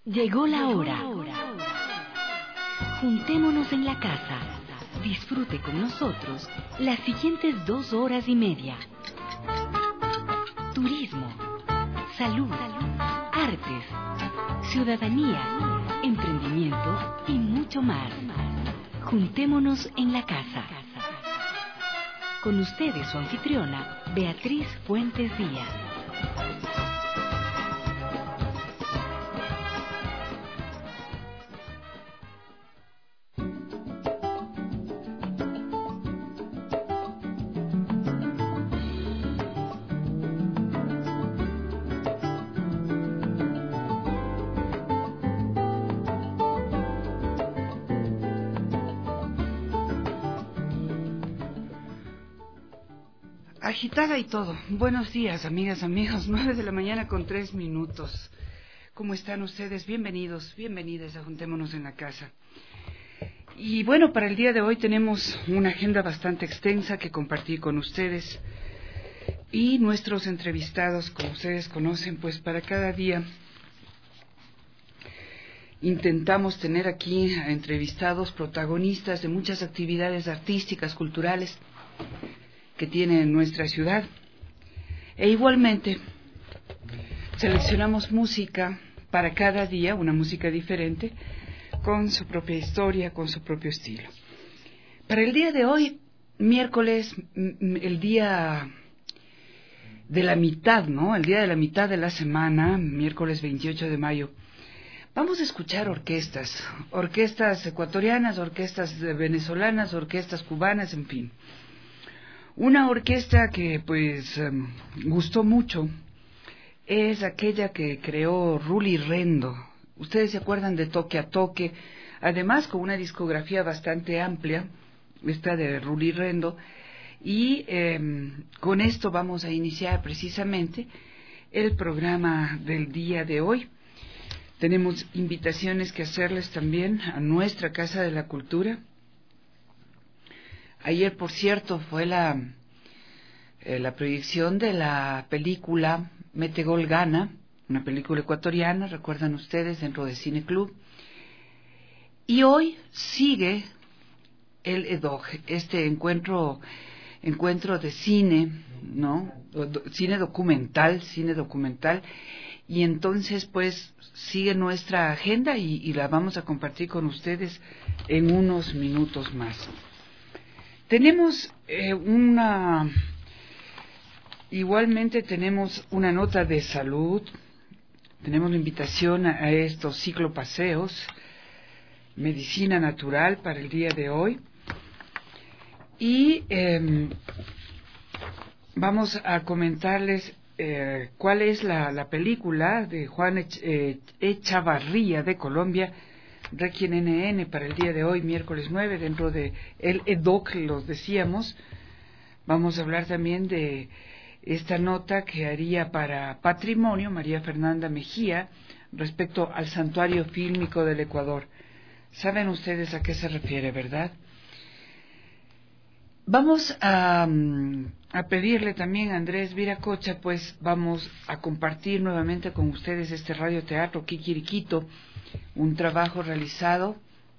Llegó la hora. Juntémonos en la casa. Disfrute con nosotros las siguientes 2 horas y media. Turismo, salud, artes, ciudadanía, emprendimiento y mucho más. Juntémonos en la casa. Con ustedes su anfitriona, Beatriz Fuentes Díaz. Agitada y todo. Buenos días, amigas, amigos. 9 de la mañana con 3 minutos. ¿Cómo están ustedes? Bienvenidos, bienvenidas a Juntémonos en la Casa. Y bueno, para el día de hoy tenemos una agenda bastante extensa que compartir con ustedes. Y nuestros entrevistados, como ustedes conocen, pues para cada día intentamos tener aquí a entrevistados protagonistas de muchas actividades artísticas, culturales que tiene en nuestra ciudad. E igualmente seleccionamos música para cada día, una música diferente, con su propia historia, con su propio estilo. Para el día de hoy, miércoles, el día de la mitad, ¿no? El día de la mitad de la semana, miércoles 28 de mayo, vamos a escuchar orquestas ecuatorianas, orquestas venezolanas, orquestas cubanas, en fin. Una orquesta que pues gustó mucho es aquella que creó Rully Rendo. Ustedes se acuerdan de Toque a Toque, además con una discografía bastante amplia, esta de Rully Rendo, y con esto vamos a iniciar precisamente el programa del día de hoy. Tenemos invitaciones que hacerles también a nuestra Casa de la Cultura. Ayer, por cierto, fue la proyección de la película Metegol Gana, una película ecuatoriana, recuerdan ustedes, dentro de Cine Club. Y hoy sigue el EDOG, este encuentro de cine, ¿no? Cine documental, y entonces pues sigue nuestra agenda y la vamos a compartir con ustedes en unos minutos más. Tenemos igualmente tenemos una nota de salud, tenemos la invitación a estos ciclopaseos, medicina natural para el día de hoy, y vamos a comentarles cuál es la película de Juan Echavarría de Colombia, Requiem NN, para el día de hoy, miércoles 9, dentro de el EDOC, los decíamos. Vamos a hablar también de esta nota que haría para Patrimonio María Fernanda Mejía respecto al Santuario Fílmico del Ecuador. Saben ustedes a qué se refiere, ¿verdad? Vamos a pedirle también a Andrés Viracocha, pues vamos a compartir nuevamente con ustedes este radioteatro Kikiriquito, un trabajo realizado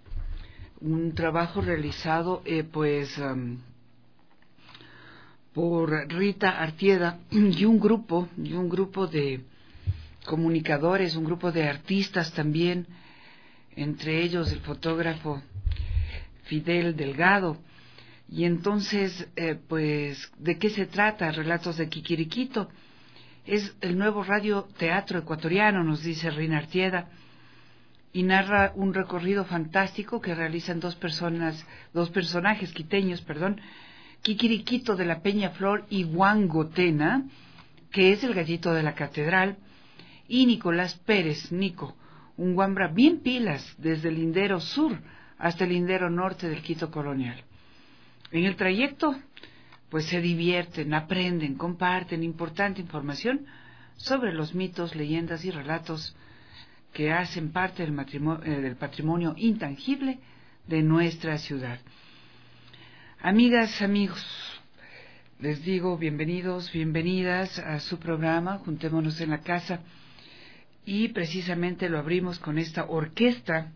por Rita Artieda y un grupo de comunicadores, un grupo de artistas también, entre ellos el fotógrafo Fidel Delgado. Y entonces, pues, ¿de qué se trata? Relatos de Kikiriquito. Es el nuevo radioteatro ecuatoriano, nos dice Rina Artieda, y narra un recorrido fantástico que realizan dos personajes quiteños, Kikiriquito de la Peña Flor y Guangotena, que es el gallito de la catedral, y Nicolás Pérez, Nico, un guambra bien pilas desde el lindero sur hasta el lindero norte del Quito colonial. En el trayecto, pues se divierten, aprenden, comparten importante información sobre los mitos, leyendas y relatos que hacen parte del patrimonio intangible de nuestra ciudad. Amigas, amigos, les digo bienvenidos, bienvenidas a su programa, Juntémonos en la Casa. y precisamente lo abrimos con esta orquesta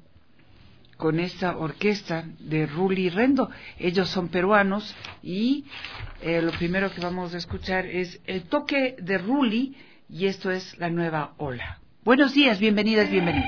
de Ruli Rendo. Ellos son peruanos y lo primero que vamos a escuchar es el toque de Ruli, y esto es La Nueva Ola. Buenos días, bienvenidas, bienvenidos.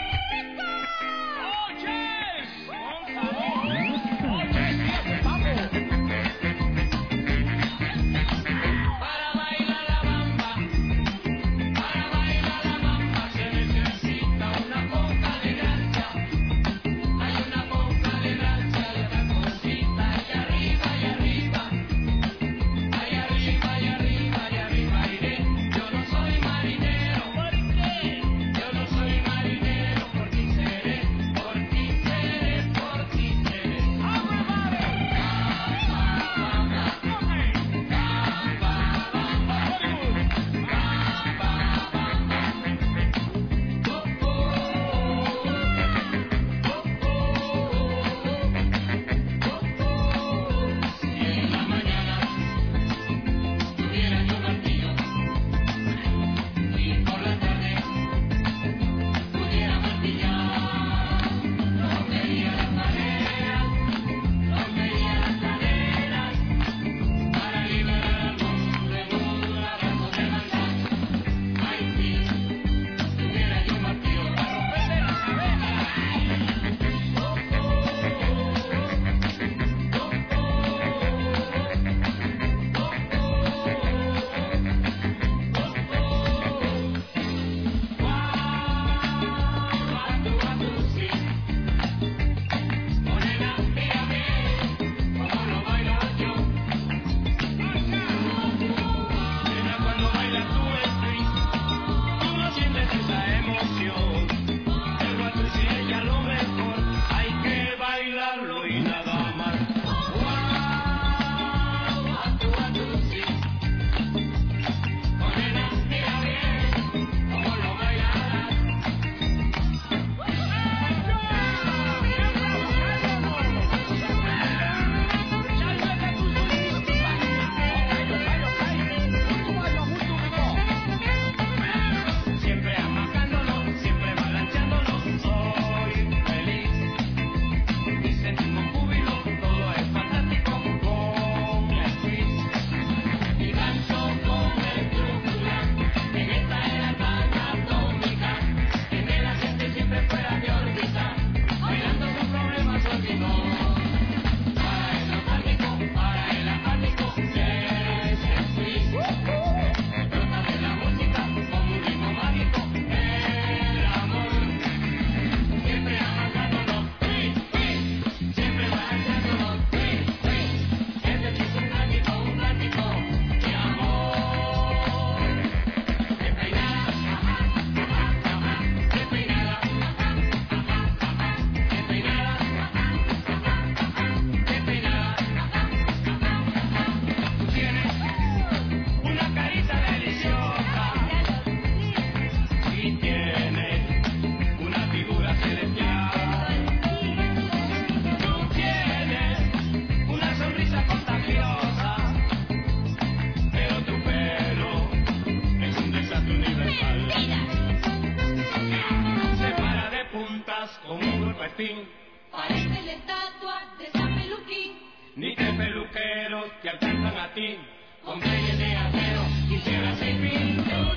Parece la estatua de San Peluquín. Ni que peluqueros te alcanzan a ti. Con reyes de acero quisiera ser fin. Tú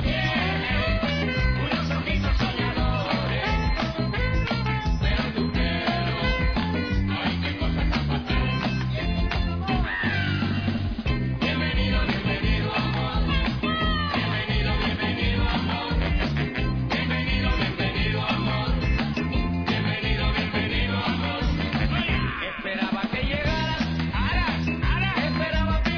tienes unos ojitos soñadores, pero tu pelo, ay, qué cosa tan fatal. Bienvenido, bienvenido, amor. Bienvenido, bienvenido, amor. Bienvenido, bienvenido, amor. Bienvenido, bienvenido, amor. Esperaba que llegaras, esperaba que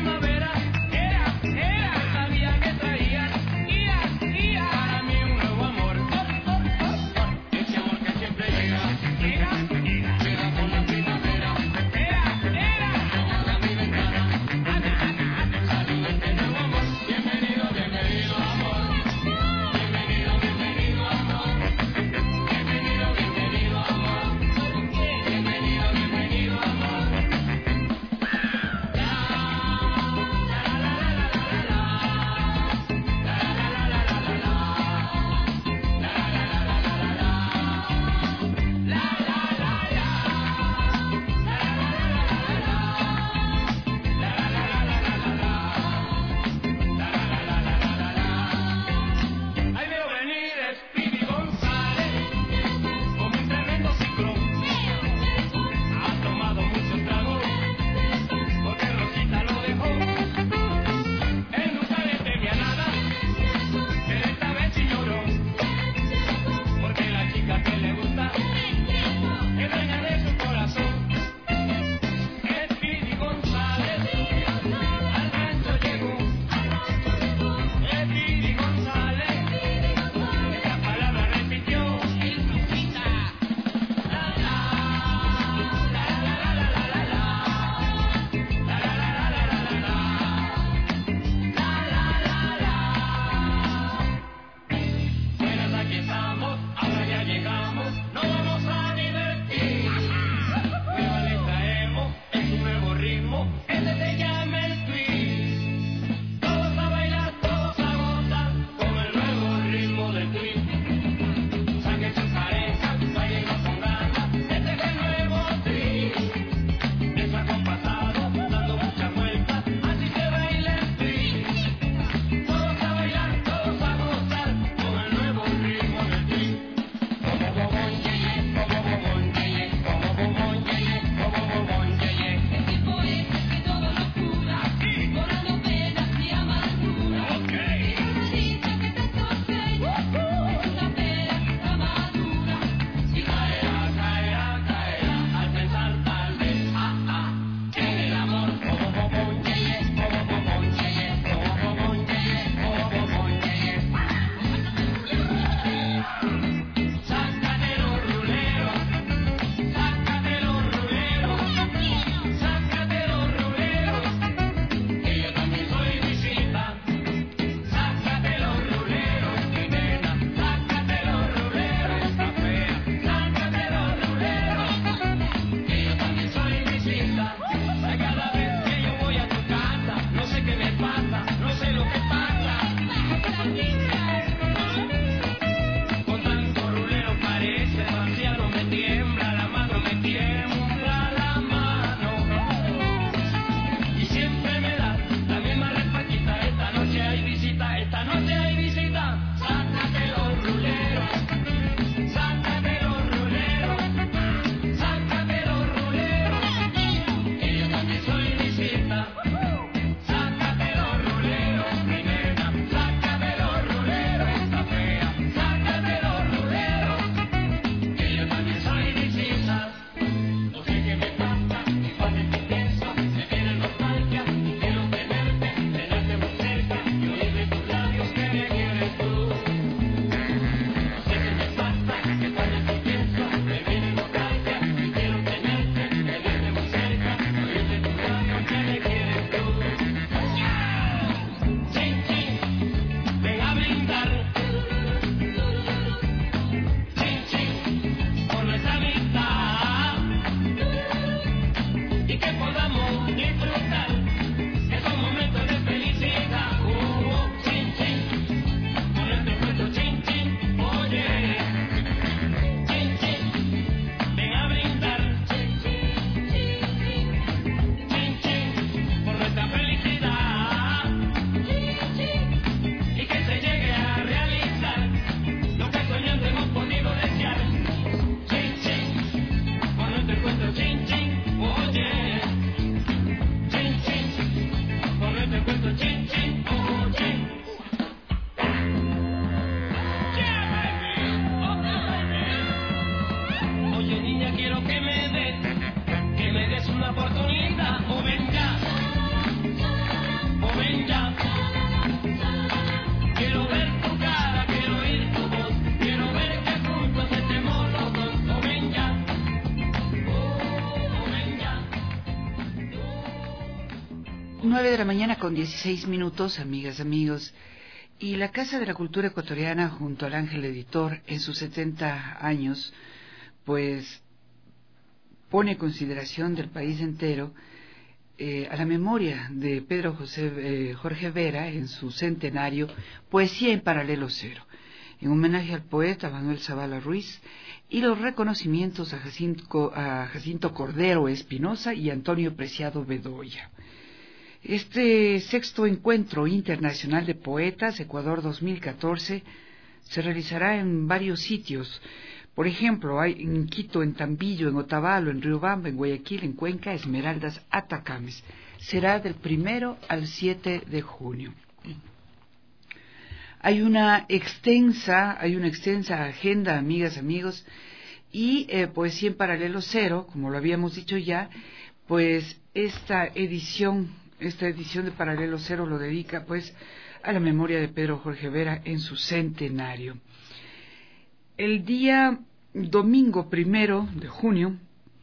bonita, o ven ya, o ven ya. Quiero ver tu cara, quiero oír tu voz, quiero ver que juntos estemos los dos, o ven ya, o ven ya. 9 de la mañana con 16 minutos, amigas, amigos. Y la Casa de la Cultura Ecuatoriana, junto al Ángel Editor, en sus 70 años, pues pone en consideración del país entero a la memoria de Pedro Jorge Vera en su centenario, Poesía en Paralelo Cero, en homenaje al poeta Manuel Zavala Ruiz, y los reconocimientos a Jacinto Cordero Espinosa y Antonio Preciado Bedoya. Este sexto encuentro internacional de poetas, Ecuador 2014, se realizará en varios sitios. Por ejemplo, hay en Quito, en Tambillo, en Otavalo, en Riobamba, en Guayaquil, en Cuenca, Esmeraldas, Atacames. Será del 1 al 7 de junio. Hay una extensa agenda, amigas, amigos, y Poesía en Paralelo Cero, como lo habíamos dicho ya, pues esta edición de Paralelo Cero lo dedica pues a la memoria de Pedro Jorge Vera en su centenario. El día domingo 1 de junio,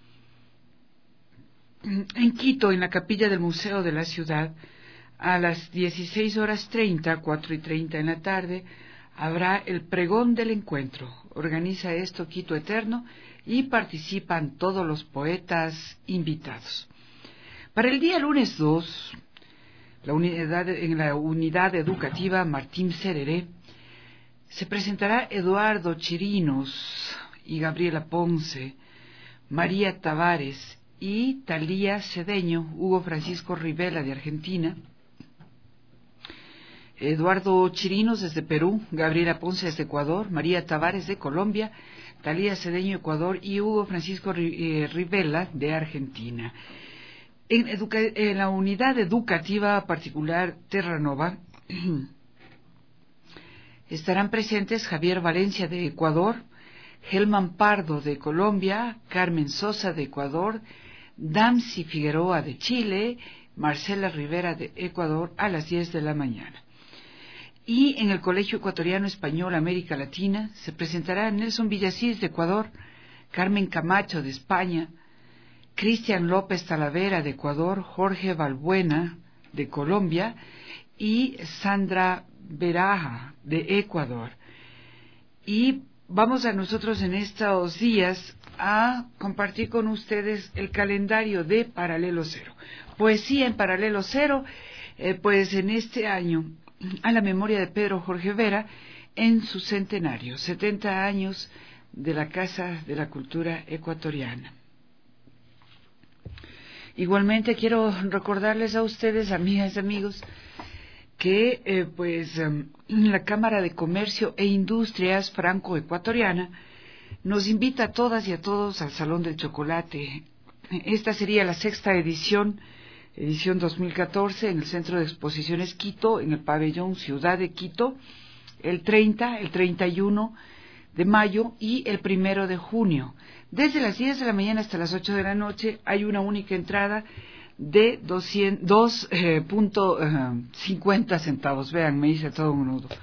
en Quito, en la capilla del Museo de la Ciudad, a las 16:30, 4:30 en la tarde, habrá el pregón del encuentro. Organiza esto Quito Eterno y participan todos los poetas invitados. Para el día lunes 2, en la unidad educativa Martín Sereré, se presentará Eduardo Chirinos y Gabriela Ponce, María Tavares y Talía Cedeño, Hugo Francisco Rivela de Argentina, Eduardo Chirinos desde Perú, Gabriela Ponce desde Ecuador, María Tavares de Colombia, Talía Cedeño Ecuador y Hugo Francisco Rivela de Argentina. En la unidad educativa particular Terranova estarán presentes Javier Valencia de Ecuador, Helman Pardo de Colombia, Carmen Sosa de Ecuador, Damsi Figueroa de Chile, Marcela Rivera de Ecuador a las 10 de la mañana. Y en el Colegio Ecuatoriano Español América Latina se presentará Nelson Villasís de Ecuador, Carmen Camacho de España, Cristian López Talavera de Ecuador, Jorge Balbuena de Colombia y Sandra Beraja de Ecuador. Y vamos a nosotros en estos días a compartir con ustedes el calendario de Paralelo Cero. Poesía en Paralelo Cero, pues en este año, a la memoria de Pedro Jorge Vera en su centenario, 70 años de la Casa de la Cultura Ecuatoriana. Igualmente quiero recordarles a ustedes, amigas y amigos, que la Cámara de Comercio e Industrias Franco-Ecuatoriana nos invita a todas y a todos al Salón del Chocolate. Esta sería la sexta edición 2014, en el Centro de Exposiciones Quito, en el Pabellón Ciudad de Quito, el 30, el 31 de mayo y el 1 de junio. Desde las 10 de la mañana hasta las 8 de la noche hay una única entrada de 2.50 centavos. Vean, me hice todo un nudo.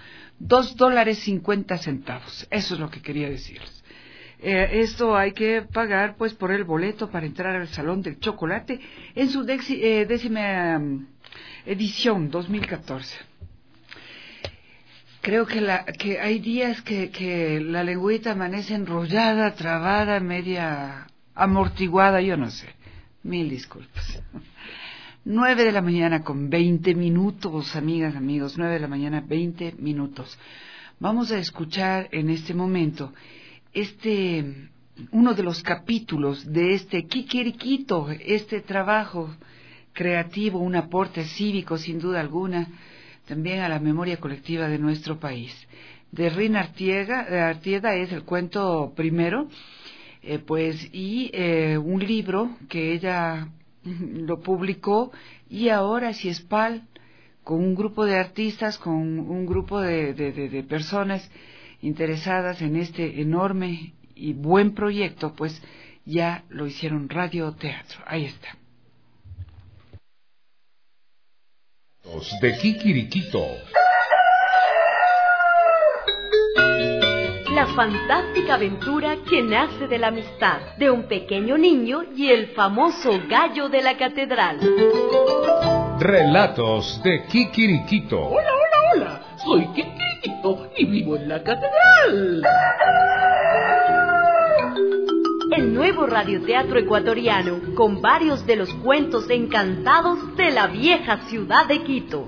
$2.50. Eso es lo que quería decirles. Esto hay que pagar pues por el boleto para entrar al Salón del Chocolate en su décima edición 2014. Creo que hay días que la lengüita amanece enrollada, trabada, media amortiguada, yo no sé. Mil disculpas. 9 de la mañana con 20 minutos, amigas, amigos, 9 de la mañana, 20 minutos. Vamos a escuchar en este momento uno de los capítulos de este Kikiriquito, este trabajo creativo, un aporte cívico sin duda alguna, también a la memoria colectiva de nuestro país. De Rina Artieda es el cuento primero, un libro que ella lo publicó, y ahora Ciespal, con un grupo de artistas, con un grupo de personas interesadas en este enorme y buen proyecto, pues ya lo hicieron radioteatro. Ahí está. De Kikiriquito. La fantástica aventura que nace de la amistad de un pequeño niño y el famoso gallo de la catedral. Relatos de Kikiriquito. Hola, hola, hola. Soy Kikiriquito y vivo en la catedral. El nuevo radioteatro ecuatoriano con varios de los cuentos encantados de la vieja ciudad de Quito.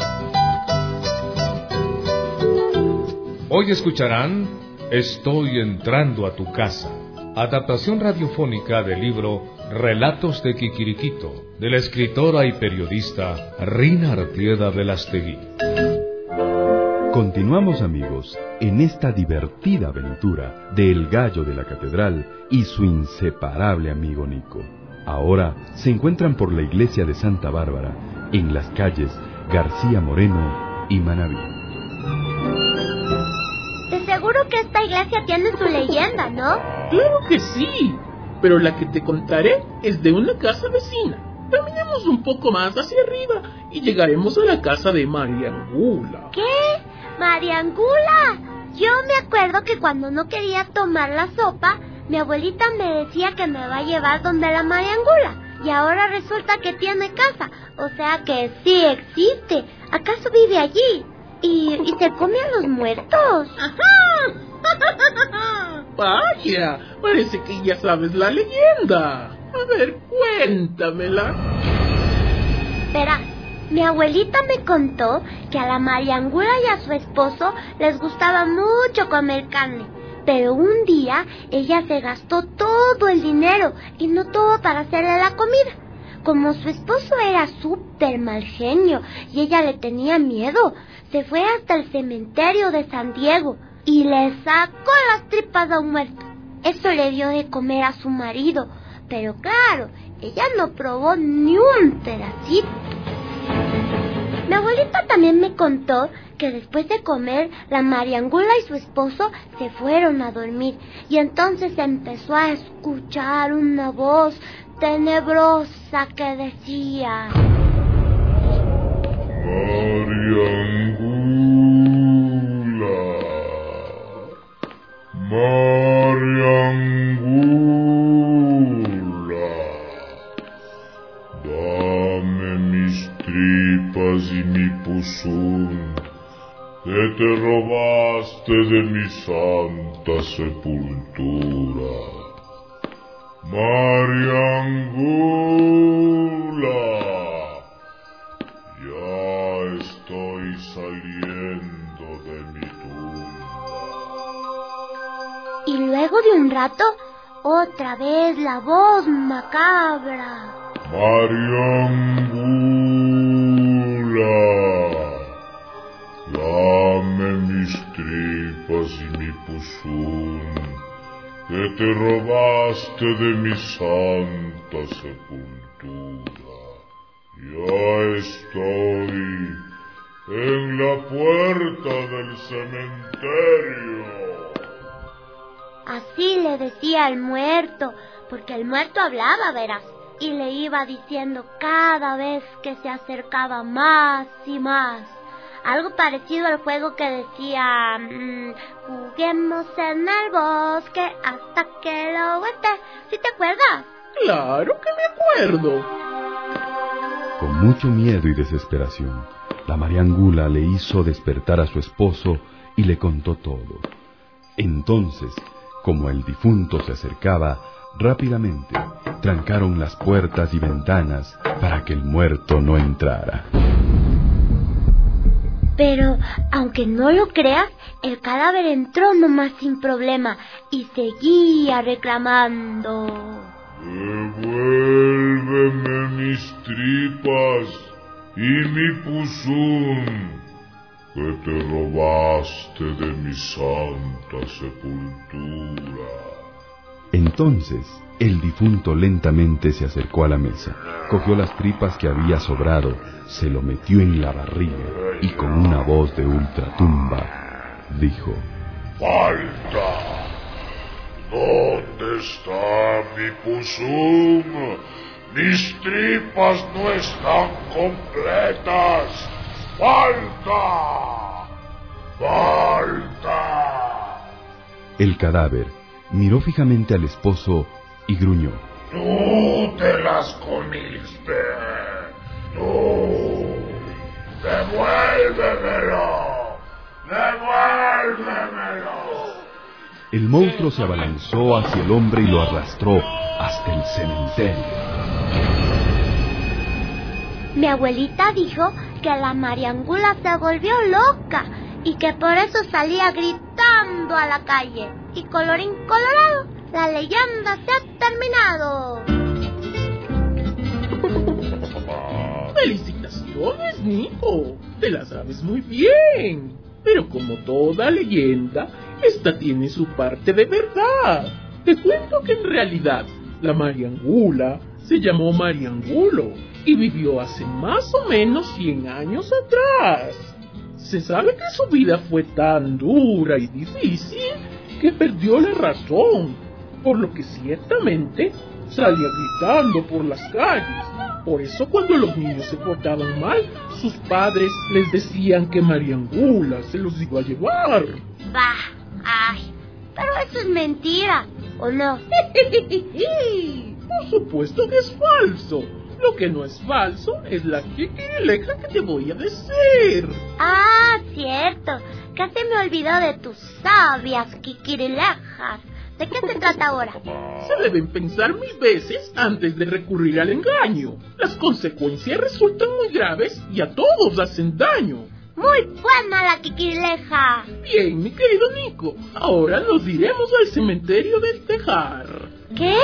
Hoy escucharán Estoy entrando a tu casa, adaptación radiofónica del libro Relatos de Kikiriquito, de la escritora y periodista Rina Artieda Velastegui. Continuamos, amigos, en esta divertida aventura de El Gallo de la Catedral y su inseparable amigo Nico. Ahora se encuentran por la iglesia de Santa Bárbara, en las calles García Moreno y Manabí. De seguro que esta iglesia tiene su leyenda, ¿no? Claro que sí, pero la que te contaré es de una casa vecina. Caminemos un poco más hacia arriba y llegaremos a la casa de María Angula. ¿Qué? ¡María Angula! Yo me acuerdo que cuando no quería tomar la sopa, mi abuelita me decía que me va a llevar donde la María Angula. Y ahora resulta que tiene casa, o sea que sí existe. ¿Acaso vive allí? ¿Y se come a los muertos? ¡Ajá! Vaya, parece que ya sabes la leyenda. A ver, cuéntamela. Verás, mi abuelita me contó que a la María Angula y a su esposo les gustaba mucho comer carne. Pero un día ella se gastó todo el dinero y no tuvo para hacerle la comida. Como su esposo era súper mal genio y ella le tenía miedo, se fue hasta el cementerio de San Diego y le sacó las tripas a un muerto. Eso le dio de comer a su marido, pero claro, ella no probó ni un pedacito. Mi abuelita también me contó que después de comer, la María Angula y su esposo se fueron a dormir y entonces empezó a escuchar una voz tenebrosa que decía: María Angula, dame mis tripas y mi puzún, que te robaste de mi santa sepultura. María Angula, ya estoy saliendo de mi tumba. Y luego de un rato, otra vez la voz macabra: María Angula, dame mis tripas y mi puzún, que te robaste de mi santa sepultura. Ya estoy en la puerta del cementerio. Así le decía al muerto, porque el muerto hablaba, verás, y le iba diciendo cada vez que se acercaba más y más. Algo parecido al juego que decía: juguemos en el bosque hasta que lo esté. ¿Sí te acuerdas? Claro que me acuerdo. Con mucho miedo y desesperación, la María Angula le hizo despertar a su esposo y le contó todo. Entonces, como el difunto se acercaba, rápidamente trancaron las puertas y ventanas para que el muerto no entrara. Pero, aunque no lo creas, el cadáver entró nomás sin problema y seguía reclamando: Devuélveme mis tripas y mi puzún, que te robaste de mi santa sepultura. Entonces, el difunto lentamente se acercó a la mesa, cogió las tripas que había sobrado, se lo metió en la barriga y con una voz de ultratumba dijo: ¡Falta! ¿Dónde está mi puzún? Mis tripas no están completas. ¡Falta! ¡Falta! El cadáver miró fijamente al esposo y gruñó. ¡Tú te las comiste! ¡Tú! ¡Devuélvemelo! ¡Devuélvemelo! El monstruo se abalanzó hacia el hombre y lo arrastró hasta el cementerio. Mi abuelita dijo que la Mariangula se volvió loca y que por eso salía gritando a la calle. Y colorín colorado, la leyenda se ha terminado. ¡Felicitaciones, Nico! Te la sabes muy bien. Pero como toda leyenda, esta tiene su parte de verdad. Te cuento que en realidad la Mariangula se llamó Mariangulo y vivió hace más o menos 100 años atrás. Se sabe que su vida fue tan dura y difícil que perdió la razón, por lo que ciertamente salía gritando por las calles. Por eso cuando los niños se portaban mal, sus padres les decían que Mariangula se los iba a llevar. Bah, ay, pero eso es mentira, ¿o no? Por supuesto que es falso. Lo que no es falso es la kikirileja que te voy a decir. Ah, cierto. Casi me olvidó de tus sabias kikirilejas. ¿De qué se trata ahora? Se deben pensar 1000 veces antes de recurrir al engaño. Las consecuencias resultan muy graves y a todos hacen daño. Muy buena la kikirileja. Bien, mi querido Nico. Ahora nos iremos al cementerio del Tejar. ¿Qué?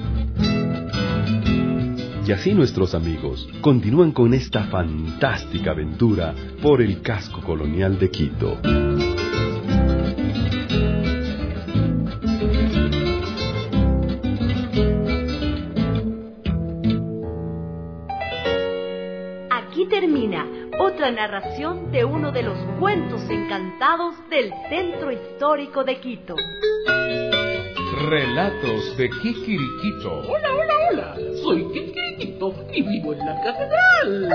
Y así nuestros amigos continúan con esta fantástica aventura por el casco colonial de Quito. Aquí termina otra narración de uno de los cuentos encantados del Centro Histórico de Quito. Relatos de Kikiriquito. Hola, hola, hola. Soy Kikiriquito y vivo en la catedral.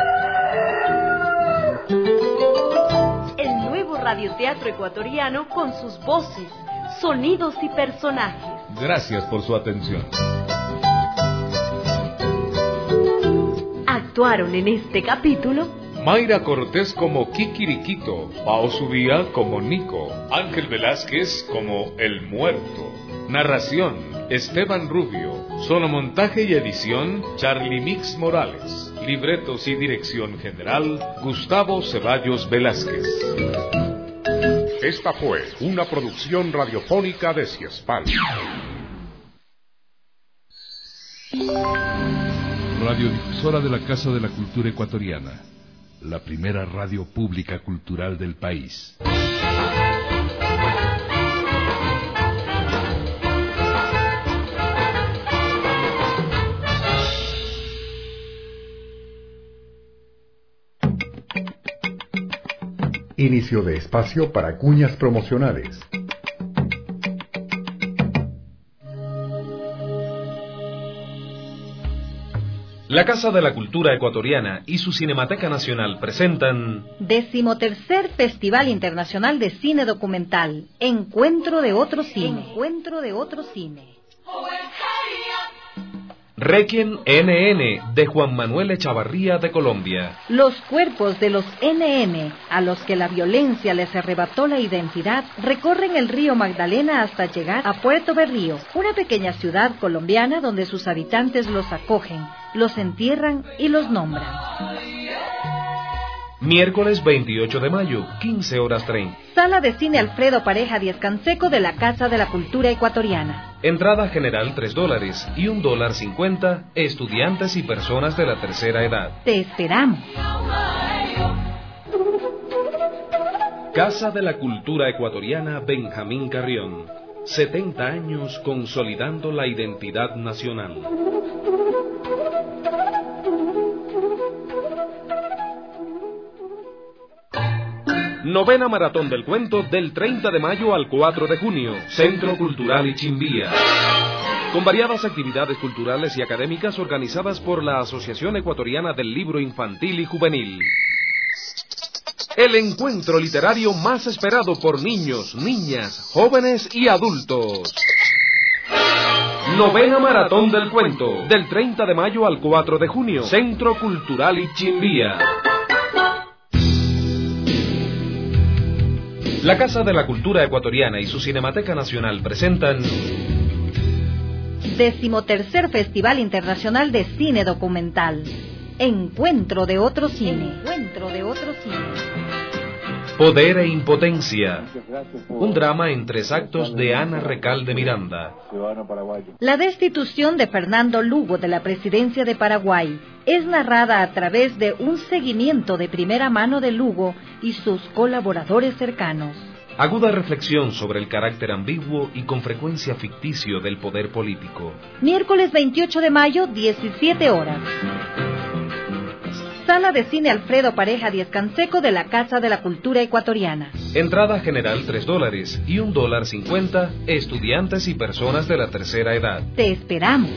El nuevo radioteatro ecuatoriano con sus voces, sonidos y personajes. Gracias por su atención. Actuaron en este capítulo Mayra Cortés como Kikiriquito, Pao Subía como Nico, Ángel Velázquez como El Muerto. Narración, Esteban Rubio. Sonomontaje y edición, Charlie Mix Morales. Libretos y dirección general, Gustavo Ceballos Velázquez. Esta fue una producción radiofónica de Ciespal. Radiodifusora de la Casa de la Cultura Ecuatoriana, la primera radio pública cultural del país. Inicio de espacio para cuñas promocionales. La Casa de la Cultura Ecuatoriana y su Cinemateca Nacional presentan 13º Festival Internacional de Cine Documental, Encuentro de Otro Cine. Requiem NN de Juan Manuel Echavarría de Colombia. Los cuerpos de los NN, a los que la violencia les arrebató la identidad, recorren el río Magdalena hasta llegar a Puerto Berrío, una pequeña ciudad colombiana donde sus habitantes los acogen, los entierran y los nombran. Miércoles 28 de mayo, 15:30. Sala de Cine Alfredo Pareja Díez Canseco de la Casa de la Cultura Ecuatoriana. Entrada general $3 y $1.50, estudiantes y personas de la tercera edad. Te esperamos. Casa de la Cultura Ecuatoriana Benjamín Carrión. 70 años consolidando la identidad nacional. Novena Maratón del Cuento del 30 de mayo al 4 de junio. Centro Cultural Ichimbía. con variadas actividades culturales y académicas organizadas por la Asociación Ecuatoriana del Libro Infantil y Juvenil. El encuentro literario más esperado por niños, niñas, jóvenes y adultos. Novena Maratón del Cuento, del 30 de mayo al 4 de junio, Centro Cultural Ichimbía. La Casa de la Cultura Ecuatoriana y su Cinemateca Nacional presentan 13º Festival Internacional de Cine Documental. Encuentro de otro cine. Poder e Impotencia, un drama en 3 actos de Ana Recalde Miranda. La destitución de Fernando Lugo de la presidencia de Paraguay es narrada a través de un seguimiento de primera mano de Lugo y sus colaboradores cercanos. Aguda reflexión sobre el carácter ambiguo y con frecuencia ficticio del poder político. Miércoles 28 de mayo, 17 horas. Sala de Cine Alfredo Pareja Díez Canseco de la Casa de la Cultura Ecuatoriana. Entrada general $3 y $1.50, estudiantes y personas de la tercera edad. Te esperamos.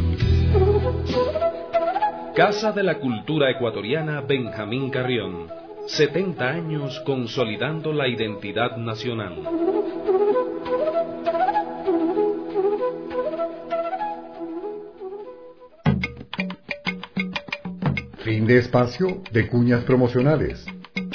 Casa de la Cultura Ecuatoriana Benjamín Carrión. 70 años consolidando la identidad nacional. Fin de espacio de cuñas promocionales.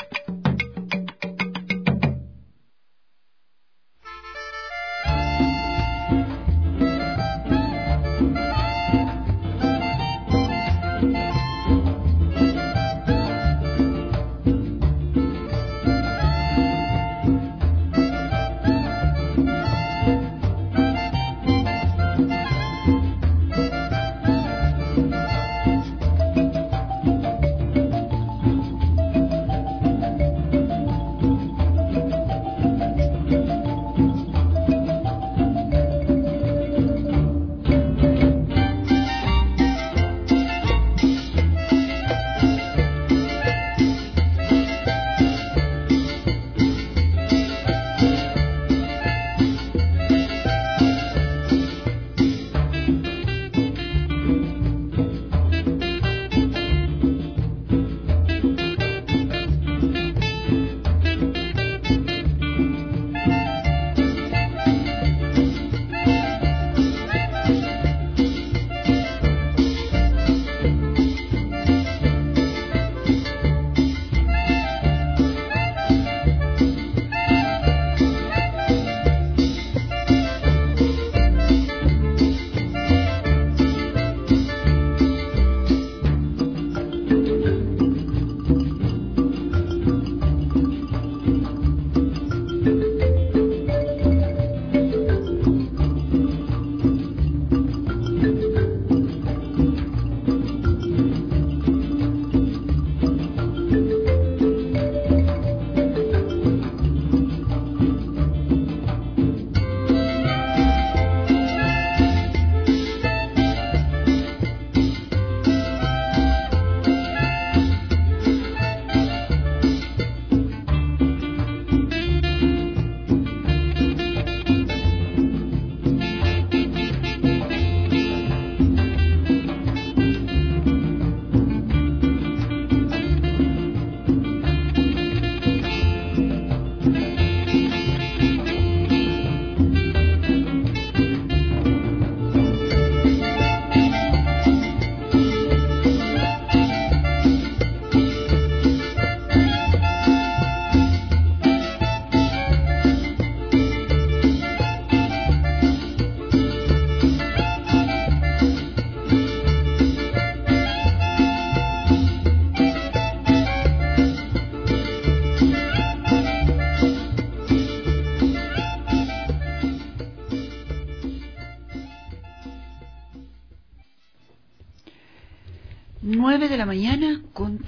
De la mañana con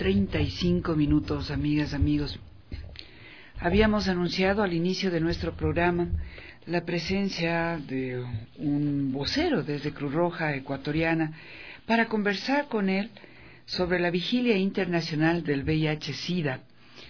35 minutos, amigas, amigos. Habíamos anunciado al inicio de nuestro programa la presencia de un vocero desde Cruz Roja Ecuatoriana para conversar con él sobre la Vigilia Internacional del VIH-Sida.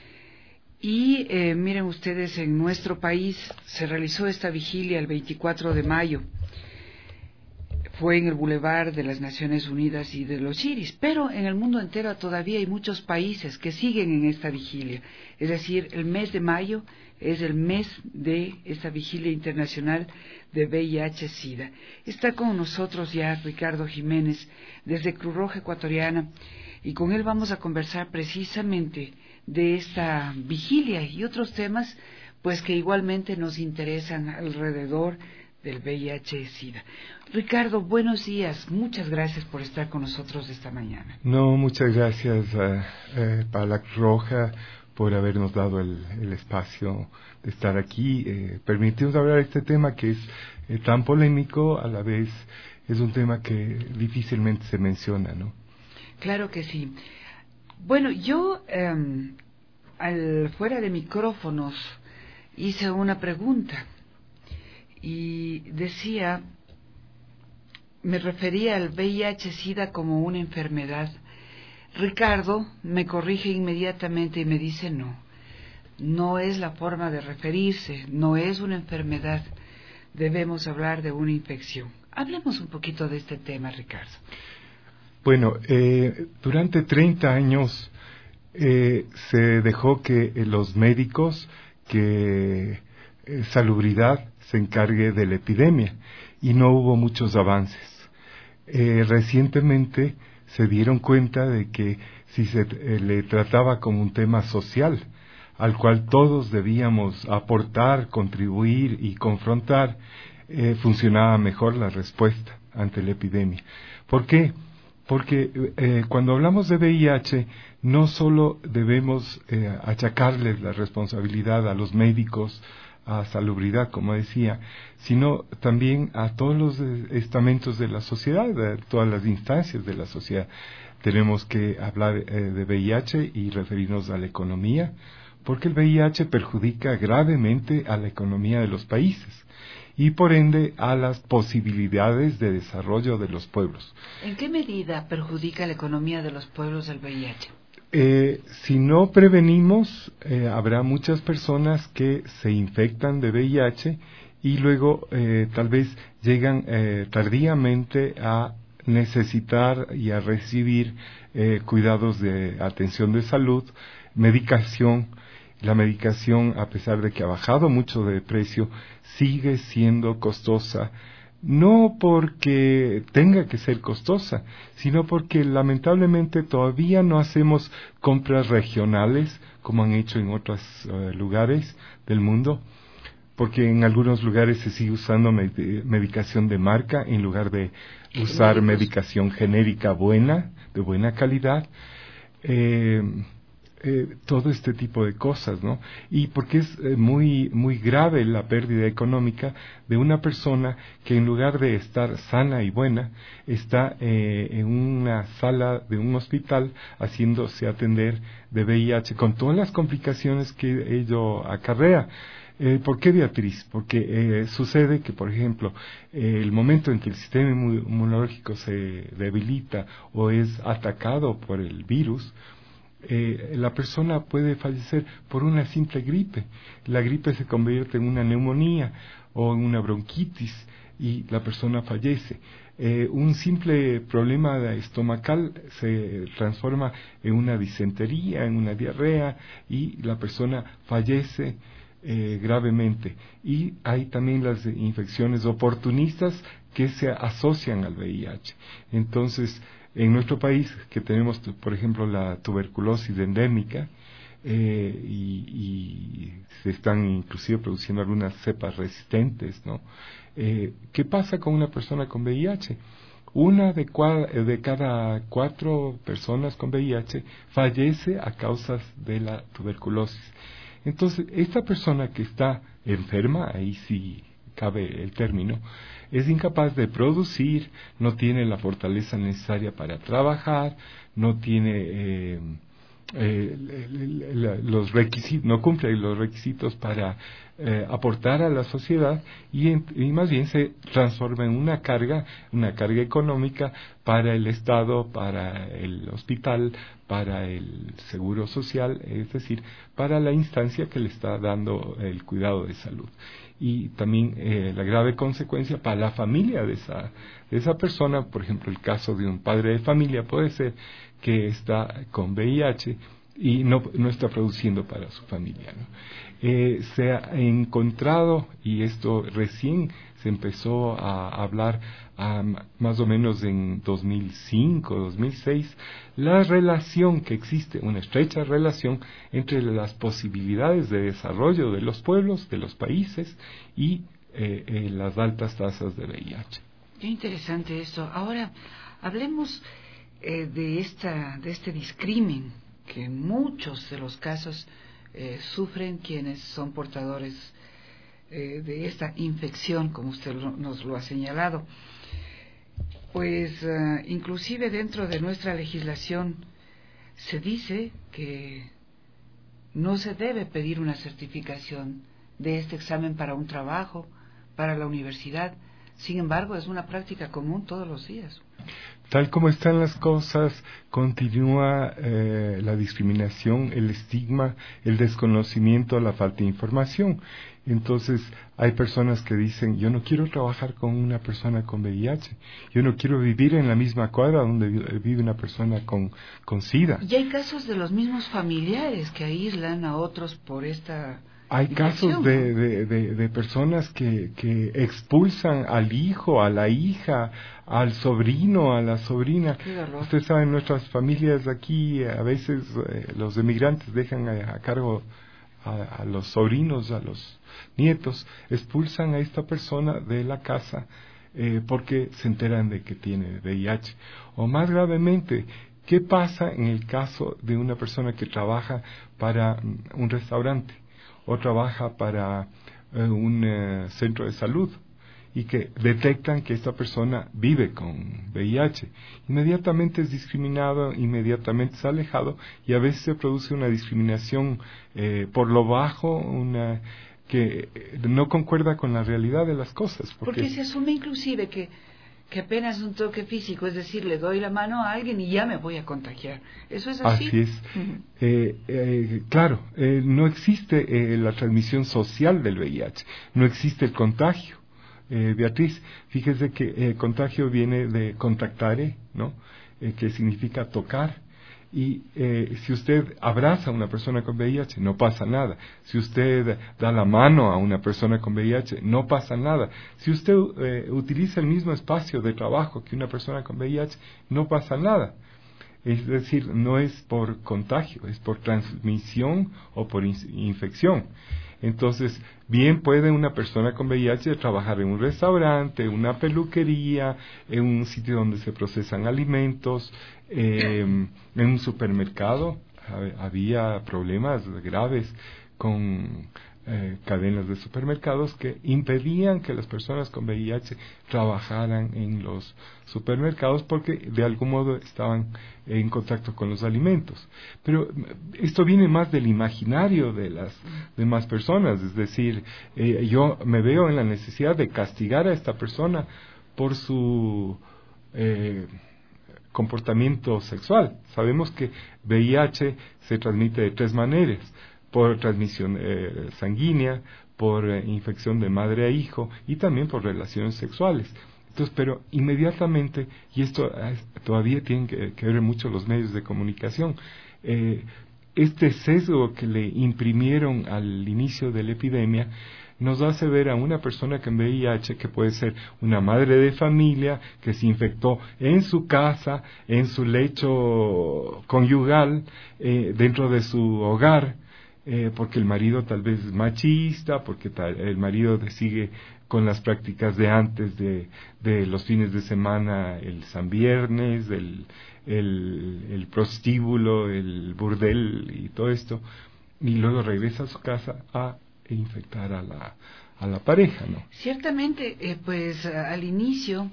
Y miren ustedes, en nuestro país se realizó esta vigilia el 24 de mayo. fue en el Boulevard de las Naciones Unidas y de los Iris, pero en el mundo entero todavía hay muchos países que siguen en esta vigilia. Es decir, el mes de mayo es el mes de esta vigilia internacional de VIH-Sida. Está con nosotros ya Ricardo Jiménez desde Cruz Roja Ecuatoriana y con él vamos a conversar precisamente de esta vigilia y otros temas pues que igualmente nos interesan alrededor del VIH-Sida. Ricardo, buenos días. Muchas gracias por estar con nosotros esta mañana. No, muchas gracias para la Cruz Roja por habernos dado el espacio de estar aquí. Permitirnos hablar de este tema que es tan polémico, a la vez es un tema que difícilmente se menciona, ¿no? Claro que sí. Bueno, yo fuera de micrófonos hice una pregunta y decía, me refería al VIH-Sida como una enfermedad. Ricardo me corrige inmediatamente y me dice no es la forma de referirse, no es una enfermedad, debemos hablar de una infección. Hablemos un poquito de este tema, Ricardo. Bueno, durante 30 años se dejó que los médicos, que Salubridad se encargue de la epidemia y no hubo muchos avances. Recientemente se dieron cuenta de que si se le trataba como un tema social, al cual todos debíamos aportar, contribuir y confrontar, funcionaba mejor la respuesta ante la epidemia. ¿Por qué? Porque cuando hablamos de VIH, no solo debemos achacarles la responsabilidad a los médicos, a Salubridad, como decía, sino también a todos los estamentos de la sociedad, a todas las instancias de la sociedad. Tenemos que hablar de VIH y referirnos a la economía, porque el VIH perjudica gravemente a la economía de los países y por ende a las posibilidades de desarrollo de los pueblos. ¿En qué medida perjudica la economía de los pueblos el VIH? Si no prevenimos, habrá muchas personas que se infectan de VIH y luego tal vez llegan tardíamente a necesitar y a recibir cuidados de atención de salud, medicación. La medicación, a pesar de que ha bajado mucho de precio, sigue siendo costosa. No porque tenga que ser costosa, sino porque lamentablemente todavía no hacemos compras regionales como han hecho en otros lugares del mundo, porque en algunos lugares se sigue usando medicación de marca en lugar de usar medicación genérica buena, de buena calidad. Todo este tipo de cosas, ¿no? Y porque es muy grave la pérdida económica de una persona que en lugar de estar sana y buena, está en una sala de un hospital haciéndose atender de VIH con todas las complicaciones que ello acarrea. ¿Por qué, Beatriz? Porque sucede que, por ejemplo, el momento en que el sistema inmunológico se debilita o es atacado por el virus, la persona puede fallecer por una simple gripe. La gripe se convierte en una neumonía o en una bronquitis y la persona fallece. Un simple problema estomacal se transforma en una disentería, en una diarrea y la persona fallece gravemente. Y hay también las infecciones oportunistas que se asocian al VIH. Entonces, en nuestro país, que tenemos, por ejemplo, la tuberculosis endémica, y se están inclusive produciendo algunas cepas resistentes, ¿no? ¿Qué pasa con una persona con VIH? Una de cada 4 personas con VIH fallece a causa de la tuberculosis. Entonces, esta persona que está enferma, ahí sí cabe el término, es incapaz de producir, no tiene la fortaleza necesaria para trabajar, no tiene los requisitos, no cumple los requisitos para aportar a la sociedad y más bien se transforma en una carga económica para el Estado, para el hospital, para el seguro social, es decir, para la instancia que le está dando el cuidado de salud. y también la grave consecuencia para la familia de esa persona. Por ejemplo, el caso de un padre de familia puede ser que está con VIH y no está produciendo para su familia, ¿no? Se ha encontrado, y esto recién se empezó a hablar más o menos en 2005, 2006, la relación que existe, una estrecha relación entre las posibilidades de desarrollo de los pueblos, de los países y las altas tasas de VIH. Qué interesante esto. Ahora, hablemos de este discrimen que en muchos de los casos sufren quienes son portadores de esta infección, como usted nos lo ha señalado. Pues inclusive dentro de nuestra legislación se dice que no se debe pedir una certificación de este examen para un trabajo, para la universidad. Sin embargo, es una práctica común todos los días. Tal como están las cosas, continúa la discriminación, el estigma, el desconocimiento, la falta de información. Entonces, hay personas que dicen, yo no quiero trabajar con una persona con VIH, yo no quiero vivir en la misma cuadra donde vive una persona con SIDA. Y hay casos de los mismos familiares que aíslan a otros por esta... Hay casos de personas que expulsan al hijo, a la hija, al sobrino, a la sobrina. Usted sabe, en nuestras familias aquí a veces los emigrantes dejan a cargo a los sobrinos, a los nietos, expulsan a esta persona de la casa porque se enteran de que tiene VIH. O más gravemente, ¿qué pasa en el caso de una persona que trabaja para un restaurante o trabaja para un centro de salud y que detectan que esta persona vive con VIH? Inmediatamente es discriminado, inmediatamente es alejado, y a veces se produce una discriminación por lo bajo, que no concuerda con la realidad de las cosas. Porque se asume inclusive que apenas un toque físico, es decir, le doy la mano a alguien y ya me voy a contagiar. ¿Eso es así? Así es. Claro, no existe la transmisión social del VIH, no existe el contagio. Beatriz, fíjese que el contagio viene de contactare, ¿no? Que significa tocar. Y si usted abraza a una persona con VIH, no pasa nada. Si usted da la mano a una persona con VIH, no pasa nada. Si usted utiliza el mismo espacio de trabajo que una persona con VIH, no pasa nada. Es decir, no es por contagio, es por transmisión o por infección. Entonces, bien puede una persona con VIH trabajar en un restaurante, en una peluquería, en un sitio donde se procesan alimentos, en un supermercado. Había problemas graves con cadenas de supermercados que impedían que las personas con VIH trabajaran en los supermercados porque de algún modo estaban en contacto con los alimentos. Pero esto viene más del imaginario de las demás personas, es decir, yo me veo en la necesidad de castigar a esta persona por su comportamiento sexual. Sabemos que VIH se transmite de 3 maneras: por transmisión sanguínea, por infección de madre a hijo y también por relaciones sexuales. Entonces, pero inmediatamente, y esto todavía tienen que ver mucho los medios de comunicación, este sesgo que le imprimieron al inicio de la epidemia nos hace ver a una persona con VIH que puede ser una madre de familia que se infectó en su casa, en su lecho conyugal, dentro de su hogar, porque el marido tal vez es machista, porque el marido sigue con las prácticas de antes de los fines de semana, el San Viernes, el prostíbulo, el burdel y todo esto, y luego regresa a su casa a infectar a la pareja, ¿no? Ciertamente, pues al inicio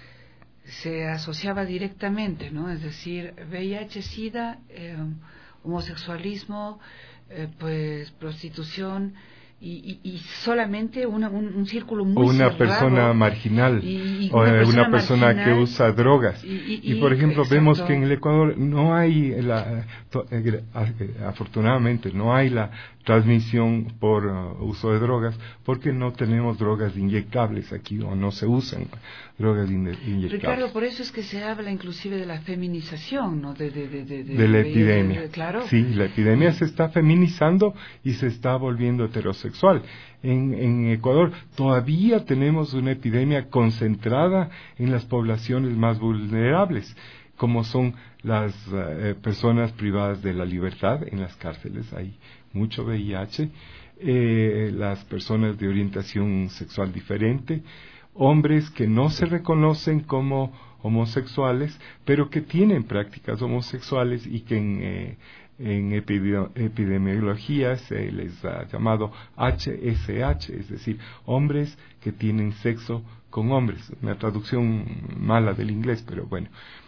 se asociaba directamente, ¿no? Es decir, VIH, SIDA, homosexualismo, pues prostitución, y solamente un círculo muy una cerrado, persona marginal o una persona marginal, que usa drogas y por ejemplo exacto. Vemos que en el Ecuador no hay afortunadamente no hay la transmisión por uso de drogas porque no tenemos drogas inyectables aquí o no se usan drogas inyectables. Ricardo, por eso es que se habla inclusive de la feminización, ¿no? de la epidemia. Claro. Sí, la epidemia se está feminizando y se está volviendo heterosexual. En Ecuador todavía tenemos una epidemia concentrada en las poblaciones más vulnerables, como son las personas privadas de la libertad en las cárceles, hay mucho VIH, las personas de orientación sexual diferente, hombres que no se reconocen como homosexuales, pero que tienen prácticas homosexuales y que en epidemiología se les ha llamado HSH, es decir, hombres que tienen sexo con hombres, una traducción mala del inglés, pero bueno.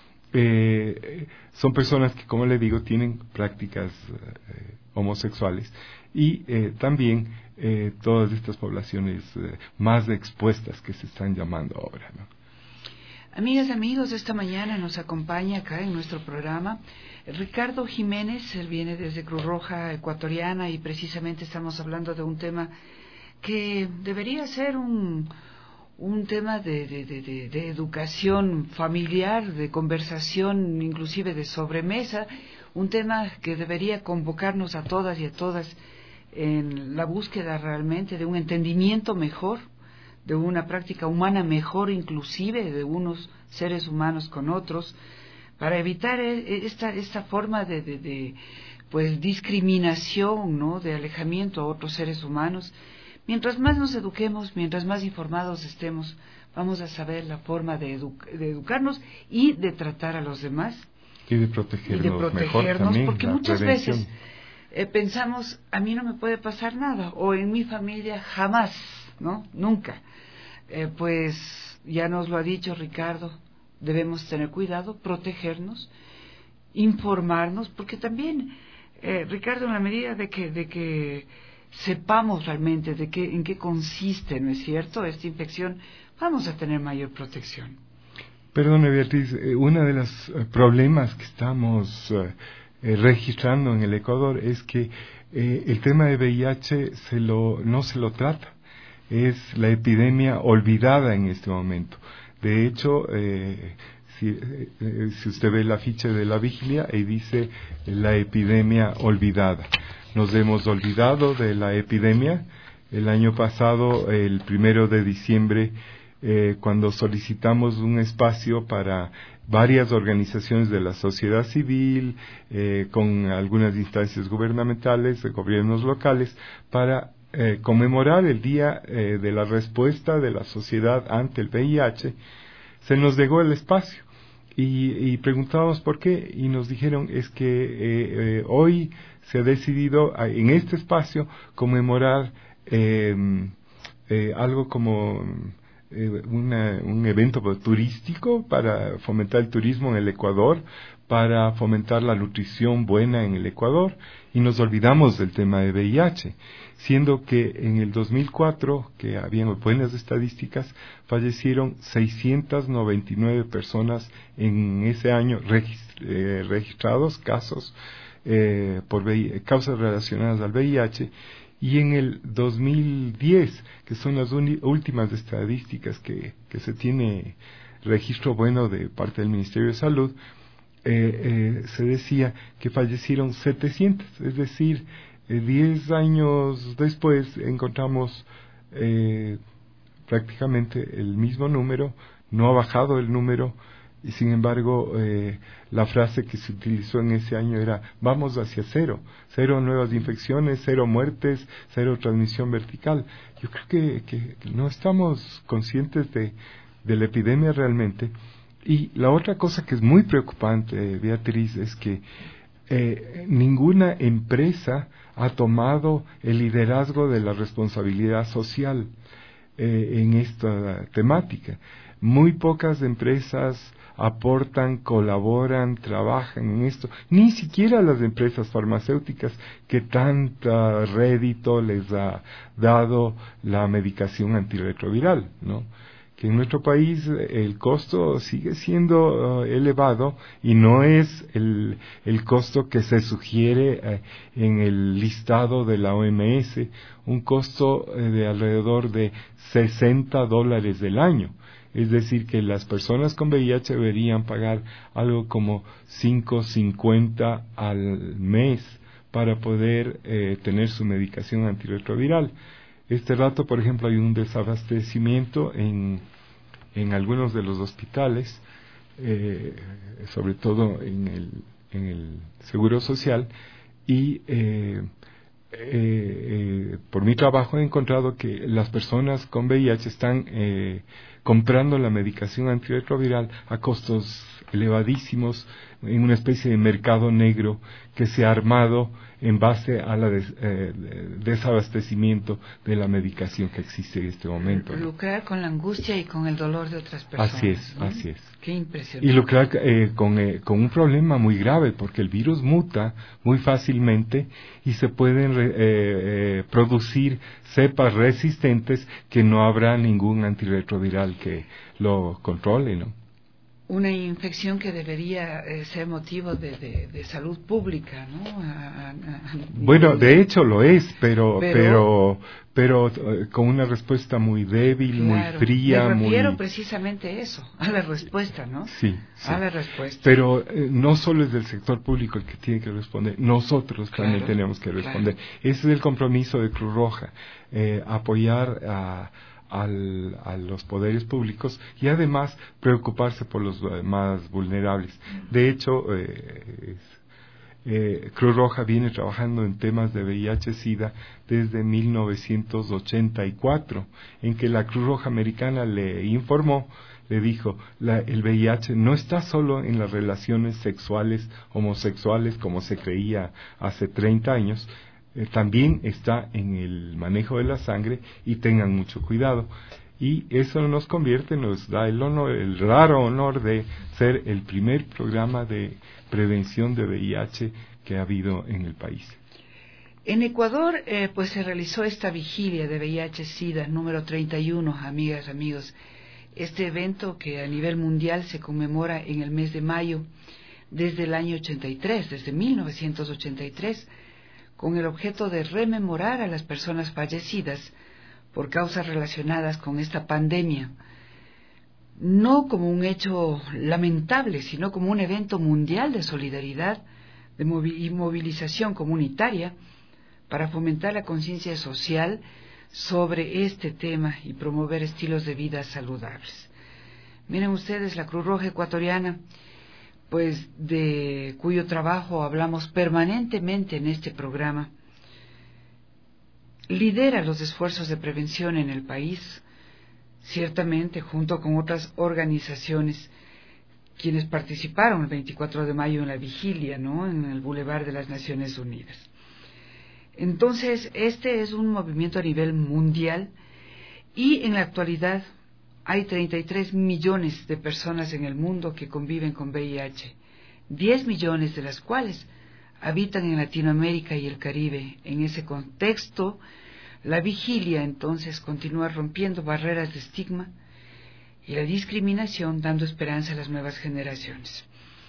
Son personas que, como le digo, tienen prácticas homosexuales y también todas estas poblaciones más expuestas que se están llamando ahora, ¿no? Amigas y amigos, esta mañana nos acompaña acá en nuestro programa Ricardo Jiménez. Él viene desde Cruz Roja Ecuatoriana y precisamente estamos hablando de un tema que debería ser un tema de educación familiar, de conversación, inclusive de sobremesa, un tema que debería convocarnos a todas y a todas en la búsqueda realmente de un entendimiento mejor, de una práctica humana mejor, inclusive de unos seres humanos con otros, para evitar esta forma de pues discriminación, ¿no? De alejamiento a otros seres humanos. Mientras más nos eduquemos, mientras más informados estemos, vamos a saber la forma de educarnos y de tratar a los demás. Y de protegernos mejor también, porque muchas veces pensamos, a mí no me puede pasar nada, o en mi familia jamás, ¿no? Nunca. Pues ya nos lo ha dicho Ricardo, debemos tener cuidado, protegernos, informarnos, porque también, Ricardo, en la medida de que sepamos realmente en qué consiste, ¿no es cierto?, esta infección, vamos a tener mayor protección. Perdone, Beatriz, uno de los problemas que estamos registrando en el Ecuador es que el tema de VIH no se lo trata. Es la epidemia olvidada en este momento. De hecho, si usted ve la ficha de la vigilia, ahí dice la epidemia olvidada. Nos hemos olvidado de la epidemia. El año pasado, el 1 de diciembre, cuando solicitamos un espacio para varias organizaciones de la sociedad civil, con algunas instancias gubernamentales, de gobiernos locales, para conmemorar el día de la respuesta de la sociedad ante el VIH, se nos negó el espacio y preguntábamos por qué y nos dijeron es que hoy se ha decidido en este espacio conmemorar algo como un evento turístico para fomentar el turismo en el Ecuador, para fomentar la nutrición buena en el Ecuador, y nos olvidamos del tema de VIH, siendo que en el 2004, que habían buenas estadísticas, fallecieron 699 personas en ese año registrados, casos por causas relacionadas al VIH, y en el 2010, que son las últimas estadísticas que se tiene registro bueno de parte del Ministerio de Salud, se decía que fallecieron 700, es decir, 10 años después encontramos prácticamente el mismo número, no ha bajado el número, y sin embargo la frase que se utilizó en ese año era vamos hacia cero nuevas infecciones, 0 muertes, 0 transmisión vertical. Yo creo que no estamos conscientes de la epidemia realmente. Y la otra cosa que es muy preocupante, Beatriz, es que ninguna empresa ha tomado el liderazgo de la responsabilidad social. en esta temática. Muy pocas empresas aportan, colaboran, trabajan en esto, ni siquiera las empresas farmacéuticas que tanta rédito les ha dado la medicación antirretroviral, ¿no? Que en nuestro país el costo sigue siendo elevado y no es el costo que se sugiere en el listado de la OMS, un costo de alrededor de $60 del año. Es decir, que las personas con VIH deberían pagar algo como $5.50 al mes para poder tener su medicación antirretroviral. Este rato, por ejemplo, hay un desabastecimiento en algunos de los hospitales, sobre todo en el Seguro Social, y por mi trabajo he encontrado que las personas con VIH están comprando la medicación antirretroviral a costos elevadísimos en una especie de mercado negro que se ha armado en base a la desabastecimiento de la medicación que existe en este momento, ¿no? Lucrar con la angustia y con el dolor de otras personas. Así es, ¿no? así es. Qué impresionante. Y lucrar con un problema muy grave, porque el virus muta muy fácilmente y se pueden producir cepas resistentes que no habrá ningún antirretroviral que lo controle, ¿no? Una infección que debería ser motivo de salud pública, ¿no? Bueno, de hecho lo es, pero con una respuesta muy débil, claro, muy fría. Me refiero precisamente a eso, a la respuesta, ¿no? Sí. A la respuesta. Pero no solo es del sector público el que tiene que responder, nosotros también tenemos que responder. Claro. Ese es el compromiso de Cruz Roja, apoyar a los poderes públicos y además preocuparse por los más vulnerables. De hecho, Cruz Roja viene trabajando en temas de VIH-Sida desde 1984, en que la Cruz Roja Americana le informó, le dijo, el VIH no está solo en las relaciones sexuales homosexuales como se creía hace 30 años, también está en el manejo de la sangre y tengan mucho cuidado. Y eso nos da el raro honor de ser el primer programa de prevención de VIH que ha habido en el país. En Ecuador, pues se realizó esta vigilia de VIH-Sida número 31, amigas, amigos. Este evento que a nivel mundial se conmemora en el mes de mayo desde el año 83, desde 1983, con el objeto de rememorar a las personas fallecidas por causas relacionadas con esta pandemia, no como un hecho lamentable, sino como un evento mundial de solidaridad y movilización comunitaria para fomentar la conciencia social sobre este tema y promover estilos de vida saludables. Miren ustedes, la Cruz Roja Ecuatoriana, pues de cuyo trabajo hablamos permanentemente en este programa, lidera los esfuerzos de prevención en el país, ciertamente junto con otras organizaciones quienes participaron el 24 de mayo en la vigilia, ¿no?, en el Boulevard de las Naciones Unidas. Entonces, este es un movimiento a nivel mundial y en la actualidad hay 33 millones de personas en el mundo que conviven con VIH, 10 millones de las cuales habitan en Latinoamérica y el Caribe. En ese contexto, la vigilia entonces continúa rompiendo barreras de estigma y la discriminación, dando esperanza a las nuevas generaciones.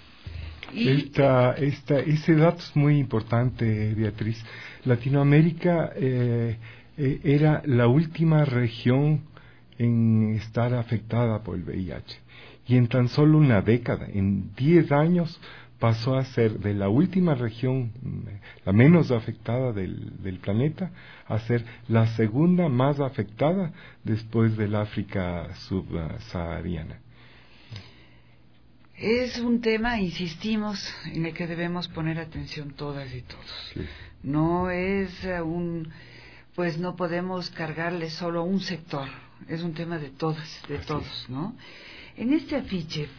Ese dato es muy importante, Beatriz. Latinoamérica era la última región en estar afectada por el VIH. Y en tan solo una década, en 10 años, pasó a ser de la última región, la menos afectada del planeta, a ser la segunda más afectada después del África subsahariana. Es un tema, insistimos, en el que debemos poner atención todas y todos. Sí. No es pues no podemos cargarle solo a un sector, es un tema de todas, de Así todos, es. ¿no? En este afiche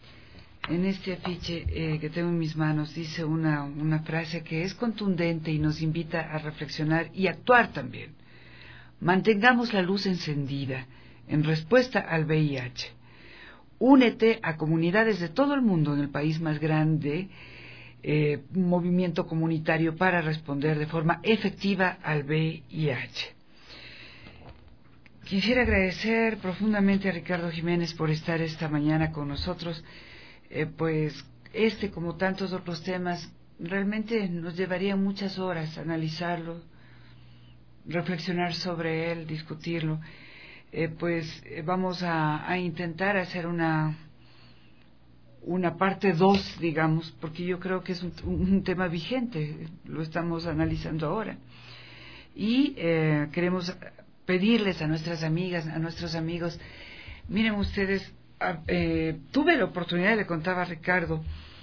que tengo en mis manos dice una frase que es contundente y nos invita a reflexionar y actuar también. Mantengamos la luz encendida en respuesta al VIH. Únete a comunidades de todo el mundo en el país más grande, movimiento comunitario para responder de forma efectiva al VIH. Quisiera agradecer profundamente a Ricardo Jiménez por estar esta mañana con nosotros, pues como tantos otros temas, realmente nos llevaría muchas horas analizarlo, reflexionar sobre él, discutirlo. Vamos a intentar hacer una parte 2, digamos, porque yo creo que es un tema vigente, lo estamos analizando ahora. Y queremos pedirles a nuestras amigas, a nuestros amigos, miren ustedes, tuve la oportunidad, le contaba a Ricardo,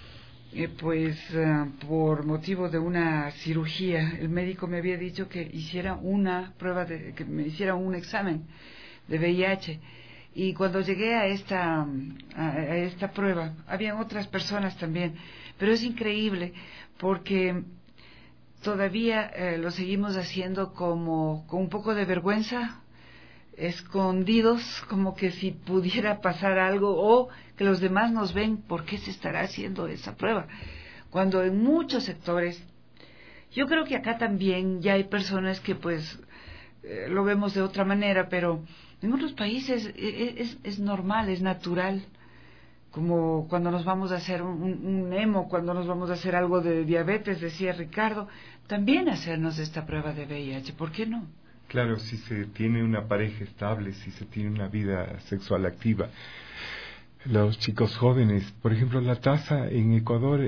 por motivo de una cirugía, el médico me había dicho que hiciera una prueba, que me hiciera un examen de VIH, y cuando llegué a esta prueba, habían otras personas también, pero es increíble porque todavía lo seguimos haciendo como con un poco de vergüenza, escondidos, como que si pudiera pasar algo o que los demás nos ven, ¿por qué se estará haciendo esa prueba? Cuando en muchos sectores, yo creo que acá también ya hay personas que lo vemos de otra manera, pero en otros países es normal, es natural, como cuando nos vamos a hacer un hemo, cuando nos vamos a hacer algo de diabetes, decía Ricardo, también hacernos esta prueba de VIH, ¿por qué no? Claro, si se tiene una pareja estable, si se tiene una vida sexual activa. Los chicos jóvenes, por ejemplo, la tasa en Ecuador,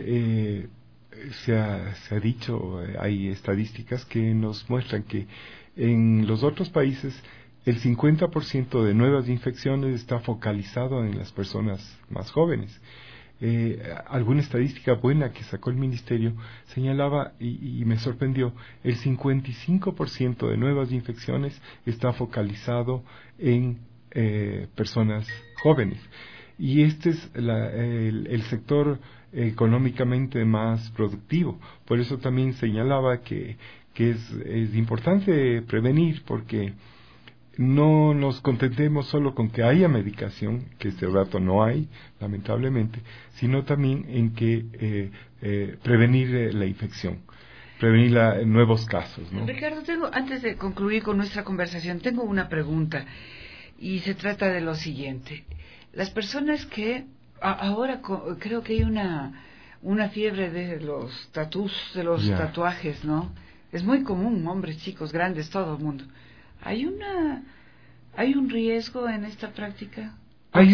se ha dicho, hay estadísticas que nos muestran que en los otros países el 50% de nuevas infecciones está focalizado en las personas más jóvenes. Alguna estadística buena que sacó el ministerio señalaba, y me sorprendió, el 55% de nuevas infecciones está focalizado en personas jóvenes. Y este es el sector económicamente más productivo. Por eso también señalaba que es importante prevenir, porque no nos contentemos solo con que haya medicación, que este rato no hay, lamentablemente, sino también en que prevenir la infección, prevenir nuevos casos, ¿no? Ricardo, antes de concluir con nuestra conversación, tengo una pregunta, y se trata de lo siguiente. Las personas que ahora creo que hay una fiebre de los tatuajes, ¿no? Es muy común, hombres, chicos, grandes, todo el mundo. ¿Hay un riesgo en esta práctica? Hay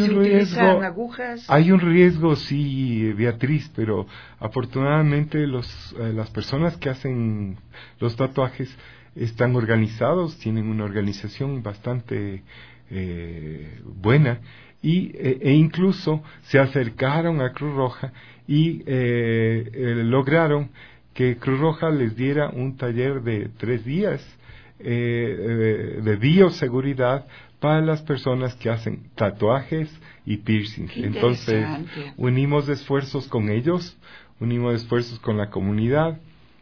un riesgo, sí, Beatriz, pero afortunadamente las personas que hacen los tatuajes están organizados, tienen una organización bastante buena, e incluso se acercaron a Cruz Roja y lograron que Cruz Roja les diera un taller de 3 días de bioseguridad para las personas que hacen tatuajes y piercings. Entonces unimos esfuerzos con ellos, unimos esfuerzos con la comunidad,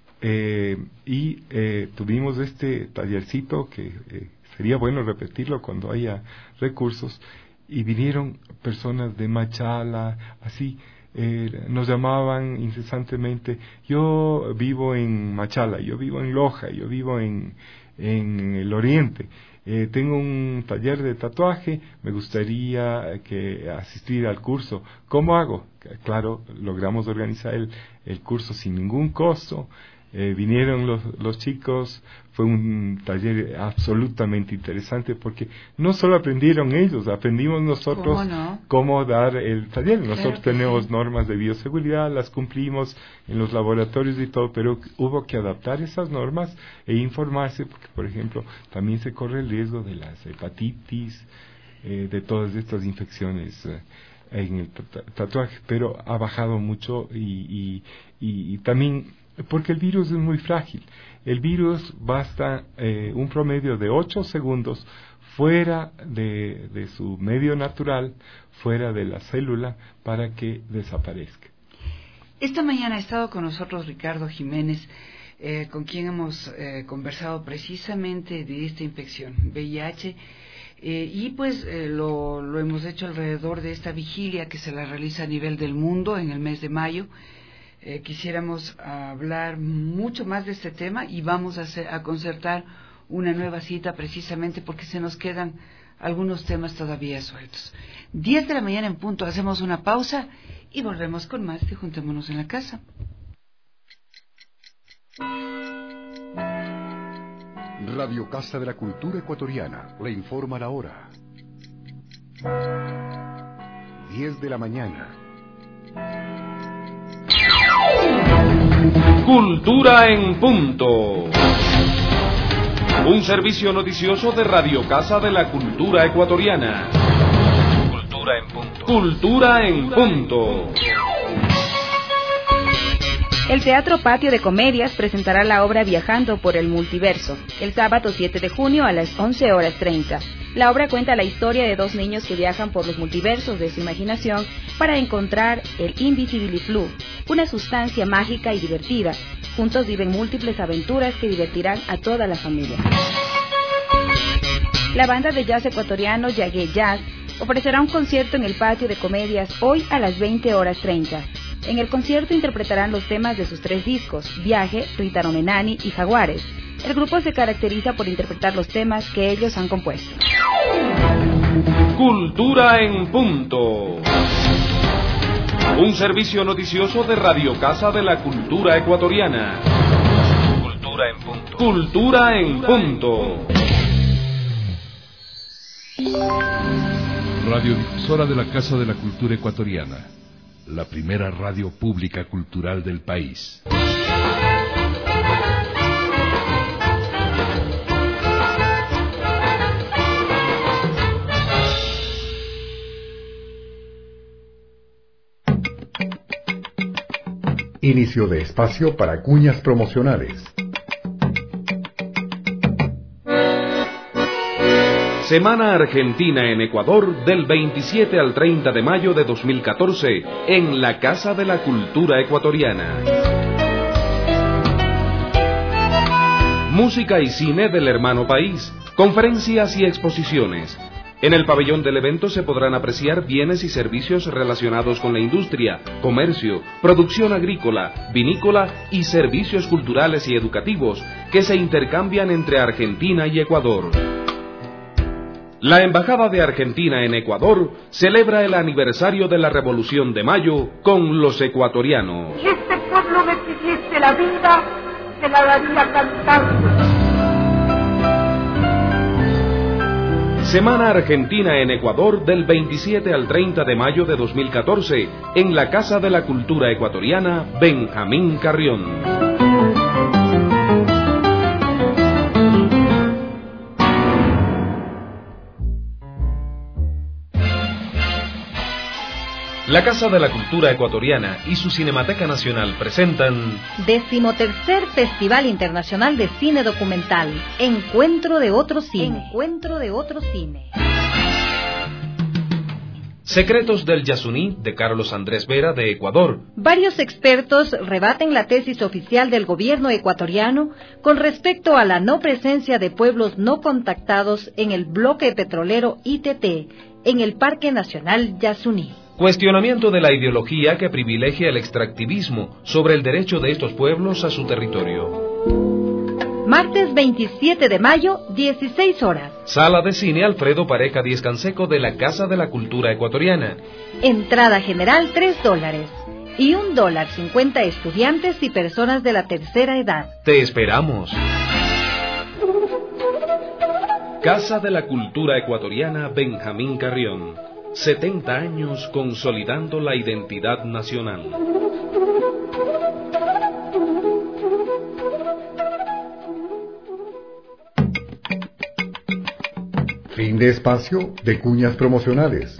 y tuvimos este tallercito que sería bueno repetirlo cuando haya recursos, y vinieron personas de Machala, así. Nos llamaban incesantemente, yo vivo en Machala, yo vivo en Loja, yo vivo en el Oriente, tengo un taller de tatuaje, me gustaría asistir al curso, ¿cómo hago? Claro, logramos organizar el curso sin ningún costo. Vinieron los chicos, fue un taller absolutamente interesante, porque no solo aprendieron ellos, aprendimos nosotros cómo dar el taller. Nosotros tenemos normas de bioseguridad, las cumplimos en los laboratorios y todo, pero hubo que adaptar esas normas e informarse, porque, por ejemplo, también se corre el riesgo de las hepatitis, de todas estas infecciones en el tatuaje, pero ha bajado mucho y también porque el virus es muy frágil. El virus basta un promedio de 8 segundos fuera de su medio natural, fuera de la célula, para que desaparezca. Esta mañana ha estado con nosotros Ricardo Jiménez, con quien hemos conversado precisamente de esta infección, VIH, y pues lo hemos hecho alrededor de esta vigilia que se la realiza a nivel del mundo en el mes de mayo. Quisiéramos hablar mucho más de este tema y vamos a concertar una nueva cita precisamente porque se nos quedan algunos temas todavía sueltos. 10 de la mañana en punto, hacemos una pausa y volvemos con más de Juntémonos en la Casa. Radio Casa de la Cultura Ecuatoriana le informa la hora. 10 de la mañana. Cultura en punto. Un servicio noticioso de Radio Casa de la Cultura Ecuatoriana. Cultura en punto. Cultura en punto. El Teatro Patio de Comedias presentará la obra Viajando por el Multiverso, el sábado 7 de junio a las 11:30. La obra cuenta la historia de dos niños que viajan por los multiversos de su imaginación para encontrar el Invisibiliflu, una sustancia mágica y divertida. Juntos viven múltiples aventuras que divertirán a toda la familia. La banda de jazz ecuatoriano Yagué Jazz ofrecerá un concierto en el Patio de Comedias hoy a las 20:30. En el concierto interpretarán los temas de sus 3 discos, Viaje, Rita Romenani y Jaguares. El grupo se caracteriza por interpretar los temas que ellos han compuesto. Cultura en punto. Un servicio noticioso de Radio Casa de la Cultura Ecuatoriana. Cultura en punto. Cultura en punto. Radiodifusora de la Casa de la Cultura Ecuatoriana. La primera radio pública cultural del país. Inicio de espacio para cuñas promocionales. Semana Argentina en Ecuador del 27 al 30 de mayo de 2014 en la Casa de la Cultura Ecuatoriana. Música y cine del hermano país, conferencias y exposiciones. En el pabellón del evento se podrán apreciar bienes y servicios relacionados con la industria, comercio, producción agrícola, vinícola y servicios culturales y educativos que se intercambian entre Argentina y Ecuador. La Embajada de Argentina en Ecuador celebra el aniversario de la Revolución de Mayo con los ecuatorianos. Si este pueblo me pidiese la vida, se la daría cantando. Semana Argentina en Ecuador del 27 al 30 de mayo de 2014 en la Casa de la Cultura Ecuatoriana Benjamín Carrión. La Casa de la Cultura Ecuatoriana y su Cinemateca Nacional presentan 13º Festival Internacional de Cine Documental, Encuentro de Otro Cine. Secretos del Yasuní de Carlos Andrés Vera de Ecuador. Varios expertos rebaten la tesis oficial del gobierno ecuatoriano con respecto a la no presencia de pueblos no contactados en el bloque petrolero ITT en el Parque Nacional Yasuní. Cuestionamiento de la ideología que privilegia el extractivismo sobre el derecho de estos pueblos a su territorio. Martes 27 de mayo, 16 horas. Sala de Cine Alfredo Pareja Díez Canseco de la Casa de la Cultura Ecuatoriana. Entrada general $3 y $1.50 estudiantes y personas de la tercera edad. Te esperamos. Casa de la Cultura Ecuatoriana Benjamín Carrión. 70 años consolidando la identidad nacional. Fin de espacio de cuñas promocionales.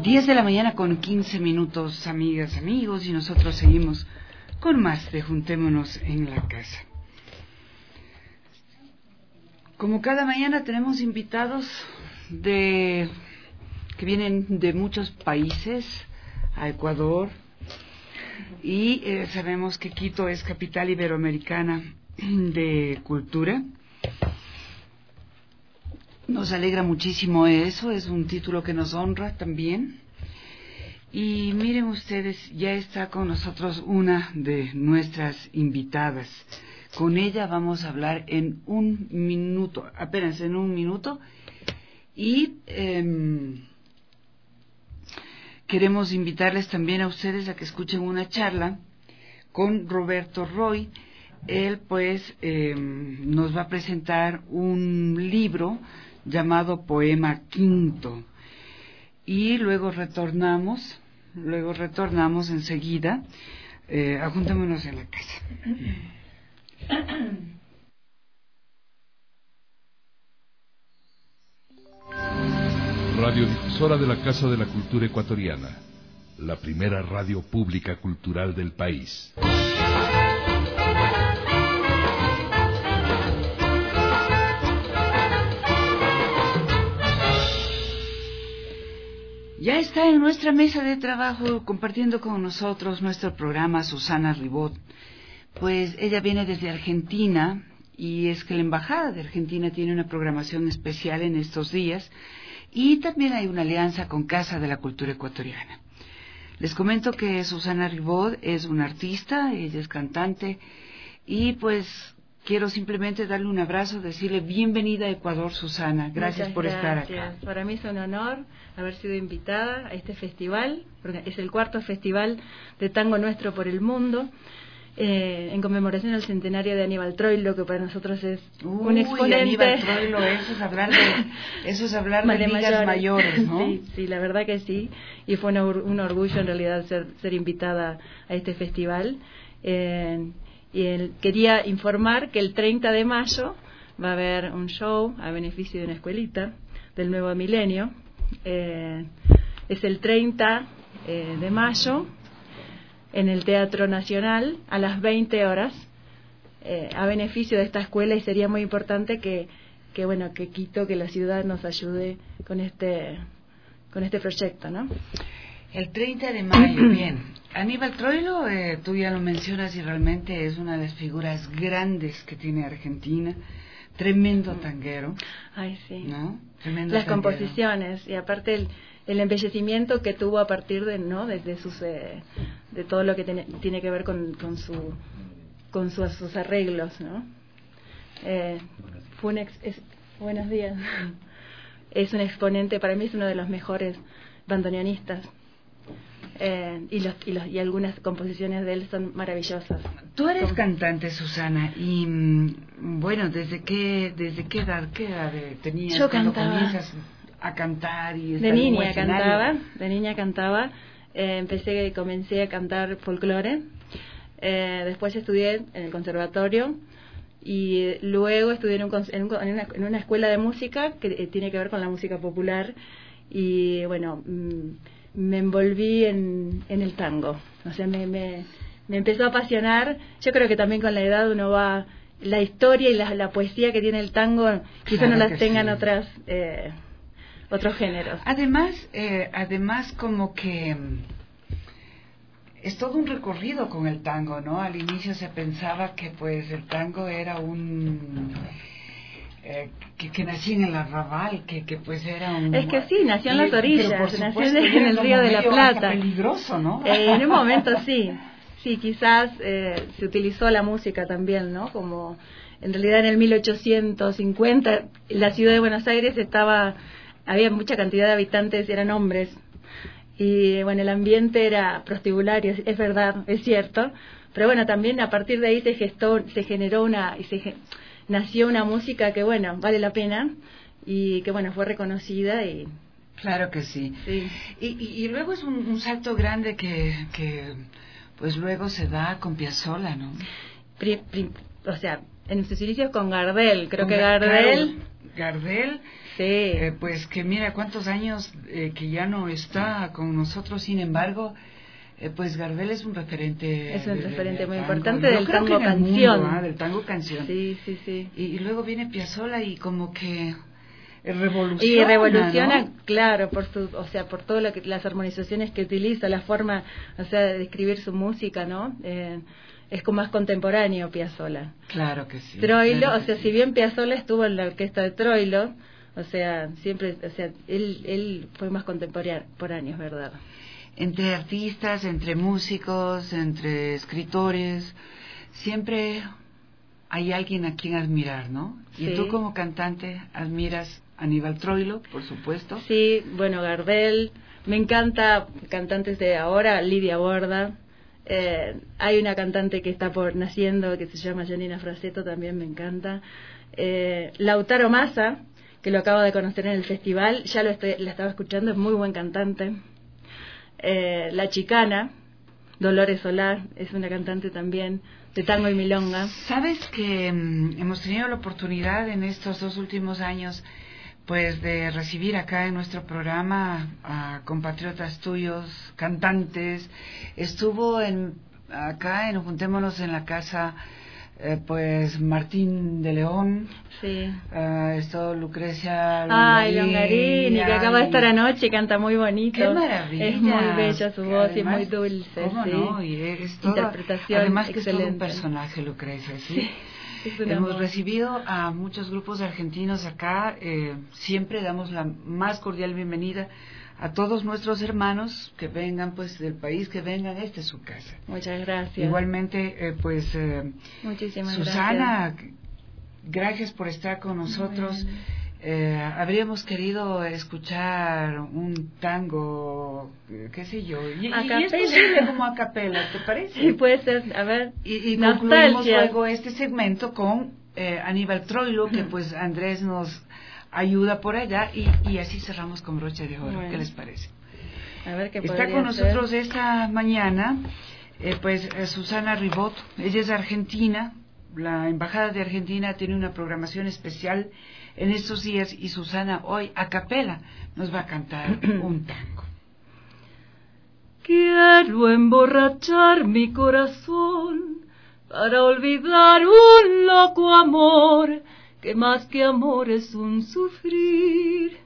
10 de la mañana con 15 minutos, amigas, amigos, y nosotros seguimos con más de Juntémonos en la Casa. Como cada mañana tenemos invitados que vienen de muchos países, a Ecuador, y sabemos que Quito es capital iberoamericana de cultura. Nos alegra muchísimo eso, es un título que nos honra también. Y miren ustedes, ya está con nosotros una de nuestras invitadas. Con ella vamos a hablar en un minuto, apenas en un minuto. Y queremos invitarles también a ustedes a que escuchen una charla con Roberto Roy. Él pues nos va a presentar un libro llamado Poema Quinto. Y luego retornamos enseguida a Juntémonos en la Casa. Radiodifusora de la Casa de la Cultura Ecuatoriana, la primera radio pública cultural del país. Ya está en nuestra mesa de trabajo compartiendo con nosotros nuestro programa Susana Ribot. Pues ella viene desde Argentina y es que la Embajada de Argentina tiene una programación especial en estos días y también hay una alianza con Casa de la Cultura Ecuatoriana. Les comento que Susana Ribot es una artista, ella es cantante y pues quiero simplemente darle un abrazo, decirle bienvenida a Ecuador, Susana. Gracias por estar acá. Para mí es un honor haber sido invitada a este festival, porque es el 4º festival de tango nuestro por el mundo, en conmemoración al centenario de Aníbal Troilo, que para nosotros es un exponente. Aníbal Troilo, eso es hablar de ligas mayores, ¿no? Sí, la verdad que sí, y fue un orgullo en realidad ser invitada a este festival. Quería informar que el 30 de mayo va a haber un show a beneficio de una escuelita del nuevo milenio. Es el 30 de mayo en el Teatro Nacional a las 20 horas a beneficio de esta escuela, y sería muy importante que Quito, que la ciudad nos ayude con este proyecto, ¿no? El 30 de mayo, bien. Aníbal Troilo, tú ya lo mencionas y realmente es una de las figuras grandes que tiene Argentina. Tremendo tanguero. Ay, sí. ¿No? Tremendo las tanguero. Composiciones y aparte el embellecimiento que tuvo a partir de todo lo que tiene que ver con sus arreglos, ¿no? Buenos días. Es un exponente, para mí es uno de los mejores bandoneonistas. Y algunas composiciones de él son maravillosas. Tú eres cantante, Susana, y bueno, ¿desde qué edad tenías? Yo cuando cantaba. comienzas a cantar y de niña cantaba. Comencé a cantar folclore. Después estudié en el conservatorio y luego estudié en una escuela de música que tiene que ver con la música popular, y bueno, me envolví en el tango. O sea, me empezó a apasionar. Yo creo que también con la edad uno va, la historia y la poesía que tiene el tango quizá no las tengan otros géneros. Además como que es todo un recorrido con el tango, ¿no? Al inicio se pensaba que pues el tango era que nacía en el arrabal, que pues era un... Es que sí, nació en las orillas, nació en el Río de la Plata. Peligroso, ¿no? En un momento sí, quizás se utilizó la música también, ¿no? Como en realidad en el 1850 la ciudad de Buenos Aires había mucha cantidad de habitantes, eran hombres, y bueno, el ambiente era prostibulario, es verdad, es cierto, pero bueno, también a partir de ahí nació una música que bueno, vale la pena, y que bueno, fue reconocida y... Claro que sí. Y luego es un salto grande que pues luego se da con Piazzolla, ¿no? o sea, en sus inicios con Gardel, creo Con que Gardel... Gardel, sí. Pues que mira cuántos años que ya no está con nosotros, sin embargo, pues Gardel es un referente. Es un referente muy tango, importante ¿no? del Creo tango que en el canción. mundo, del tango canción. Sí, sí, sí. Y luego viene Piazzolla y como que revoluciona. Y revoluciona, ¿no? claro, por su, o sea, por todo lo que las armonizaciones que utiliza, la forma, o sea, de escribir su música, ¿no? Es como más contemporáneo Piazzolla. Claro que sí. Troilo, claro o sea, sí. si bien Piazzolla estuvo en la orquesta de Troilo, o sea, siempre, o sea, él fue más contemporáneo, es verdad. Entre artistas, entre músicos, entre escritores, siempre hay alguien a quien admirar, ¿no? Sí. Y tú como cantante admiras a Aníbal Troilo, por supuesto. Sí, bueno, Gardel, me encanta cantantes de ahora, Lidia Borda. Hay una cantante que está naciendo que se llama Janina Fraseto, también me encanta. Lautaro Massa, que lo acabo de conocer en el festival, ya la estaba escuchando, es muy buen cantante. La Chicana, Dolores Solá, es una cantante también de tango y milonga. Sabes que hemos tenido la oportunidad en estos 2 últimos años pues de recibir acá en nuestro programa a compatriotas tuyos, cantantes. Estuvo acá en Juntémonos en la Casa pues Martín de León. Sí. Estuvo Lucrecia Longarini, que acaba de estar anoche, canta muy bonito. Qué maravilla. Es muy bella su voz, además, y es muy dulce. ¿cómo sí. no? Y es toda, interpretación además que excelente. es todo un personaje, Lucrecia, ¿sí? Sí. Hemos recibido a muchos grupos argentinos acá, siempre damos la más cordial bienvenida a todos nuestros hermanos que vengan pues del país, que vengan, esta es su casa. Muchas gracias. Igualmente, muchísimas Susana, gracias por estar con nosotros. Habríamos querido escuchar un tango, qué sé yo, y es posible como a capela, ¿te parece? Sí, puede ser, a ver. Y concluimos luego este segmento con Aníbal Troilo, que pues Andrés nos ayuda por allá, y así cerramos con broche de oro. Bueno. ¿Qué les parece? A ver qué está con nosotros esta mañana Susana Ribot. Ella es argentina. La Embajada de Argentina tiene una programación especial en estos días y Susana hoy a capela nos va a cantar un tango. Quiero emborrachar mi corazón para olvidar un loco amor que más que amor es un sufrir.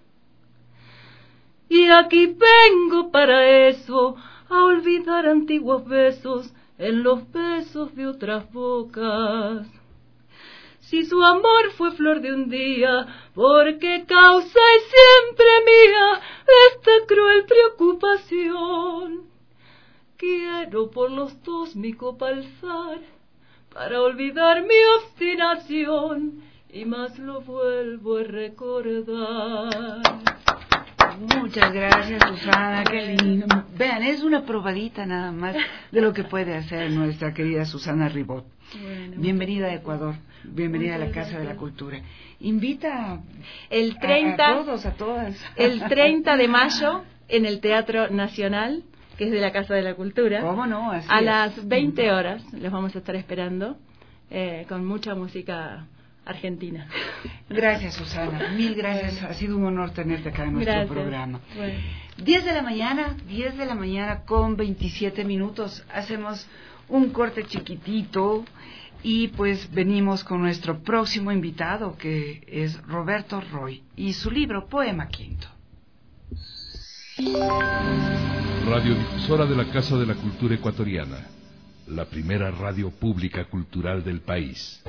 Y aquí vengo para eso, a olvidar antiguos besos en los besos de otras bocas. Si su amor fue flor de un día, ¿por qué causa y siempre mía esta cruel preocupación? Quiero por los dos mi copa alzar, para olvidar mi obstinación, y más lo vuelvo a recordar. Muchas gracias, Susana, qué lindo. Vean, es una probadita nada más de lo que puede hacer nuestra querida Susana Ribot. Bueno, bienvenida a Ecuador, bienvenida a la Casa de la Cultura. Invita el 30, a todos, a todas. El 30 de mayo en el Teatro Nacional, que es de la Casa de la Cultura. ¿Cómo no? Así a las 20 horas los vamos a estar esperando, con mucha música argentina. Gracias, Susana, mil gracias. Bueno. Ha sido un honor tenerte acá en nuestro programa. Bueno. 10 de la mañana con 27 minutos. Hacemos un corte chiquitito y pues venimos con nuestro próximo invitado, que es Roberto Roy y su libro Poema Quinto. Radiodifusora de la Casa de la Cultura Ecuatoriana, la primera radio pública cultural del país.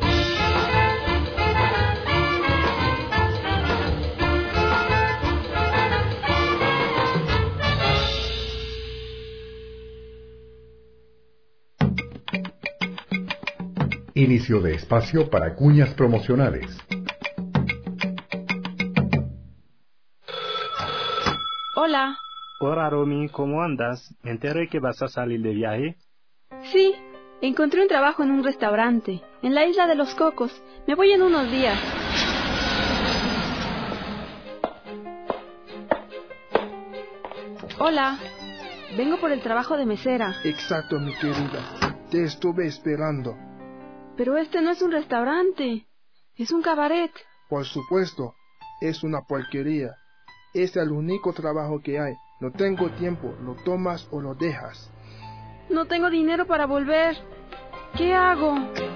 Inicio de espacio para cuñas promocionales. Hola. Hola, Romy, ¿cómo andas? Me enteré que vas a salir de viaje. Sí, encontré un trabajo en un restaurante, en la Isla de los Cocos. Me voy en unos días. Hola, vengo por el trabajo de mesera. Exacto, mi querida. Te estuve esperando. Pero este no es un restaurante, es un cabaret. Por supuesto, es una porquería. Es el único trabajo que hay. No tengo tiempo, lo tomas o lo dejas. No tengo dinero para volver. ¿Qué hago?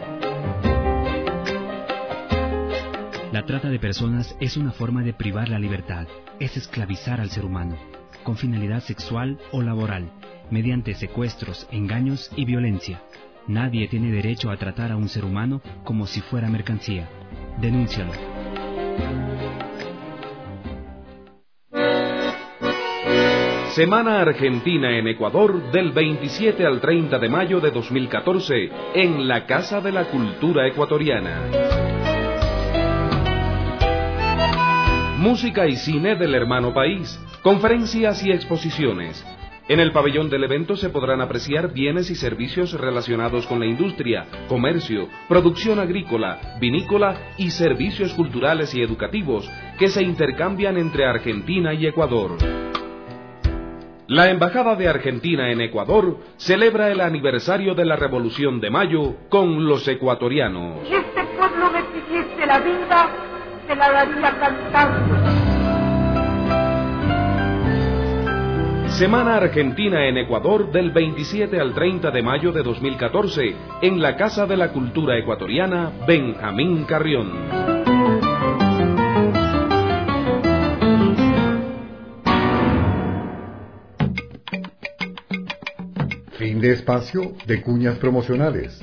La trata de personas es una forma de privar la libertad, es esclavizar al ser humano, con finalidad sexual o laboral, mediante secuestros, engaños y violencia. Nadie tiene derecho a tratar a un ser humano como si fuera mercancía. Denúncialo. Semana Argentina en Ecuador del 27 al 30 de mayo de 2014 en la Casa de la Cultura Ecuatoriana. Música y cine del hermano país, conferencias y exposiciones. En el pabellón del evento se podrán apreciar bienes y servicios relacionados con la industria, comercio, producción agrícola, vinícola y servicios culturales y educativos que se intercambian entre Argentina y Ecuador. La Embajada de Argentina en Ecuador celebra el aniversario de la Revolución de Mayo con los ecuatorianos. Si este pueblo me pidiese la vida, se la daría cantando. Semana Argentina en Ecuador del 27 al 30 de mayo de 2014 en la Casa de la Cultura Ecuatoriana Benjamín Carrión. Fin de espacio de cuñas promocionales.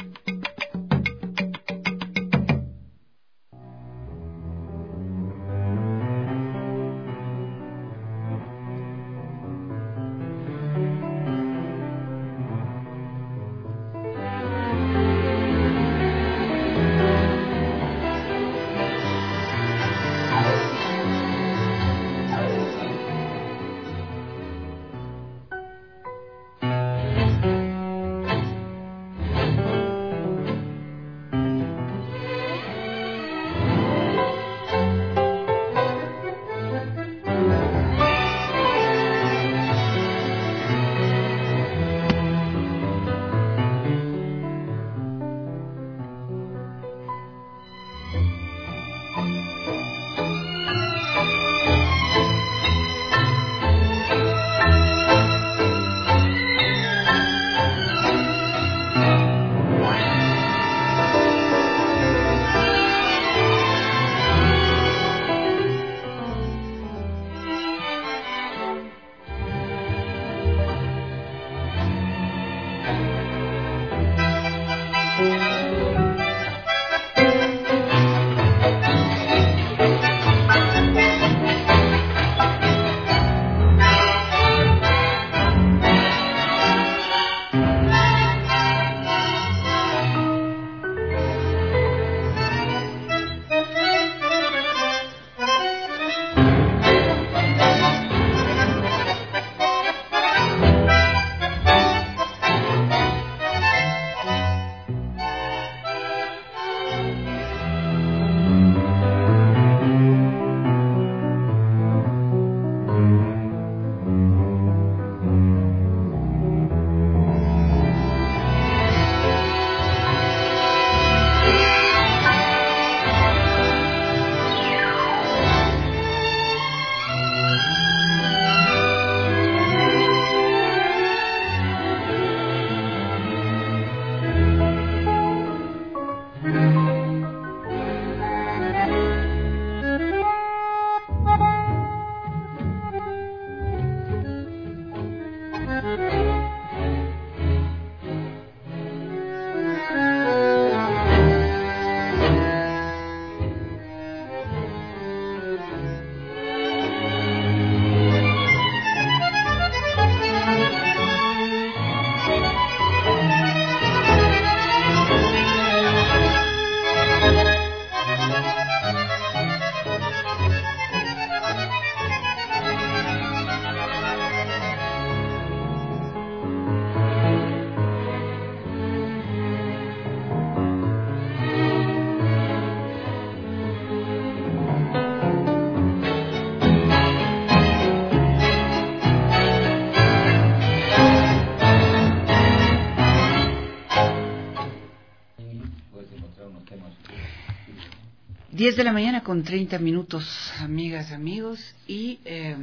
10 de la mañana con 30 minutos, amigas, amigos, y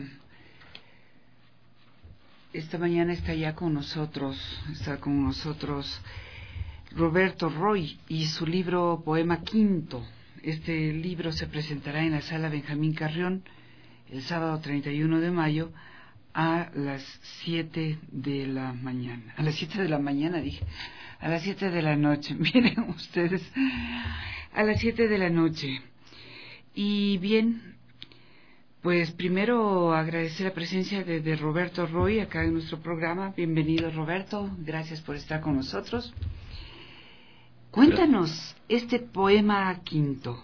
esta mañana está con nosotros Roberto Roy y su libro Poema Quinto. Este libro se presentará en la Sala Benjamín Carrión el sábado 31 de mayo a las 7 de la mañana. A las 7 de la mañana, dije. A las 7 de la noche. Miren ustedes. A las 7 de la noche. Y bien, pues primero agradecer la presencia de Roberto Roy acá en nuestro programa. Bienvenido, Roberto. Gracias por estar con nosotros. Cuéntanos este poema quinto.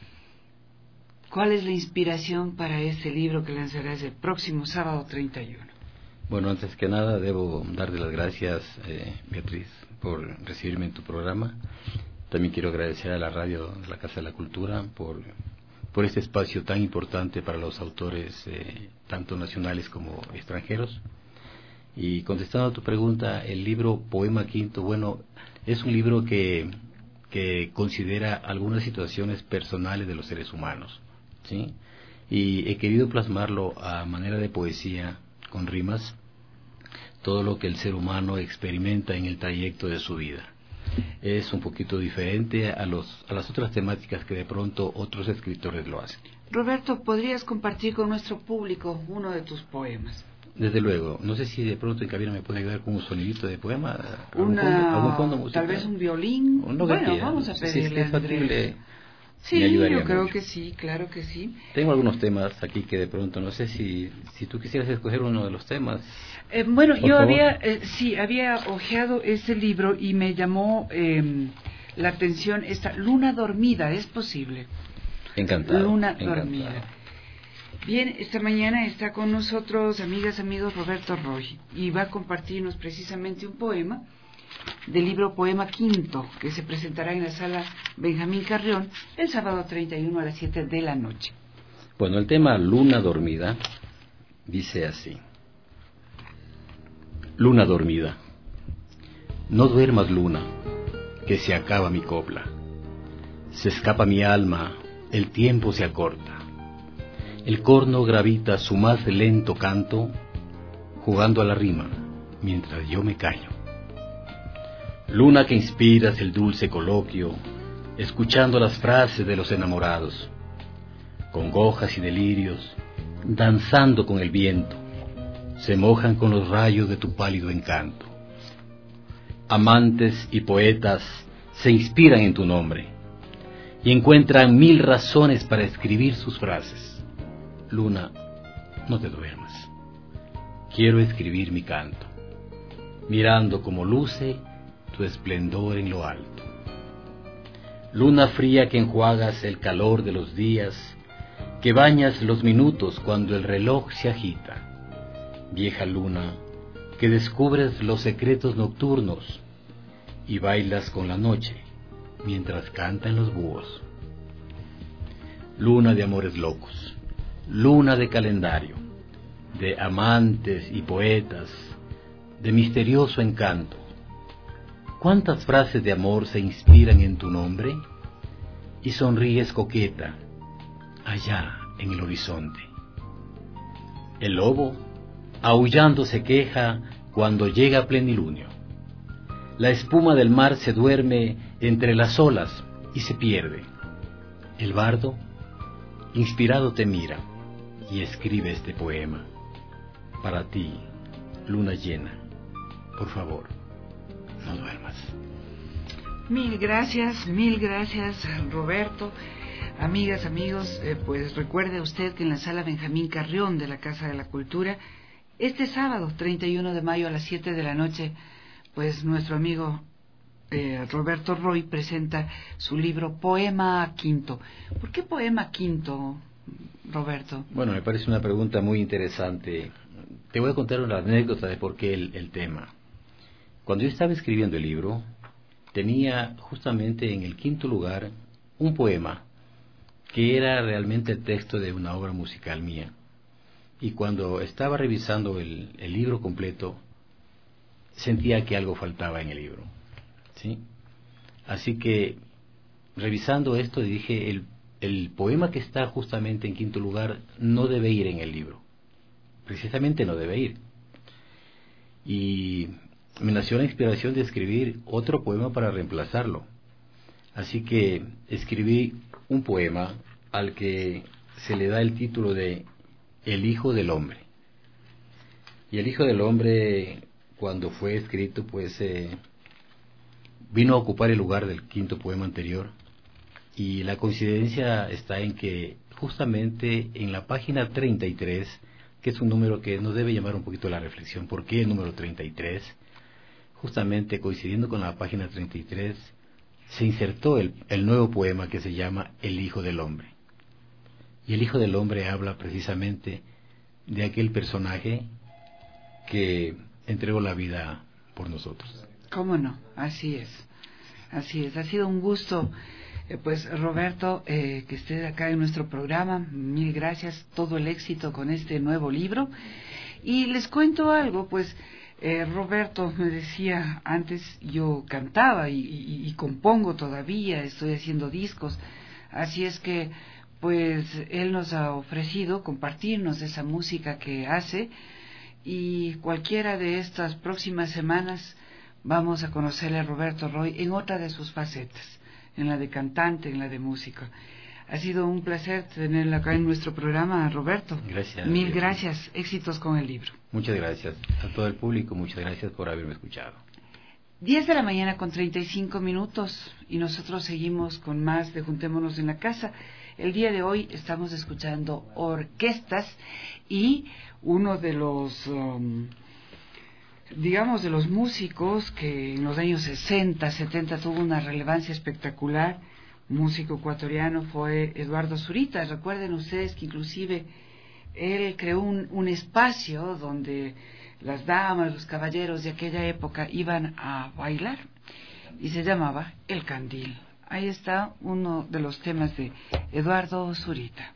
¿Cuál es la inspiración para este libro que lanzarás el próximo sábado 31? Bueno, antes que nada debo darle las gracias, Beatriz, por recibirme en tu programa. También quiero agradecer a la radio de la Casa de la Cultura por este espacio tan importante para los autores, tanto nacionales como extranjeros. Y contestando a tu pregunta, el libro Poema Quinto, bueno, es un libro que considera algunas situaciones personales de los seres humanos, ¿sí? Y he querido plasmarlo a manera de poesía, con rimas, todo lo que el ser humano experimenta en el trayecto de su vida. Es un poquito diferente a las otras temáticas que de pronto otros escritores lo hacen. Roberto, ¿podrías compartir con nuestro público uno de tus poemas? Desde luego. No sé si de pronto en cabina me puede ayudar con un sonidito de poema. ¿Algún fondo musical? Tal vez un violín. Bueno, vamos a pedirle. Si es factible, sí, me ayudaría yo creo mucho. que sí, claro que sí. Tengo algunos temas aquí que de pronto, no sé si tú quisieras escoger uno de los temas. Bueno, yo había hojeado ese libro y me llamó la atención esta Luna Dormida. ¿Es posible? Encantado. Luna Dormida. Bien, esta mañana está con nosotros, amigas, amigos, Roberto Roy, y va a compartirnos precisamente un poema del libro Poema Quinto, que se presentará en la Sala Benjamín Carrión el sábado 31 a las 7 de la noche. Bueno, el tema Luna Dormida dice así. Luna dormida, no duermas, luna, que se acaba mi copla. Se escapa mi alma, el tiempo se acorta. El corno gravita su más lento canto, jugando a la rima, mientras yo me callo. Luna que inspiras el dulce coloquio, escuchando las frases de los enamorados, congojas y delirios, danzando con el viento, se mojan con los rayos de tu pálido encanto. Amantes y poetas se inspiran en tu nombre y encuentran 1000 razones para escribir sus frases. Luna, no te duermas. Quiero escribir mi canto, mirando como luce tu esplendor en lo alto. Luna fría que enjuagas el calor de los días, que bañas los minutos cuando el reloj se agita. Vieja luna, que descubres los secretos nocturnos y bailas con la noche mientras cantan los búhos. Luna de amores locos, luna de calendario, de amantes y poetas, de misterioso encanto. ¿Cuántas frases de amor se inspiran en tu nombre? Y sonríes coqueta, allá en el horizonte. El lobo, aullando, se queja cuando llega plenilunio. La espuma del mar se duerme entre las olas y se pierde. El bardo, inspirado, te mira y escribe este poema. Para ti, luna llena, por favor, no duermas. Mil gracias, Roberto. Amigas, amigos, pues recuerde usted que en la Sala Benjamín Carrión de la Casa de la Cultura, este sábado 31 de mayo a las 7 de la noche, pues nuestro amigo Roberto Roy presenta su libro Poema Quinto. ¿Por qué Poema Quinto, Roberto? Bueno, me parece una pregunta muy interesante. Te voy a contar una anécdota de por qué el tema. Cuando yo estaba escribiendo el libro, tenía justamente en el quinto lugar un poema que era realmente el texto de una obra musical mía. Y cuando estaba revisando el libro completo, sentía que algo faltaba en el libro, ¿sí? Así que, revisando esto, dije, el poema que está justamente en quinto lugar no debe ir en el libro. Precisamente no debe ir. Y me nació la inspiración de escribir otro poema para reemplazarlo. Así que escribí un poema al que se le da el título de El Hijo del Hombre. Y el Hijo del Hombre, cuando fue escrito, pues vino a ocupar el lugar del quinto poema anterior. Y la coincidencia está en que justamente en la página 33, que es un número que nos debe llamar un poquito la reflexión, ¿por qué el número 33? Justamente coincidiendo con la página 33, se insertó el nuevo poema que se llama El Hijo del Hombre. Y el Hijo del Hombre habla precisamente de aquel personaje que entregó la vida por nosotros. ¿Cómo no? Así es. Así es. Ha sido un gusto, pues Roberto, que estés acá en nuestro programa. Mil gracias. Todo el éxito con este nuevo libro. Y les cuento algo, pues Roberto me decía antes, yo cantaba y compongo todavía, estoy haciendo discos. Así es que pues él nos ha ofrecido compartirnos esa música que hace, y cualquiera de estas próximas semanas vamos a conocerle a Roberto Roy en otra de sus facetas, en la de cantante, en la de músico. Ha sido un placer tenerlo acá en nuestro programa, Roberto. Gracias. Mil gracias. Éxitos con el libro. Muchas gracias a todo el público, muchas gracias por haberme escuchado. 10 de la mañana con 35 minutos y nosotros seguimos con más de Juntémonos en la Casa. El día de hoy estamos escuchando orquestas y uno de los, digamos, de los músicos que en los años 60, 70 tuvo una relevancia espectacular, músico ecuatoriano, fue Eduardo Zurita. Recuerden ustedes que inclusive él creó un espacio donde las damas, los caballeros de aquella época iban a bailar y se llamaba El Candil. Ahí está uno de los temas de Eduardo Zurita.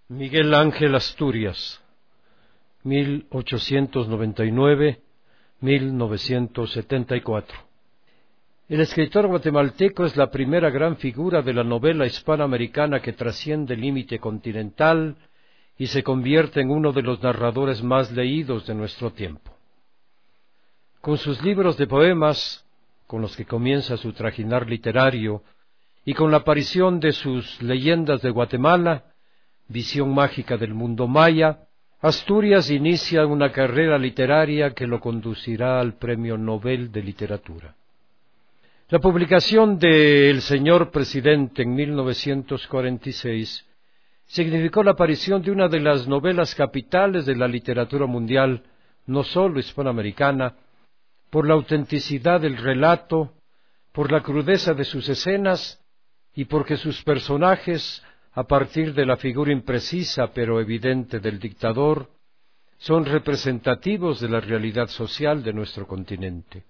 Miguel Ángel Asturias, 1899-1974. El escritor guatemalteco es la primera gran figura de la novela hispanoamericana que trasciende el límite continental y se convierte en uno de los narradores más leídos de nuestro tiempo. Con sus libros de poemas, con los que comienza su trajinar literario, y con la aparición de sus Leyendas de Guatemala, visión mágica del mundo maya, Asturias inicia una carrera literaria que lo conducirá al Premio Nobel de Literatura. La publicación de El Señor Presidente en 1946 significó la aparición de una de las novelas capitales de la literatura mundial, no solo hispanoamericana, por la autenticidad del relato, por la crudeza de sus escenas y porque sus personajes, a partir de la figura imprecisa pero evidente del dictador, son representativos de la realidad social de nuestro continente.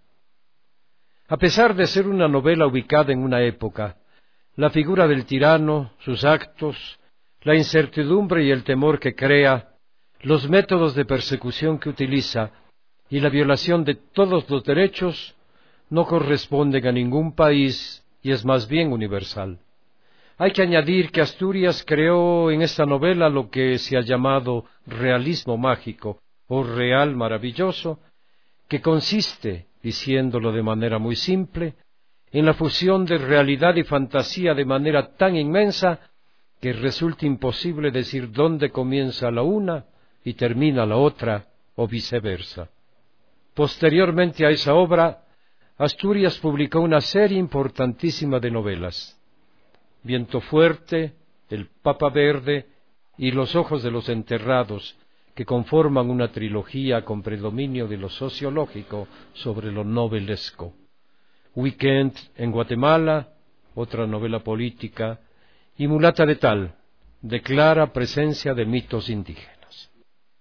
A pesar de ser una novela ubicada en una época, la figura del tirano, sus actos, la incertidumbre y el temor que crea, los métodos de persecución que utiliza y la violación de todos los derechos no corresponden a ningún país y es más bien universal. Hay que añadir que Asturias creó en esta novela lo que se ha llamado realismo mágico o real maravilloso, que consiste, diciéndolo de manera muy simple, en la fusión de realidad y fantasía de manera tan inmensa que resulta imposible decir dónde comienza la una y termina la otra, o viceversa. Posteriormente a esa obra, Asturias publicó una serie importantísima de novelas: Viento Fuerte, El Papa Verde y Los Ojos de los Enterrados, que conforman una trilogía con predominio de lo sociológico sobre lo novelesco. Weekend en Guatemala, otra novela política, y Mulata Letal, de clara presencia de mitos indígenas.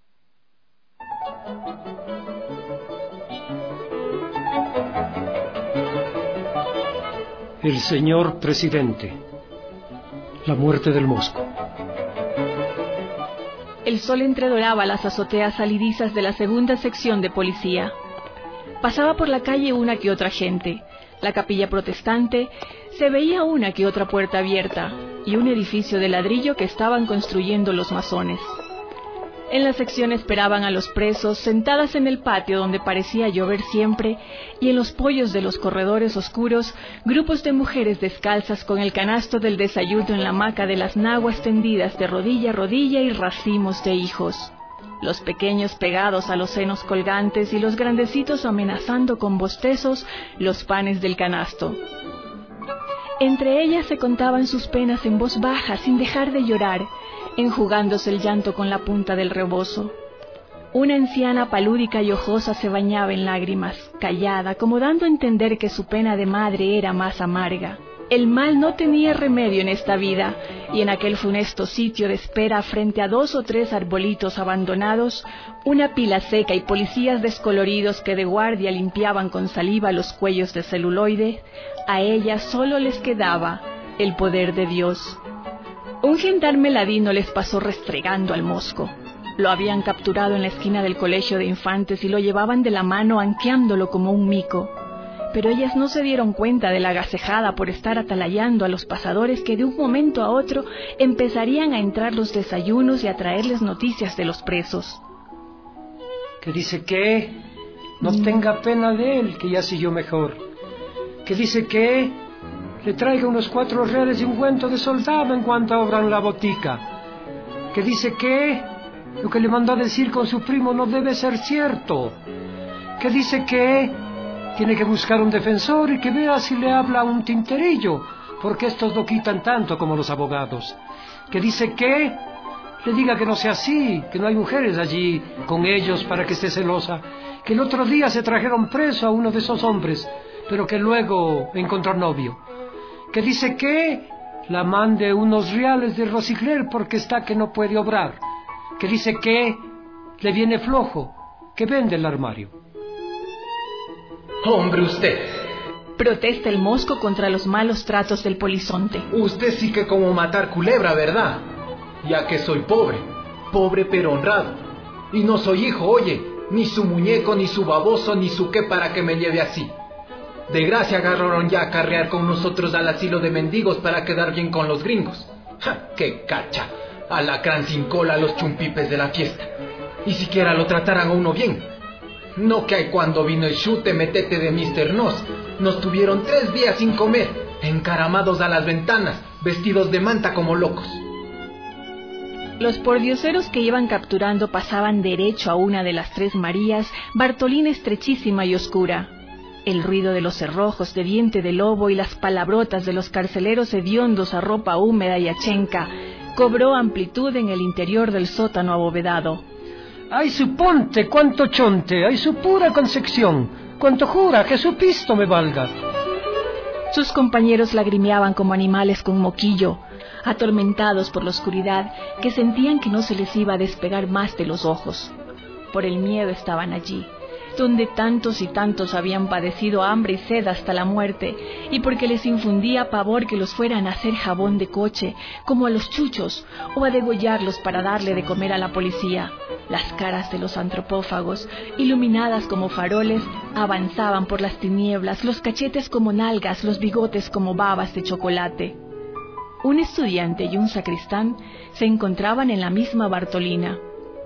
El Señor Presidente. La muerte del Mosco. El sol entredoraba las azoteas salidizas de la segunda sección de policía. Pasaba por la calle una que otra gente. La capilla protestante, se veía una que otra puerta abierta y un edificio de ladrillo que estaban construyendo los masones. En la sección esperaban a los presos sentadas en el patio donde parecía llover siempre, y en los pollos de los corredores oscuros, grupos de mujeres descalzas con el canasto del desayuno en la hamaca de las naguas tendidas de rodilla a rodilla y racimos de hijos. Los pequeños pegados a los senos colgantes y los grandecitos amenazando con bostezos los panes del canasto. Entre ellas se contaban sus penas en voz baja sin dejar de llorar, enjugándose el llanto con la punta del rebozo. Una anciana palúdica y ojosa se bañaba en lágrimas, callada, como dando a entender que su pena de madre era más amarga. El mal no tenía remedio en esta vida, y en aquel funesto sitio de espera frente a 2 o 3 arbolitos abandonados, una pila seca y policías descoloridos que de guardia limpiaban con saliva los cuellos de celuloide, a ellas solo les quedaba el poder de Dios. Un gendarme ladino les pasó restregando al Mosco. Lo habían capturado en la esquina del colegio de infantes y lo llevaban de la mano anqueándolo como un mico. Pero ellas no se dieron cuenta de la agasejada por estar atalayando a los pasadores que de un momento a otro empezarían a entrar los desayunos y a traerles noticias de los presos. Que dice que no tenga pena de él, que ya siguió mejor. Que dice que le traiga unos 4 reales y un cuento de soldado en cuanto abran la botica. Que dice que lo que le mandó a decir con su primo no debe ser cierto. Que dice que tiene que buscar un defensor y que vea si le habla un tinterillo, porque estos lo quitan tanto como los abogados. Que dice que le diga que no sea así, que no hay mujeres allí con ellos para que esté celosa. Que el otro día se trajeron preso a uno de esos hombres, pero que luego encontró novio. Que dice que la mande unos reales de Rosicler porque está que no puede obrar. Que dice que le viene flojo, que vende el armario. Hombre, usted. Protesta el Mosco contra los malos tratos del polizonte. Usted sí que como matar culebra, ¿verdad? ya que soy pobre, pobre pero honrado. Y no soy hijo, oye, ni su muñeco, ni su baboso, ni su qué para que me lleve así. De gracia agarraron ya a carrear con nosotros al asilo de mendigos para quedar bien con los gringos. ¡Ja! ¡Qué cacha! Alacrán sin cola a los chumpipes de la fiesta. Y siquiera lo trataran a uno bien. No que cuando vino el chute metete de Mr. Nos tuvieron 3 días sin comer, encaramados a las ventanas, vestidos de manta como locos. Los pordioseros que iban capturando pasaban derecho a una de las 3 Marías, Bartolina estrechísima y oscura. El ruido de los cerrojos de diente de lobo y las palabrotas de los carceleros hediondos a ropa húmeda y achenca cobró amplitud en el interior del sótano abovedado. ¡Ay, su ponte, cuánto chonte! ¡Ay, su pura concepción! ¡Cuánto jura que su pisto me valga! Sus compañeros lagrimeaban como animales con moquillo, atormentados por la oscuridad que sentían que no se les iba a despegar más de los ojos. Por el miedo estaban allí, donde tantos y tantos habían padecido hambre y sed hasta la muerte, y porque les infundía pavor que los fueran a hacer jabón de coche, como a los chuchos, o a degollarlos para darle de comer a la policía. Las caras de los antropófagos, iluminadas como faroles, avanzaban por las tinieblas, los cachetes como nalgas, los bigotes como babas de chocolate. Un estudiante y un sacristán se encontraban en la misma Bartolina.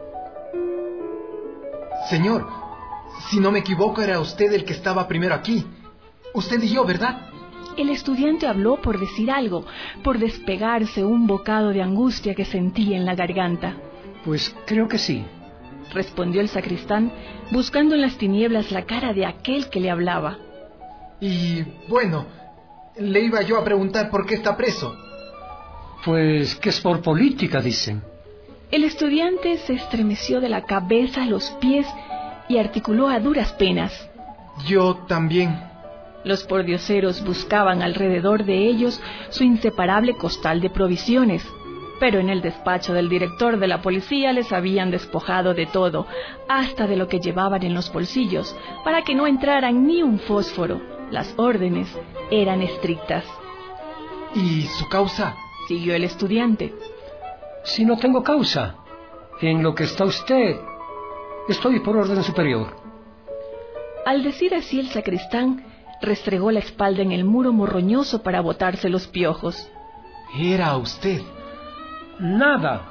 Señor, si no me equivoco, era usted el que estaba primero aquí. Usted y yo, ¿verdad? El estudiante habló por decir algo, por despegarse un bocado de angustia que sentía en la garganta. Pues creo que sí, respondió el sacristán, buscando en las tinieblas la cara de aquel que le hablaba. Y bueno, le iba yo a preguntar por qué está preso. Pues que es por política, dicen. El estudiante se estremeció de la cabeza a los pies y articuló a duras penas. Yo también. Los pordioseros buscaban alrededor de ellos su inseparable costal de provisiones, pero en el despacho del director de la policía les habían despojado de todo, hasta de lo que llevaban en los bolsillos, para que no entraran ni un fósforo. Las órdenes eran estrictas. ¿Y su causa? Siguió el estudiante. Si no tengo causa, en lo que está usted, estoy por orden superior. Al decir así, el sacristán restregó la espalda en el muro morroñoso para botarse los piojos. ¿Era usted? Nada.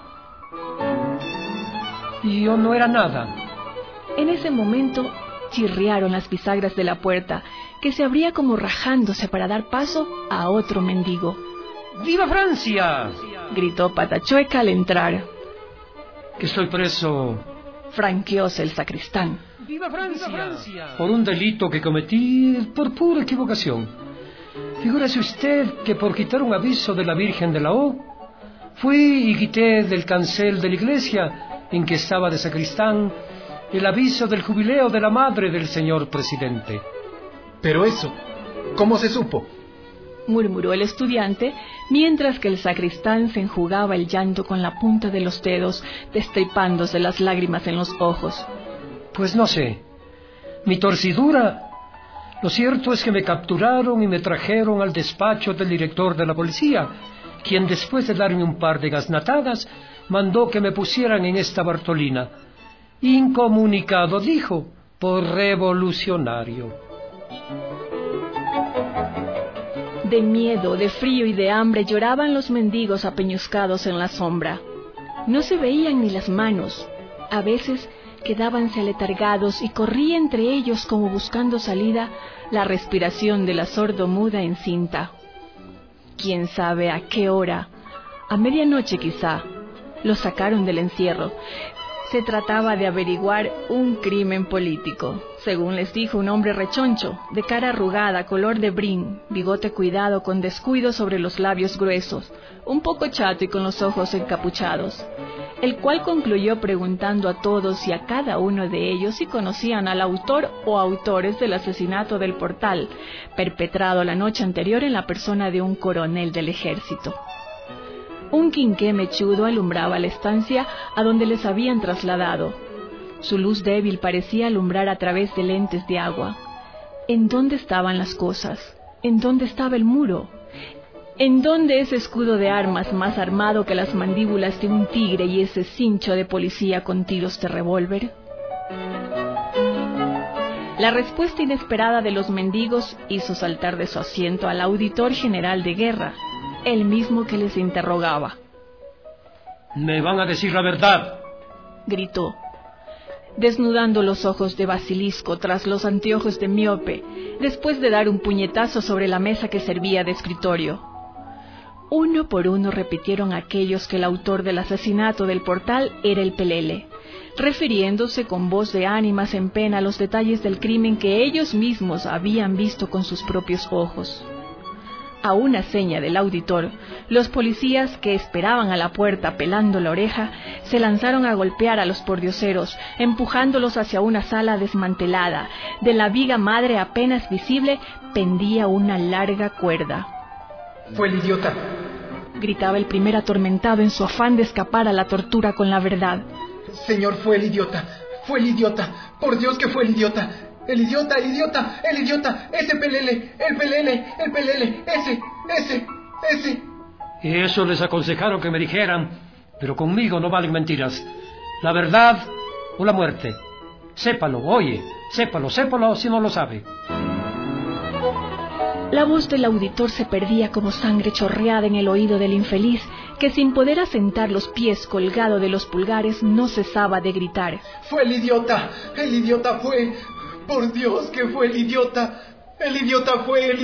Yo no era nada. En ese momento chirriaron las bisagras de la puerta, que se abría como rajándose para dar paso a otro mendigo. ¡Viva Francia!, gritó Patachueca al entrar. Que estoy preso, franqueóse el sacristán. ¡Viva Francia! Por un delito que cometí por pura equivocación. Figúrese usted que por quitar un aviso de la Virgen de la O, fui y quité del cancel de la iglesia en que estaba de sacristán el aviso del jubileo de la madre del señor presidente. Pero eso, ¿cómo se supo?, murmuró el estudiante, mientras que el sacristán se enjugaba el llanto con la punta de los dedos, destripándose las lágrimas en los ojos. Pues no sé. Mi torcidura. Lo cierto es que me capturaron y me trajeron al despacho del director de la policía, quien después de darme un par de gaznatadas, mandó que me pusieran en esta Bartolina. Incomunicado, dijo, por revolucionario. De miedo, de frío y de hambre lloraban los mendigos apeñuscados en la sombra. No se veían ni las manos. A veces quedábanse aletargados y corría entre ellos como buscando salida la respiración de la sordomuda encinta. Quién sabe a qué hora, a medianoche quizá, los sacaron del encierro. Se trataba de averiguar un crimen político, según les dijo un hombre rechoncho, de cara arrugada, color de brin, bigote cuidado con descuido sobre los labios gruesos, un poco chato y con los ojos encapuchados, el cual concluyó preguntando a todos y a cada uno de ellos si conocían al autor o autores del asesinato del Portal, perpetrado la noche anterior en la persona de un coronel del ejército. Un quinqué mechudo alumbraba la estancia a donde les habían trasladado. Su luz débil parecía alumbrar a través de lentes de agua. ¿En dónde estaban las cosas? ¿En dónde estaba el muro? ¿En dónde ese escudo de armas más armado que las mandíbulas de un tigre y ese cincho de policía con tiros de revólver? La respuesta inesperada de los mendigos hizo saltar de su asiento al auditor general de guerra, el mismo que les interrogaba. «Me van a decir la verdad», gritó, desnudando los ojos de basilisco tras los anteojos de miope, después de dar un puñetazo sobre la mesa que servía de escritorio. Uno por uno repitieron aquellos que el autor del asesinato del portal era el Pelele, refiriéndose con voz de ánimas en pena a los detalles del crimen que ellos mismos habían visto con sus propios ojos. A una seña del auditor, los policías que esperaban a la puerta pelando la oreja se lanzaron a golpear a los pordioseros, empujándolos hacia una sala desmantelada. De la viga madre apenas visible pendía una larga cuerda. «Fue el idiota», gritaba el primer atormentado en su afán de escapar a la tortura con la verdad. «Señor, fue el idiota, por Dios que fue el idiota. El idiota, ese Pelele, el Pelele, ese. Y eso les aconsejaron que me dijeran, pero conmigo no valen mentiras. La verdad o la muerte. Sépalo, oye, sépalo si no lo sabe». La voz del auditor se perdía como sangre chorreada en el oído del infeliz, que sin poder asentar los pies colgado de los pulgares no cesaba de gritar. «Fue el idiota fue. Por Dios que fue el idiota. El idiota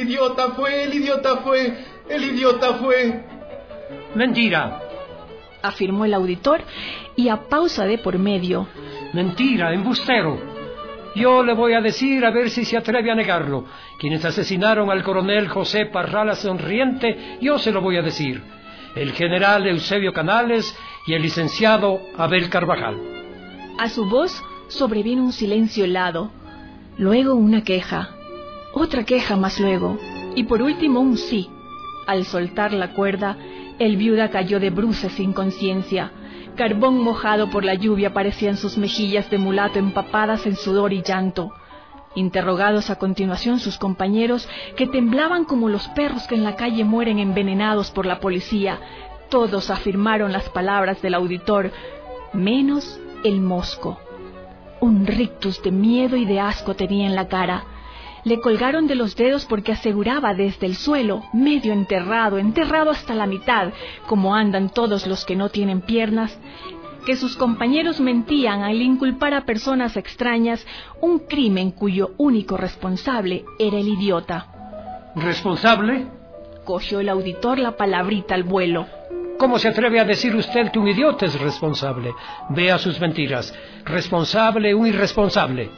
fue. «Mentira», afirmó el auditor, y a pausa de por medio. «Mentira, embustero. Yo le voy a decir a ver si se atreve a negarlo. Quienes asesinaron al coronel José Parrala Sonriente, yo se lo voy a decir. El general Eusebio Canales y el licenciado Abel Carvajal». A su voz sobrevino un silencio helado, luego una queja, otra queja más luego, y por último un sí. Al soltar la cuerda, el viuda cayó de bruces sin conciencia. Carbón mojado por la lluvia parecían sus mejillas de mulato empapadas en sudor y llanto. Interrogados a continuación sus compañeros, que temblaban como los perros que en la calle mueren envenenados por la policía, todos afirmaron las palabras del auditor, menos el mosco. Un rictus de miedo y de asco tenía en la cara. Le colgaron de los dedos porque aseguraba desde el suelo, medio enterrado hasta la mitad, como andan todos los que no tienen piernas, que sus compañeros mentían al inculpar a personas extrañas un crimen cuyo único responsable era el idiota. ¿Responsable? Cogió el auditor la palabrita al vuelo. ¿Cómo se atreve a decir usted que un idiota es responsable? Vea sus mentiras. Responsable, un irresponsable.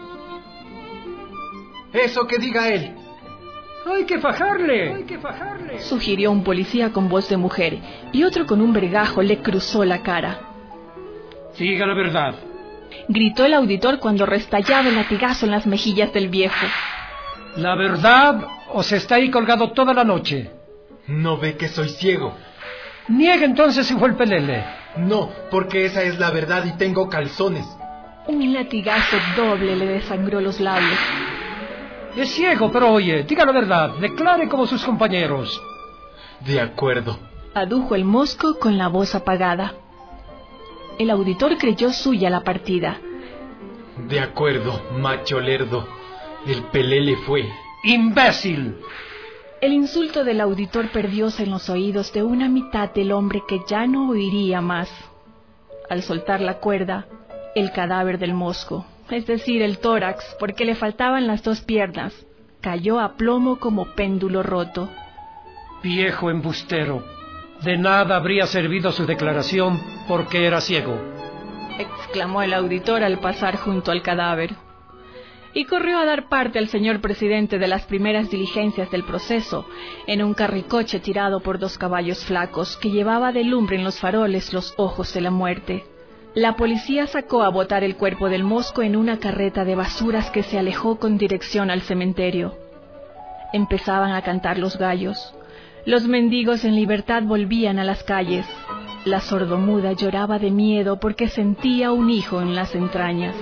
Eso que diga él. ¡Hay que fajarle! Sugirió un policía con voz de mujer, y otro con un vergajo le cruzó la cara. Diga la verdad, gritó el auditor cuando restallaba el latigazo en las mejillas del viejo. ¿La verdad o se está ahí colgado toda la noche? ¿No ve que soy ciego? Niega entonces si fue el Pelele. No, porque esa es la verdad y tengo calzones. Un latigazo doble le desangró los labios. Es ciego, pero oye, diga la verdad, declare como sus compañeros. De acuerdo, adujo el mosco con la voz apagada. El auditor creyó suya la partida. De acuerdo, macho lerdo. El Pelele fue. ¡Imbécil! El insulto del auditor perdióse en los oídos de una mitad del hombre que ya no oiría más. Al soltar la cuerda, el cadáver del mosco, es decir, el tórax, porque le faltaban las dos piernas, cayó a plomo como péndulo roto. Viejo embustero, de nada habría servido su declaración porque era ciego, exclamó el auditor al pasar junto al cadáver. Y corrió a dar parte al señor presidente de las primeras diligencias del proceso, en un carricoche tirado por dos caballos flacos que llevaba de lumbre en los faroles los ojos de la muerte. La policía sacó a botar el cuerpo del mosco en una carreta de basuras que se alejó con dirección al cementerio. Empezaban a cantar los gallos. Los mendigos en libertad volvían a las calles. La sordomuda lloraba de miedo porque sentía un hijo en las entrañas.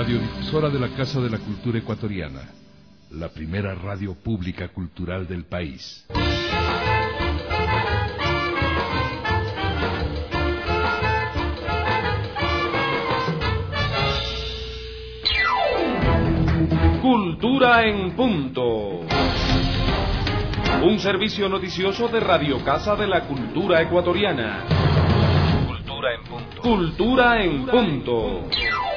radiodifusora de la Casa de la Cultura Ecuatoriana, la primera radio pública cultural del país. Cultura en punto. Un servicio noticioso de Radio Casa de la Cultura Ecuatoriana. Cultura en punto. Cultura en punto.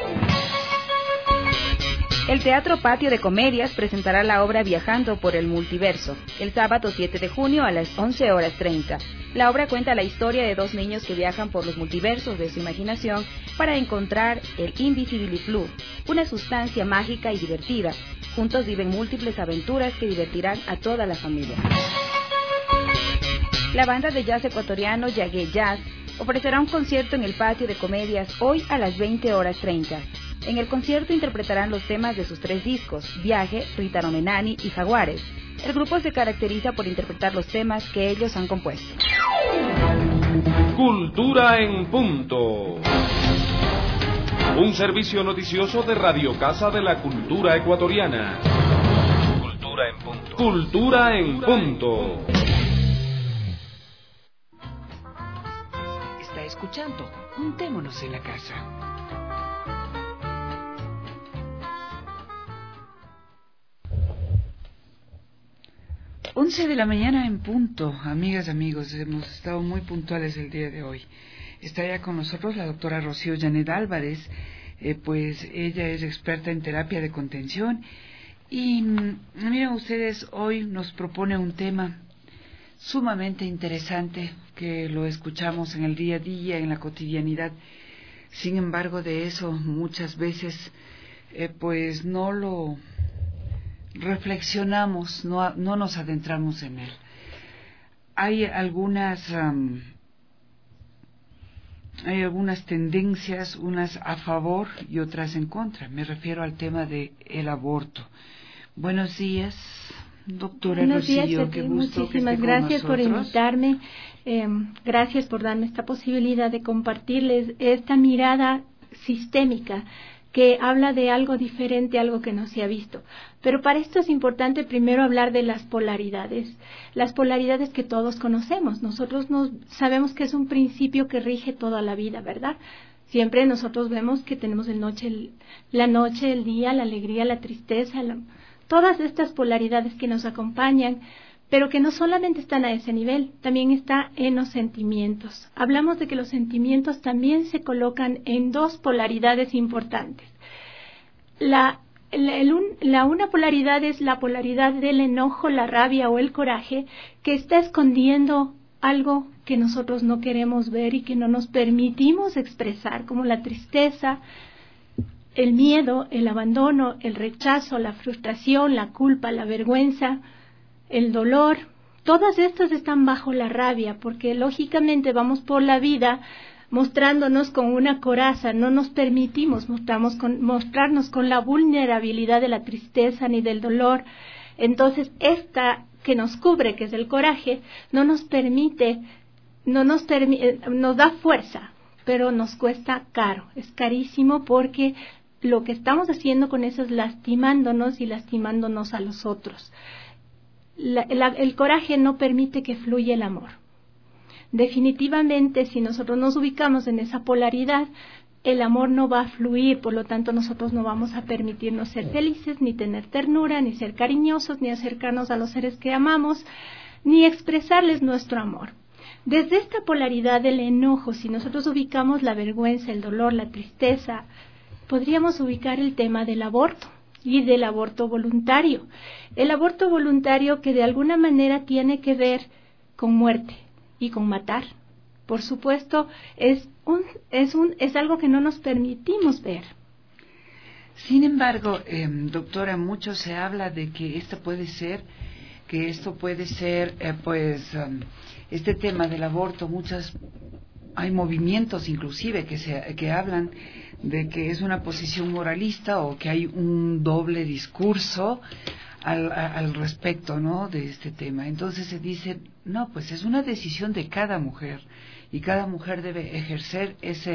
El Teatro Patio de Comedias presentará la obra Viajando por el Multiverso, el sábado 7 de junio a las 11:30. La obra cuenta la historia de dos niños que viajan por los multiversos de su imaginación para encontrar el Invisibilifluid, una sustancia mágica y divertida. Juntos viven múltiples aventuras que divertirán a toda la familia. La banda de jazz ecuatoriano Yagué Jazz ofrecerá un concierto en el Patio de Comedias hoy a las 20:30. En el concierto interpretarán los temas de sus 3 discos, Viaje, Rita Nomenani y Jaguares. El grupo se caracteriza por interpretar los temas que ellos han compuesto. Cultura en punto. Un servicio noticioso de Radio Casa de la Cultura Ecuatoriana. Cultura en punto. Cultura en punto. Está escuchando Juntémonos en la Casa. 11 de la mañana en punto. Amigas, amigos, hemos estado muy puntuales el día de hoy. Está ya con nosotros la doctora Rocío Janet Álvarez, pues ella es experta en terapia de contención y miren ustedes, hoy nos propone un tema sumamente interesante que lo escuchamos en el día a día, en la cotidianidad. Sin embargo, de eso muchas veces pues no lo reflexionamos, no nos adentramos en él. Hay algunas tendencias, unas a favor y otras en contra. Me refiero al tema de el aborto. Buenos días, doctora Rocío. Buenos días, qué gusto. Muchísimas gracias por invitarme. Gracias por darme esta posibilidad de compartirles esta mirada sistémica que habla de algo diferente, algo que no se ha visto. Pero para esto es importante primero hablar de las polaridades que todos conocemos. Nosotros sabemos que es un principio que rige toda la vida, ¿verdad? Siempre nosotros vemos que tenemos la noche, el día, la alegría, la tristeza, todas estas polaridades que nos acompañan, pero que no solamente están a ese nivel, también está en los sentimientos. Hablamos de que los sentimientos también se colocan en 2 polaridades importantes. Una polaridad es la polaridad del enojo, la rabia o el coraje, que está escondiendo algo que nosotros no queremos ver y que no nos permitimos expresar, como la tristeza, el miedo, el abandono, el rechazo, la frustración, la culpa, la vergüenza, el dolor. Todas estas están bajo la rabia, porque lógicamente vamos por la vida mostrándonos con una coraza, no nos permitimos mostrarnos con la vulnerabilidad de la tristeza ni del dolor. Entonces esta que nos cubre, que es el coraje, nos da fuerza, pero nos cuesta caro, es carísimo, porque lo que estamos haciendo con eso es lastimándonos y lastimándonos a los otros. El coraje no permite que fluya el amor. Definitivamente, si nosotros nos ubicamos en esa polaridad, el amor no va a fluir, por lo tanto nosotros no vamos a permitirnos ser felices, ni tener ternura, ni ser cariñosos, ni acercarnos a los seres que amamos, ni expresarles nuestro amor. Desde esta polaridad del enojo, si nosotros ubicamos la vergüenza, el dolor, la tristeza, podríamos ubicar el tema del aborto y del aborto voluntario. El aborto voluntario, que de alguna manera tiene que ver con muerte y con matar. Por supuesto, es algo que no nos permitimos ver. Sin embargo, doctora, mucho se habla de que esto puede ser, este tema del aborto, hay movimientos inclusive que hablan de que es una posición moralista o que hay un doble discurso al respecto, ¿no?, de este tema. Entonces se dice, no, pues es una decisión de cada mujer y cada mujer debe ejercer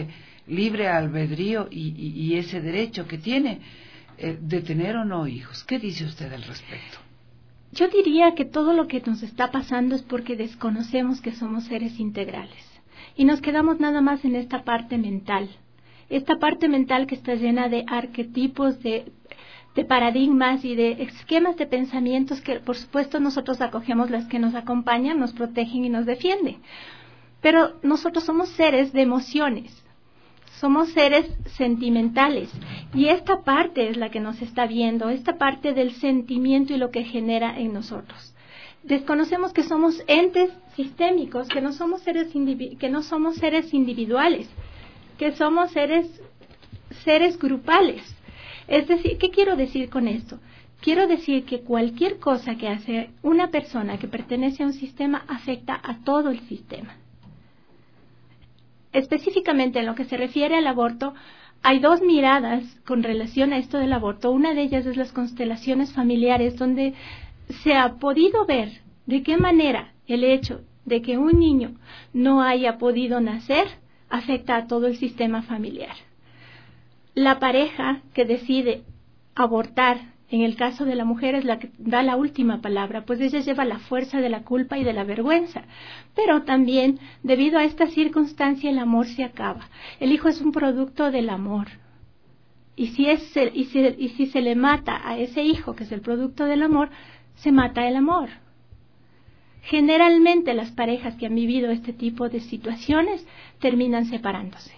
libre albedrío y ese derecho que tiene de tener o no hijos. ¿Qué dice usted al respecto? Yo diría que todo lo que nos está pasando es porque desconocemos que somos seres integrales y nos quedamos nada más en esta parte mental que está llena de arquetipos, de paradigmas y de esquemas de pensamientos que por supuesto nosotros acogemos, las que nos acompañan, nos protegen y nos defienden. Pero nosotros somos seres de emociones, somos seres sentimentales y esta parte es la que nos está viendo, esta parte del sentimiento y lo que genera en nosotros. Desconocemos que somos entes sistémicos, que no somos seres individuales, que somos seres grupales. Es decir, ¿qué quiero decir con esto? Quiero decir que cualquier cosa que hace una persona que pertenece a un sistema afecta a todo el sistema. Específicamente en lo que se refiere al aborto, hay dos miradas con relación a esto del aborto. Una de ellas es las constelaciones familiares, donde se ha podido ver de qué manera el hecho de que un niño no haya podido nacer afecta a todo el sistema familiar. La pareja que decide abortar, en el caso de la mujer, es la que da la última palabra, pues ella lleva la fuerza de la culpa y de la vergüenza. Pero también, debido a esta circunstancia, el amor se acaba. El hijo es un producto del amor. Y si se le mata a ese hijo, que es el producto del amor, se mata el amor. Generalmente las parejas que han vivido este tipo de situaciones terminan separándose.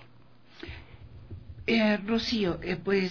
Rocío,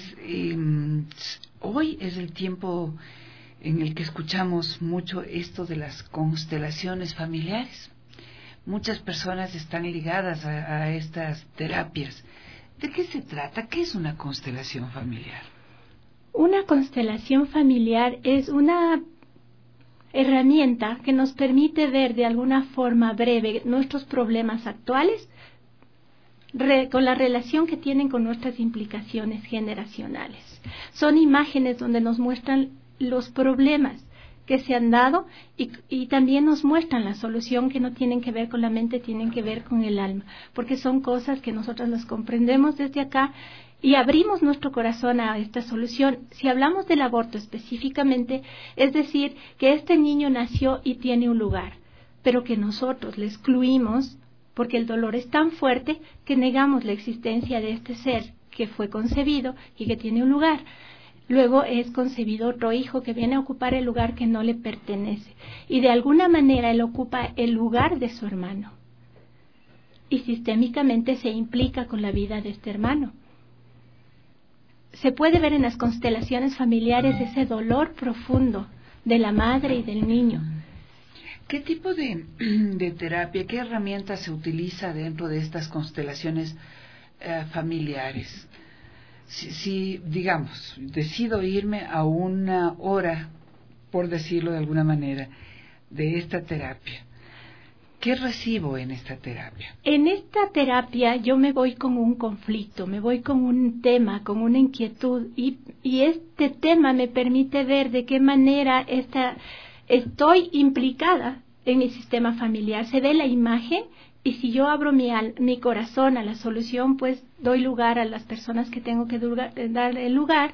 hoy es el tiempo en el que escuchamos mucho esto de las constelaciones familiares. Muchas personas están ligadas a estas terapias. ¿De qué se trata? ¿Qué es una constelación familiar? Una constelación familiar es una herramienta que nos permite ver de alguna forma breve nuestros problemas actuales con la relación que tienen con nuestras implicaciones generacionales. Son imágenes donde nos muestran los problemas que se han dado y también nos muestran la solución, que no tienen que ver con la mente, tienen que ver con el alma, porque son cosas que nosotros las comprendemos desde acá y abrimos nuestro corazón a esta solución. Si hablamos del aborto específicamente, es decir, que este niño nació y tiene un lugar, pero que nosotros le excluimos porque el dolor es tan fuerte que negamos la existencia de este ser que fue concebido y que tiene un lugar. Luego es concebido otro hijo que viene a ocupar el lugar que no le pertenece. Y de alguna manera él ocupa el lugar de su hermano. Y sistémicamente se implica con la vida de este hermano. Se puede ver en las constelaciones familiares ese dolor profundo de la madre y del niño. ¿Qué tipo de terapia, qué herramienta se utiliza dentro de estas constelaciones familiares? Si, digamos, decido irme a una hora, por decirlo de alguna manera, de esta terapia, ¿qué recibo en esta terapia? En esta terapia yo me voy con un conflicto, me voy con un tema, con una inquietud, y este tema me permite ver de qué manera estoy implicada en mi sistema familiar. Se ve la imagen y si yo abro mi corazón a la solución, pues doy lugar a las personas que tengo que darle lugar,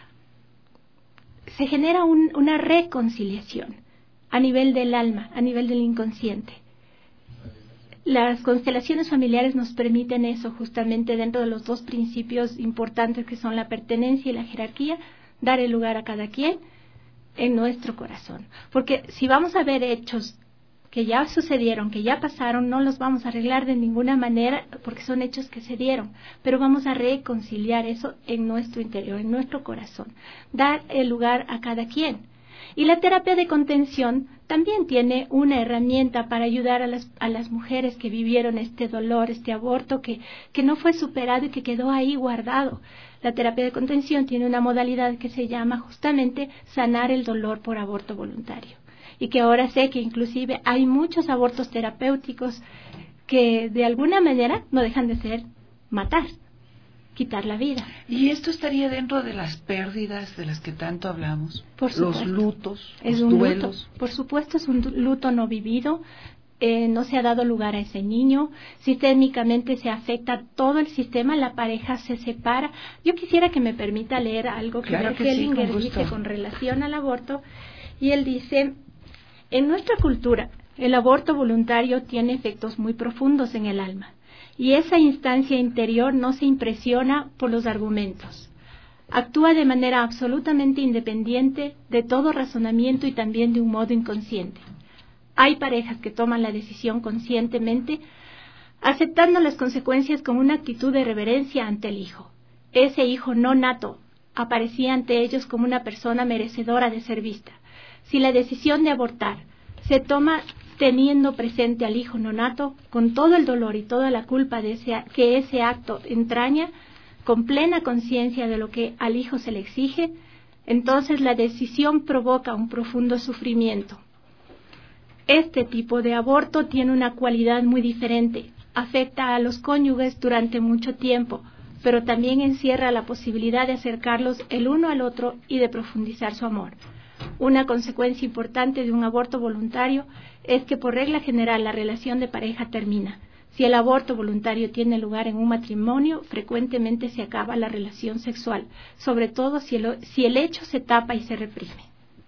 se genera una reconciliación a nivel del alma, a nivel del inconsciente. Las constelaciones familiares nos permiten eso, justamente dentro de los dos principios importantes que son la pertenencia y la jerarquía, dar el lugar a cada quien en nuestro corazón. Porque si vamos a ver hechos que ya sucedieron, que ya pasaron, no los vamos a arreglar de ninguna manera porque son hechos que se dieron, pero vamos a reconciliar eso en nuestro interior, en nuestro corazón, dar el lugar a cada quien. Y la terapia de contención también tiene una herramienta para ayudar a las mujeres que vivieron este dolor, este aborto que no fue superado y que quedó ahí guardado. La terapia de contención tiene una modalidad que se llama justamente sanar el dolor por aborto voluntario. Y que ahora sé que inclusive hay muchos abortos terapéuticos que de alguna manera no dejan de ser matar, quitar la vida. ¿Y esto estaría dentro de las pérdidas de las que tanto hablamos? Por supuesto. Los lutos, los duelos. Luto. Por supuesto, es un luto no vivido. no se ha dado lugar a ese niño, sistémicamente se afecta todo el sistema, la pareja se separa. Yo quisiera que me permita leer algo que Hellinger dice con relación al aborto, y él dice: en nuestra cultura, el aborto voluntario tiene efectos muy profundos en el alma, y esa instancia interior no se impresiona por los argumentos. Actúa de manera absolutamente independiente de todo razonamiento y también de un modo inconsciente. Hay parejas que toman la decisión conscientemente, aceptando las consecuencias con una actitud de reverencia ante el hijo. Ese hijo no nato aparecía ante ellos como una persona merecedora de ser vista. Si la decisión de abortar se toma teniendo presente al hijo no nato, con todo el dolor y toda la culpa que ese acto entraña, con plena conciencia de lo que al hijo se le exige, entonces la decisión provoca un profundo sufrimiento. Este tipo de aborto tiene una cualidad muy diferente, afecta a los cónyuges durante mucho tiempo, pero también encierra la posibilidad de acercarlos el uno al otro y de profundizar su amor. Una consecuencia importante de un aborto voluntario es que por regla general la relación de pareja termina. Si el aborto voluntario tiene lugar en un matrimonio, frecuentemente se acaba la relación sexual, sobre todo si el hecho se tapa y se reprime.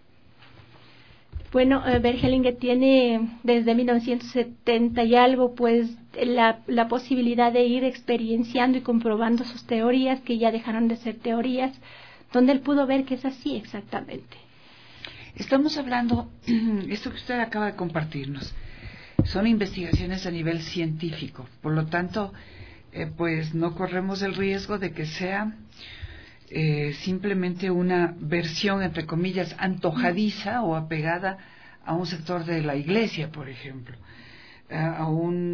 Bueno, Hellinger tiene desde 1970 y algo, pues, la posibilidad de ir experienciando y comprobando sus teorías, que ya dejaron de ser teorías, donde él pudo ver que es así exactamente. Estamos hablando, esto que usted acaba de compartirnos, son investigaciones a nivel científico, por lo tanto, pues no corremos el riesgo de que sea simplemente una versión, entre comillas, antojadiza o apegada a un sector de la iglesia, por ejemplo, a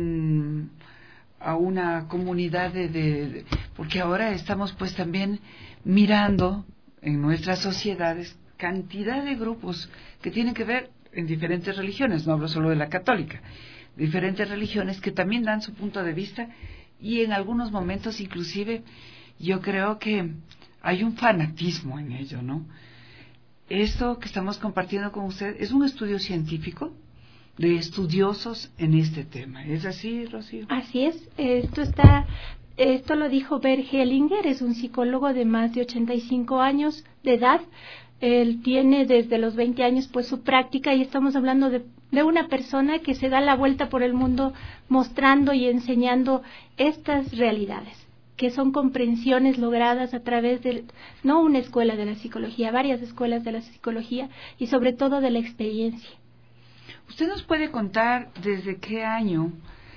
una comunidad porque ahora estamos pues también mirando en nuestras sociedades cantidad de grupos que tienen que ver en diferentes religiones, no hablo solo de la católica, diferentes religiones que también dan su punto de vista, y en algunos momentos inclusive yo creo que hay un fanatismo en ello, ¿no? Esto que estamos compartiendo con usted es un estudio científico de estudiosos en este tema. ¿Es así, Rocío? Así es. Esto lo dijo Bert Hellinger, es un psicólogo de más de 85 años de edad. Él tiene desde los 20 años pues su práctica, y estamos hablando de una persona que se da la vuelta por el mundo mostrando y enseñando estas realidades, que son comprensiones logradas a través de, no una escuela de la psicología, varias escuelas de la psicología, y sobre todo de la experiencia. ¿Usted nos puede contar desde qué año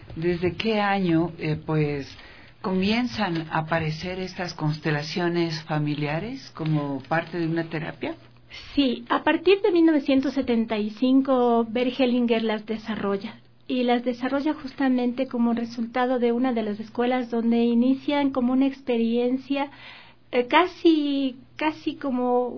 pues comienzan a aparecer estas constelaciones familiares como parte de una terapia? Sí, a partir de 1975 Bert Hellinger las desarrolla, y las desarrolla justamente como resultado de una de las escuelas donde inician como una experiencia casi como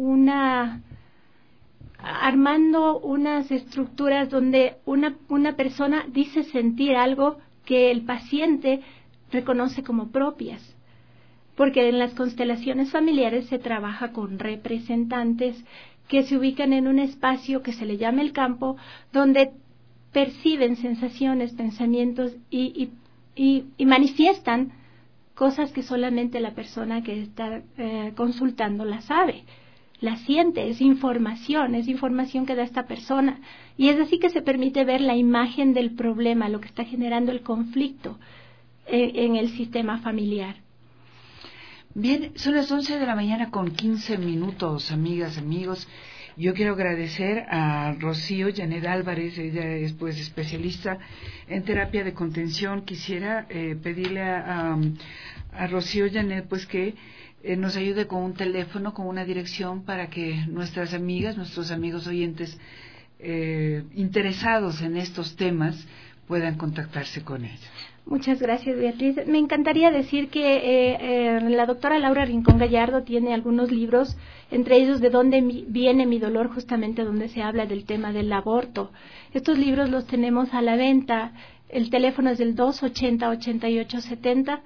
armando unas estructuras donde una persona dice sentir algo que el paciente reconoce como propias, porque en las constelaciones familiares se trabaja con representantes que se ubican en un espacio que se le llama el campo, donde perciben sensaciones, pensamientos y manifiestan cosas que solamente la persona que está consultando la sabe, la siente, es información que da esta persona, y es así que se permite ver la imagen del problema, lo que está generando el conflicto en el sistema familiar. Bien, son las 11 de la mañana con 15 minutos, amigas, amigos. Yo quiero agradecer a Rocío Janet Álvarez, ella es pues especialista en terapia de contención. Quisiera pedirle a Rocío Janet pues que nos ayude con un teléfono, con una dirección, para que nuestras amigas, nuestros amigos oyentes interesados en estos temas puedan contactarse con ella. Muchas gracias, Beatriz. Me encantaría decir que la doctora Laura Rincón Gallardo tiene algunos libros, entre ellos De dónde viene mi dolor, justamente donde se habla del tema del aborto. Estos libros los tenemos a la venta. El teléfono es el 280-8870,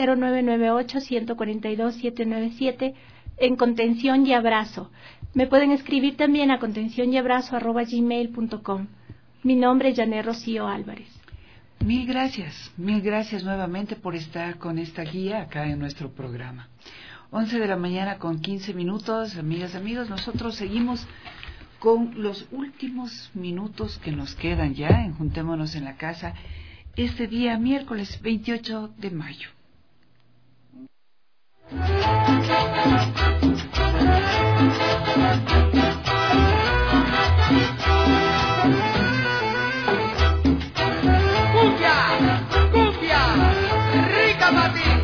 0998-142-797, en Contención y Abrazo. Me pueden escribir también a contenciónyabrazo@gmail.com. Mi nombre es Janet Rocío Álvarez. Mil gracias nuevamente por estar con esta guía acá en nuestro programa. 11 de la mañana con 15 minutos, amigas, amigos, nosotros seguimos con los últimos minutos que nos quedan ya en Juntémonos en la Casa, este día miércoles 28 de mayo. ¡Cumbia! ¡Rica para ti!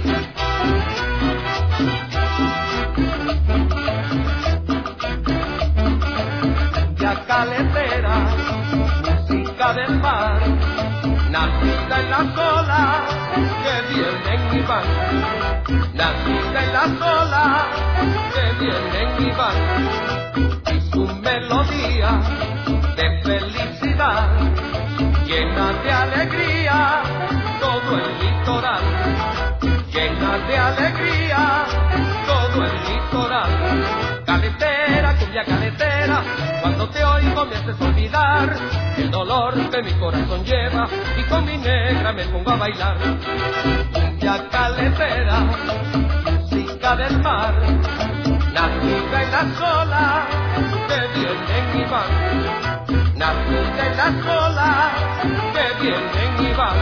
Cumbia caletera, música del mar, nacida en las olas que vienen y van, nacida en las olas que vienen y van, y su melodía de felicidad llena de alegría todo el litoral, llena de alegría todo el litoral. Caletera, cumbia caletera, cuando te oigo me haces olvidar el dolor que mi corazón lleva y con mi negra me pongo a bailar. Cumbia caletera, música del mar, nacida en las olas que vienen y van, nacida en las olas que vienen y van.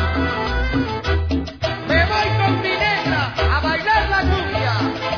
Me voy con mi negra a bailar la cumbia.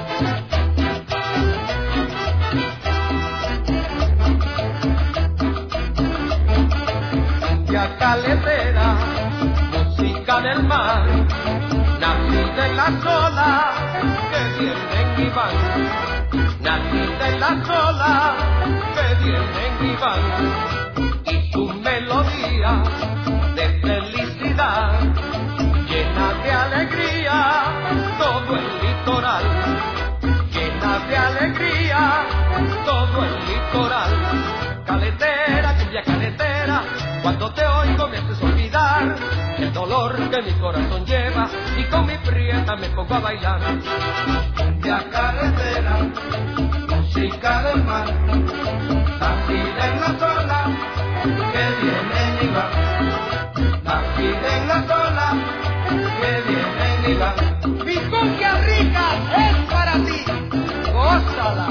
Cumbia caletera, música del mar, nacida en las olas que vienen y van, nacida en las olas que vienen y van, y su melodía de felicidad llena de alegría todo el litoral, llena de alegría todo el litoral. Caletera, cumbia caletera, cuando te oigo me haces olvidar el dolor que mi corazón lleva y con mi prieta me pongo a bailar. Cumbia caletera, música del mar, nacida en las olas que vienen y van, nacida en las olas que vienen y van. Mi cumbia rica es para ti, gózala.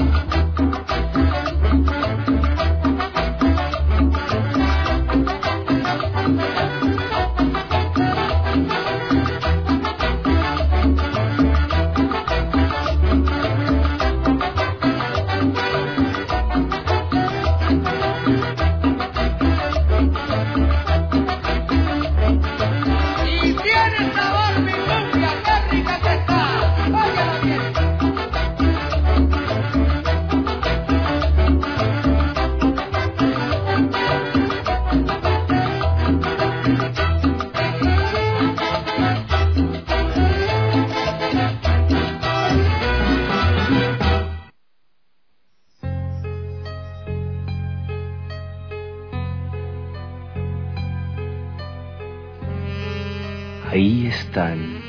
Ahí están,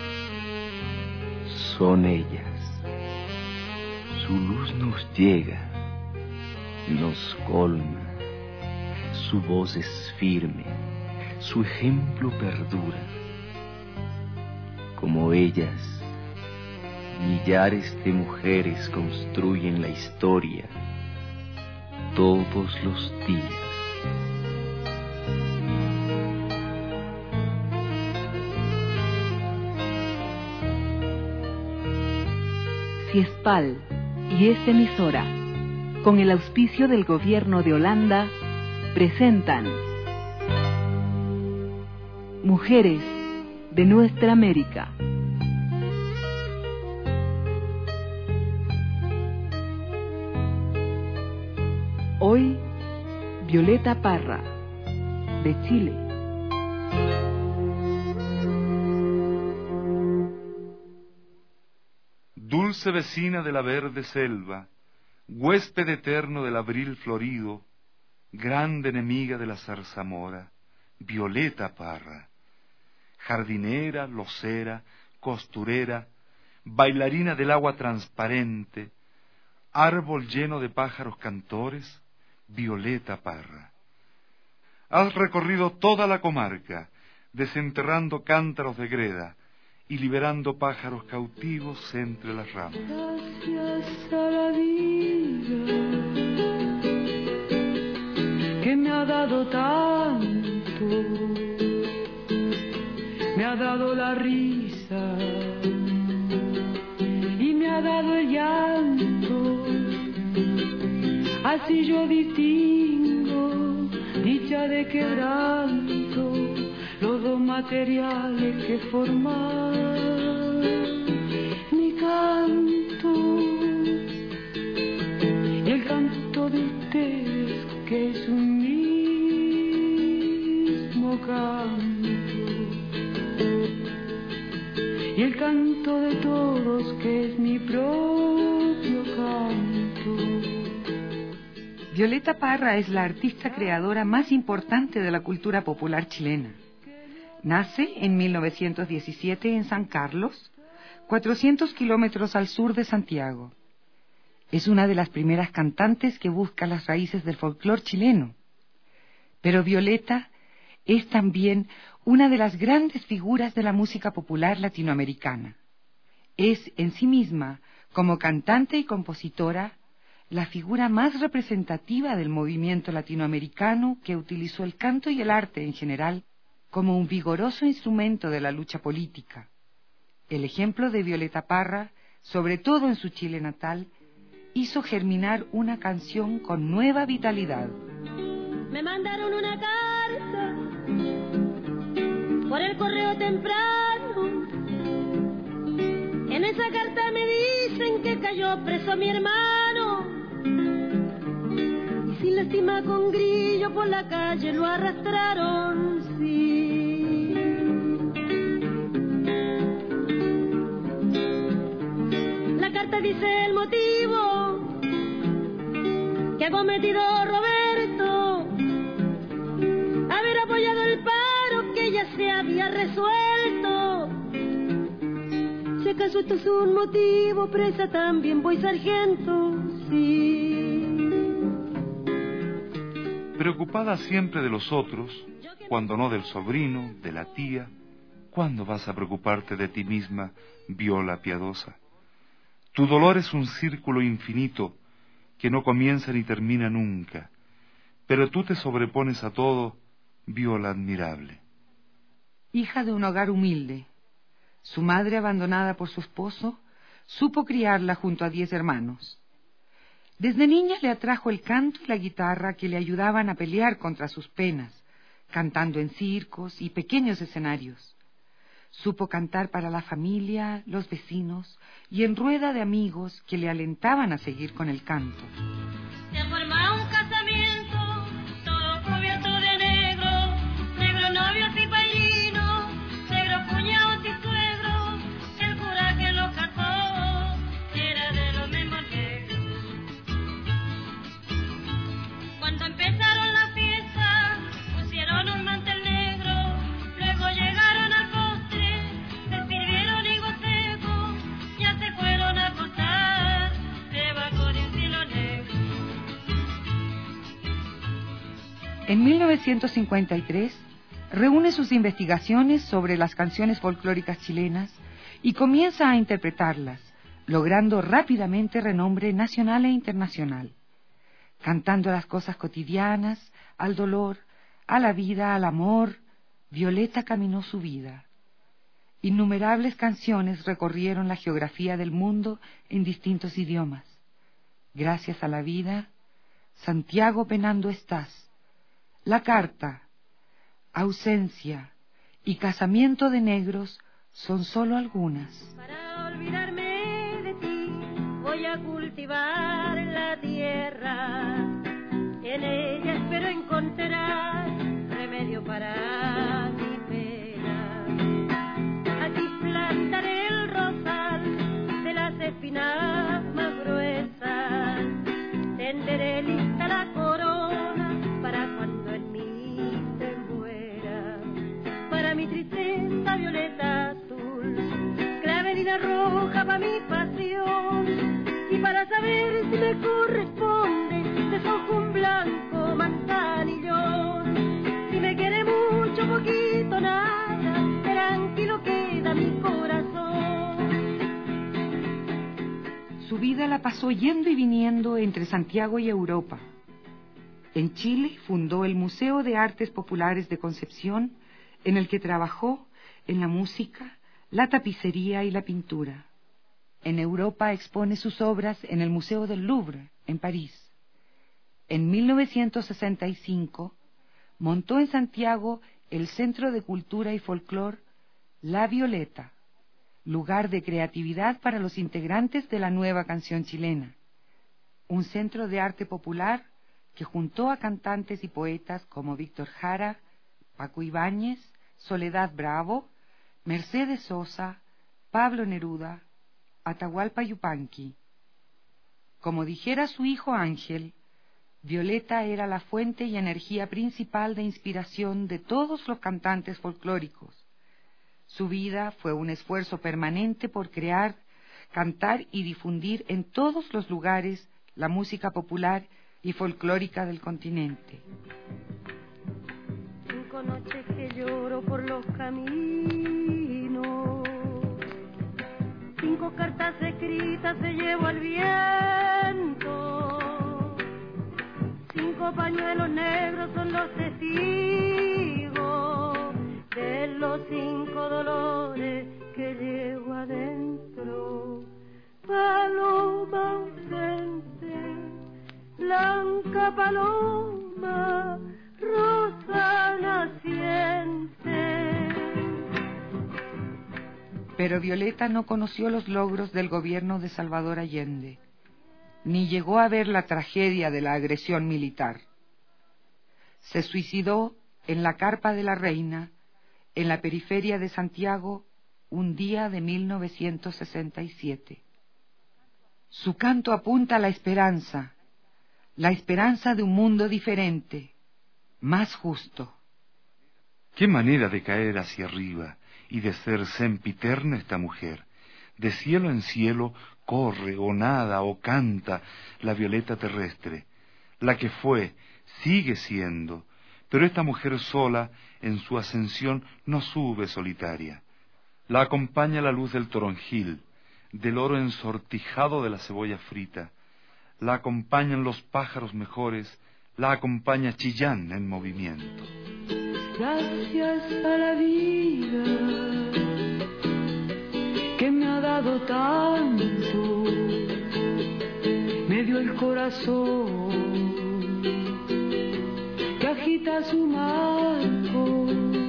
son ellas. Su luz nos llega, nos colma, su voz es firme, su ejemplo perdura. Como ellas, millares de mujeres construyen la historia todos los días. CIESPAL y esta emisora, con el auspicio del Gobierno de Holanda, presentan Mujeres de Nuestra América. Hoy, Violeta Parra, de Chile. Dulce vecina de la verde selva, huésped eterno del abril florido, grande enemiga de la zarzamora, Violeta Parra. Jardinera, locera, costurera, bailarina del agua transparente, árbol lleno de pájaros cantores, Violeta Parra. Has recorrido toda la comarca, desenterrando cántaros de greda y liberando pájaros cautivos entre las ramas. Gracias a la vida que me ha dado tanto, me ha dado la risa y me ha dado el llanto, así yo distingo dicha de quebranto, los dos materiales que forman mi canto y el canto de ustedes que es un mismo canto y el canto de todos que es mi propio canto. Violeta Parra es la artista creadora más importante de la cultura popular chilena. Nace en 1917 en San Carlos, 400 kilómetros al sur de Santiago. Es una de las primeras cantantes que busca las raíces del folclore chileno. Pero Violeta es también una de las grandes figuras de la música popular latinoamericana. Es en sí misma, como cantante y compositora, la figura más representativa del movimiento latinoamericano que utilizó el canto y el arte en general como un vigoroso instrumento de la lucha política. El ejemplo de Violeta Parra, sobre todo en su Chile natal, hizo germinar una canción con nueva vitalidad. Me mandaron una carta por el correo temprano. En esa carta me dicen que cayó preso mi hermano. Y sin lástima con grillo por la calle lo arrastraron, sí. La carta dice el motivo que ha cometido Roberto, haber apoyado el paro que ya se había resuelto. Si acaso esto es un motivo, presa también voy, sargento, sí. Preocupada siempre de los otros, cuando no del sobrino, de la tía, ¿cuándo vas a preocuparte de ti misma, Viola piadosa? Tu dolor es un círculo infinito que no comienza ni termina nunca, pero tú te sobrepones a todo, Viola admirable. Hija de un hogar humilde, su madre, abandonada por su esposo, supo criarla junto a 10 hermanos. Desde niña le atrajo el canto y la guitarra que le ayudaban a pelear contra sus penas, cantando en circos y pequeños escenarios. Supo cantar para la familia, los vecinos y en rueda de amigos que le alentaban a seguir con el canto. Se forma un casamiento, todo cubierto de negro, negro novios y paillinos, negro cuñados y suegros, el cura que los casó era de los mismos negros. Cuando empezaron la fiesta, pusieron un mantel negro, luego llegaron al postre, se sirvieron higos secos, ya se fueron a acostar debajo de un cielo negro. En 1953 reúne sus investigaciones sobre las canciones folclóricas chilenas y comienza a interpretarlas, logrando rápidamente renombre nacional e internacional. Cantando las cosas cotidianas, al dolor, a la vida, al amor, Violeta caminó su vida. Innumerables canciones recorrieron la geografía del mundo en distintos idiomas. Gracias a la vida, Santiago penando estás, La carta, Ausencia y Casamiento de negros son solo algunas. Para olvidarme de ti voy a cultivar la tierra, en ella espero encontrar remedio para mi pena. Aquí plantaré el rosal de las espinas más gruesas, tenderé lista la corona para cuando en mí se muera. Para mi tristeza violeta azul, clavelina roja para mi pasión, y para saber si me corre su vida la pasó yendo y viniendo entre Santiago y Europa. En Chile fundó el Museo de Artes Populares de Concepción, en el que trabajó en la música, la tapicería y la pintura. En Europa expone sus obras en el Museo del Louvre, en París. En 1965 montó en Santiago el Centro de Cultura y Folclor La Violeta, lugar de creatividad para los integrantes de la nueva canción chilena. Un centro de arte popular que juntó a cantantes y poetas como Víctor Jara, Paco Ibáñez, Soledad Bravo, Mercedes Sosa, Pablo Neruda, Atahualpa Yupanqui. Como dijera su hijo Ángel, Violeta era la fuente y energía principal de inspiración de todos los cantantes folclóricos. Su vida fue un esfuerzo permanente por crear, cantar y difundir en todos los lugares la música popular y folclórica del continente. 5 noches que lloro por los caminos, 5 cartas escritas se llevo al viento, 5 pañuelos negros son los testigos de los 5 dolores que llevo adentro. Paloma ausente, blanca paloma, rosa naciente. Pero Violeta no conoció los logros del gobierno de Salvador Allende, ni llegó a ver la tragedia de la agresión militar. Se suicidó en la Carpa de la Reina, en la periferia de Santiago, un día de 1967. Su canto apunta a la esperanza de un mundo diferente, más justo. Qué manera de caer hacia arriba y de ser sempiterna esta mujer. De cielo en cielo corre o nada o canta la violeta terrestre, la que fue, sigue siendo, pero esta mujer sola en su ascensión no sube solitaria. La acompaña la luz del toronjil, del oro ensortijado de la cebolla frita, la acompañan los pájaros mejores, la acompaña Chillán en movimiento. Gracias a la vida que me ha dado tanto, me dio el corazón que agita su marco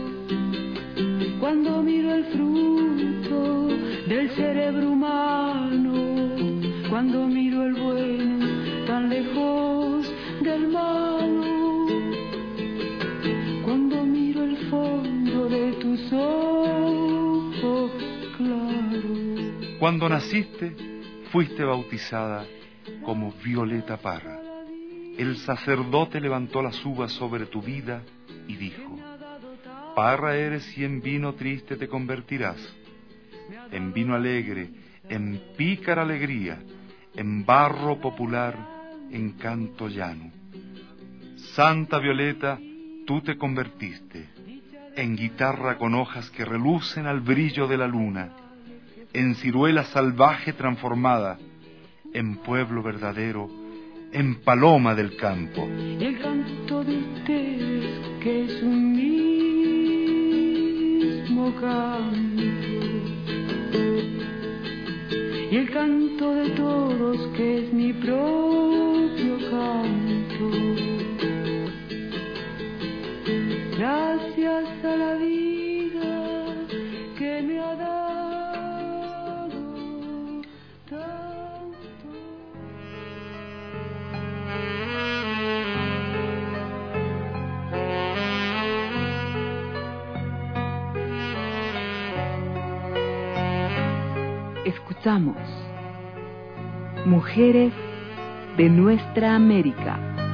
cuando miro el fruto del cerebro humano, cuando miro el bueno tan lejos del malo, cuando miro el fondo de tus ojos claros. Cuando naciste, fuiste bautizada como Violeta Parra. El sacerdote levantó las uvas sobre tu vida y dijo: Parra eres y en vino triste te convertirás, en vino alegre, en pícara alegría, en barro popular, en canto llano. Santa Violeta, tú te convertiste en guitarra con hojas que relucen al brillo de la luna, en ciruela salvaje transformada, en pueblo verdadero, en paloma del campo. Y el canto de ustedes que es un mismo canto, y el canto de todos que es mi propio canto. Gracias a la vida que me ha dado tanto. Escuchamos Mujeres de Nuestra América.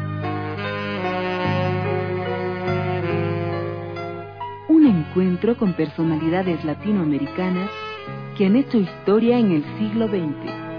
Un encuentro con personalidades latinoamericanas que han hecho historia en el siglo XX.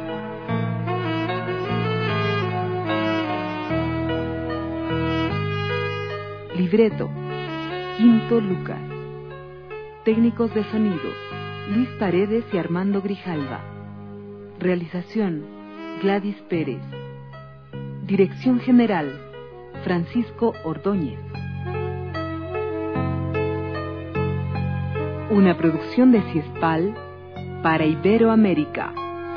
Libreto, Quinto Lucas. Técnicos de sonido, Luis Paredes y Armando Grijalva. Realización, Gladys Pérez. Dirección General, Francisco Ordóñez. Una producción de CIESPAL para Iberoamérica.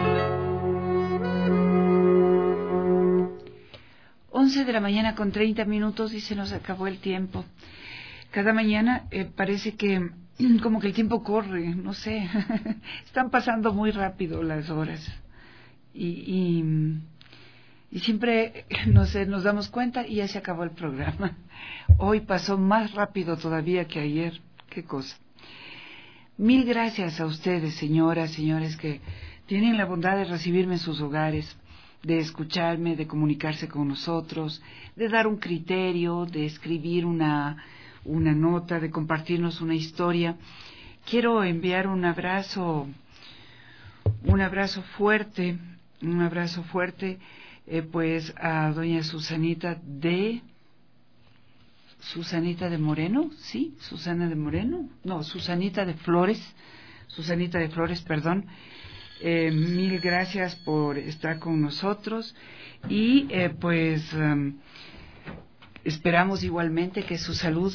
11 de la mañana con 30 minutos y se nos acabó el tiempo. Cada mañana parece que como que el tiempo corre, no sé, están pasando muy rápido las horas y siempre, no sé, nos damos cuenta y ya se acabó el programa. Hoy pasó más rápido todavía que ayer, qué cosa. Mil gracias a ustedes, señoras, señores, que tienen la bondad de recibirme en sus hogares, de escucharme, de comunicarse con nosotros, de dar un criterio, de escribir una nota, de compartirnos una historia. Quiero enviar un abrazo fuerte, pues a doña Susanita de Moreno, ¿sí? Susanita de Flores, perdón. Mil gracias por estar con nosotros y esperamos igualmente que su salud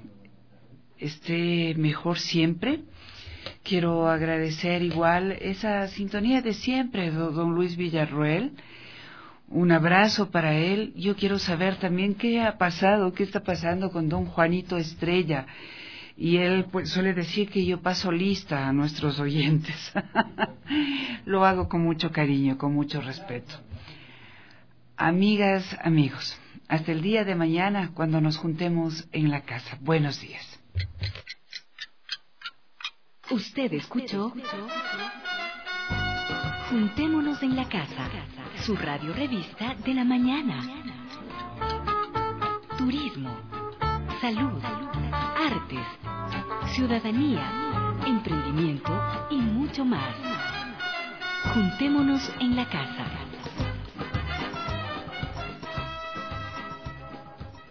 esté mejor siempre. Quiero agradecer igual esa sintonía de siempre, don Luis Villarroel. Un abrazo para él. Yo quiero saber también qué está pasando con don Juanito Estrella. Y él pues suele decir que yo paso lista a nuestros oyentes. Lo hago con mucho cariño, con mucho respeto. Amigas, amigos, hasta el día de mañana cuando nos juntemos en la casa. Buenos días. Usted escuchó Juntémonos en la casa, su radio revista de la mañana. Turismo, salud, artes, ciudadanía, emprendimiento y mucho más. Juntémonos en la casa.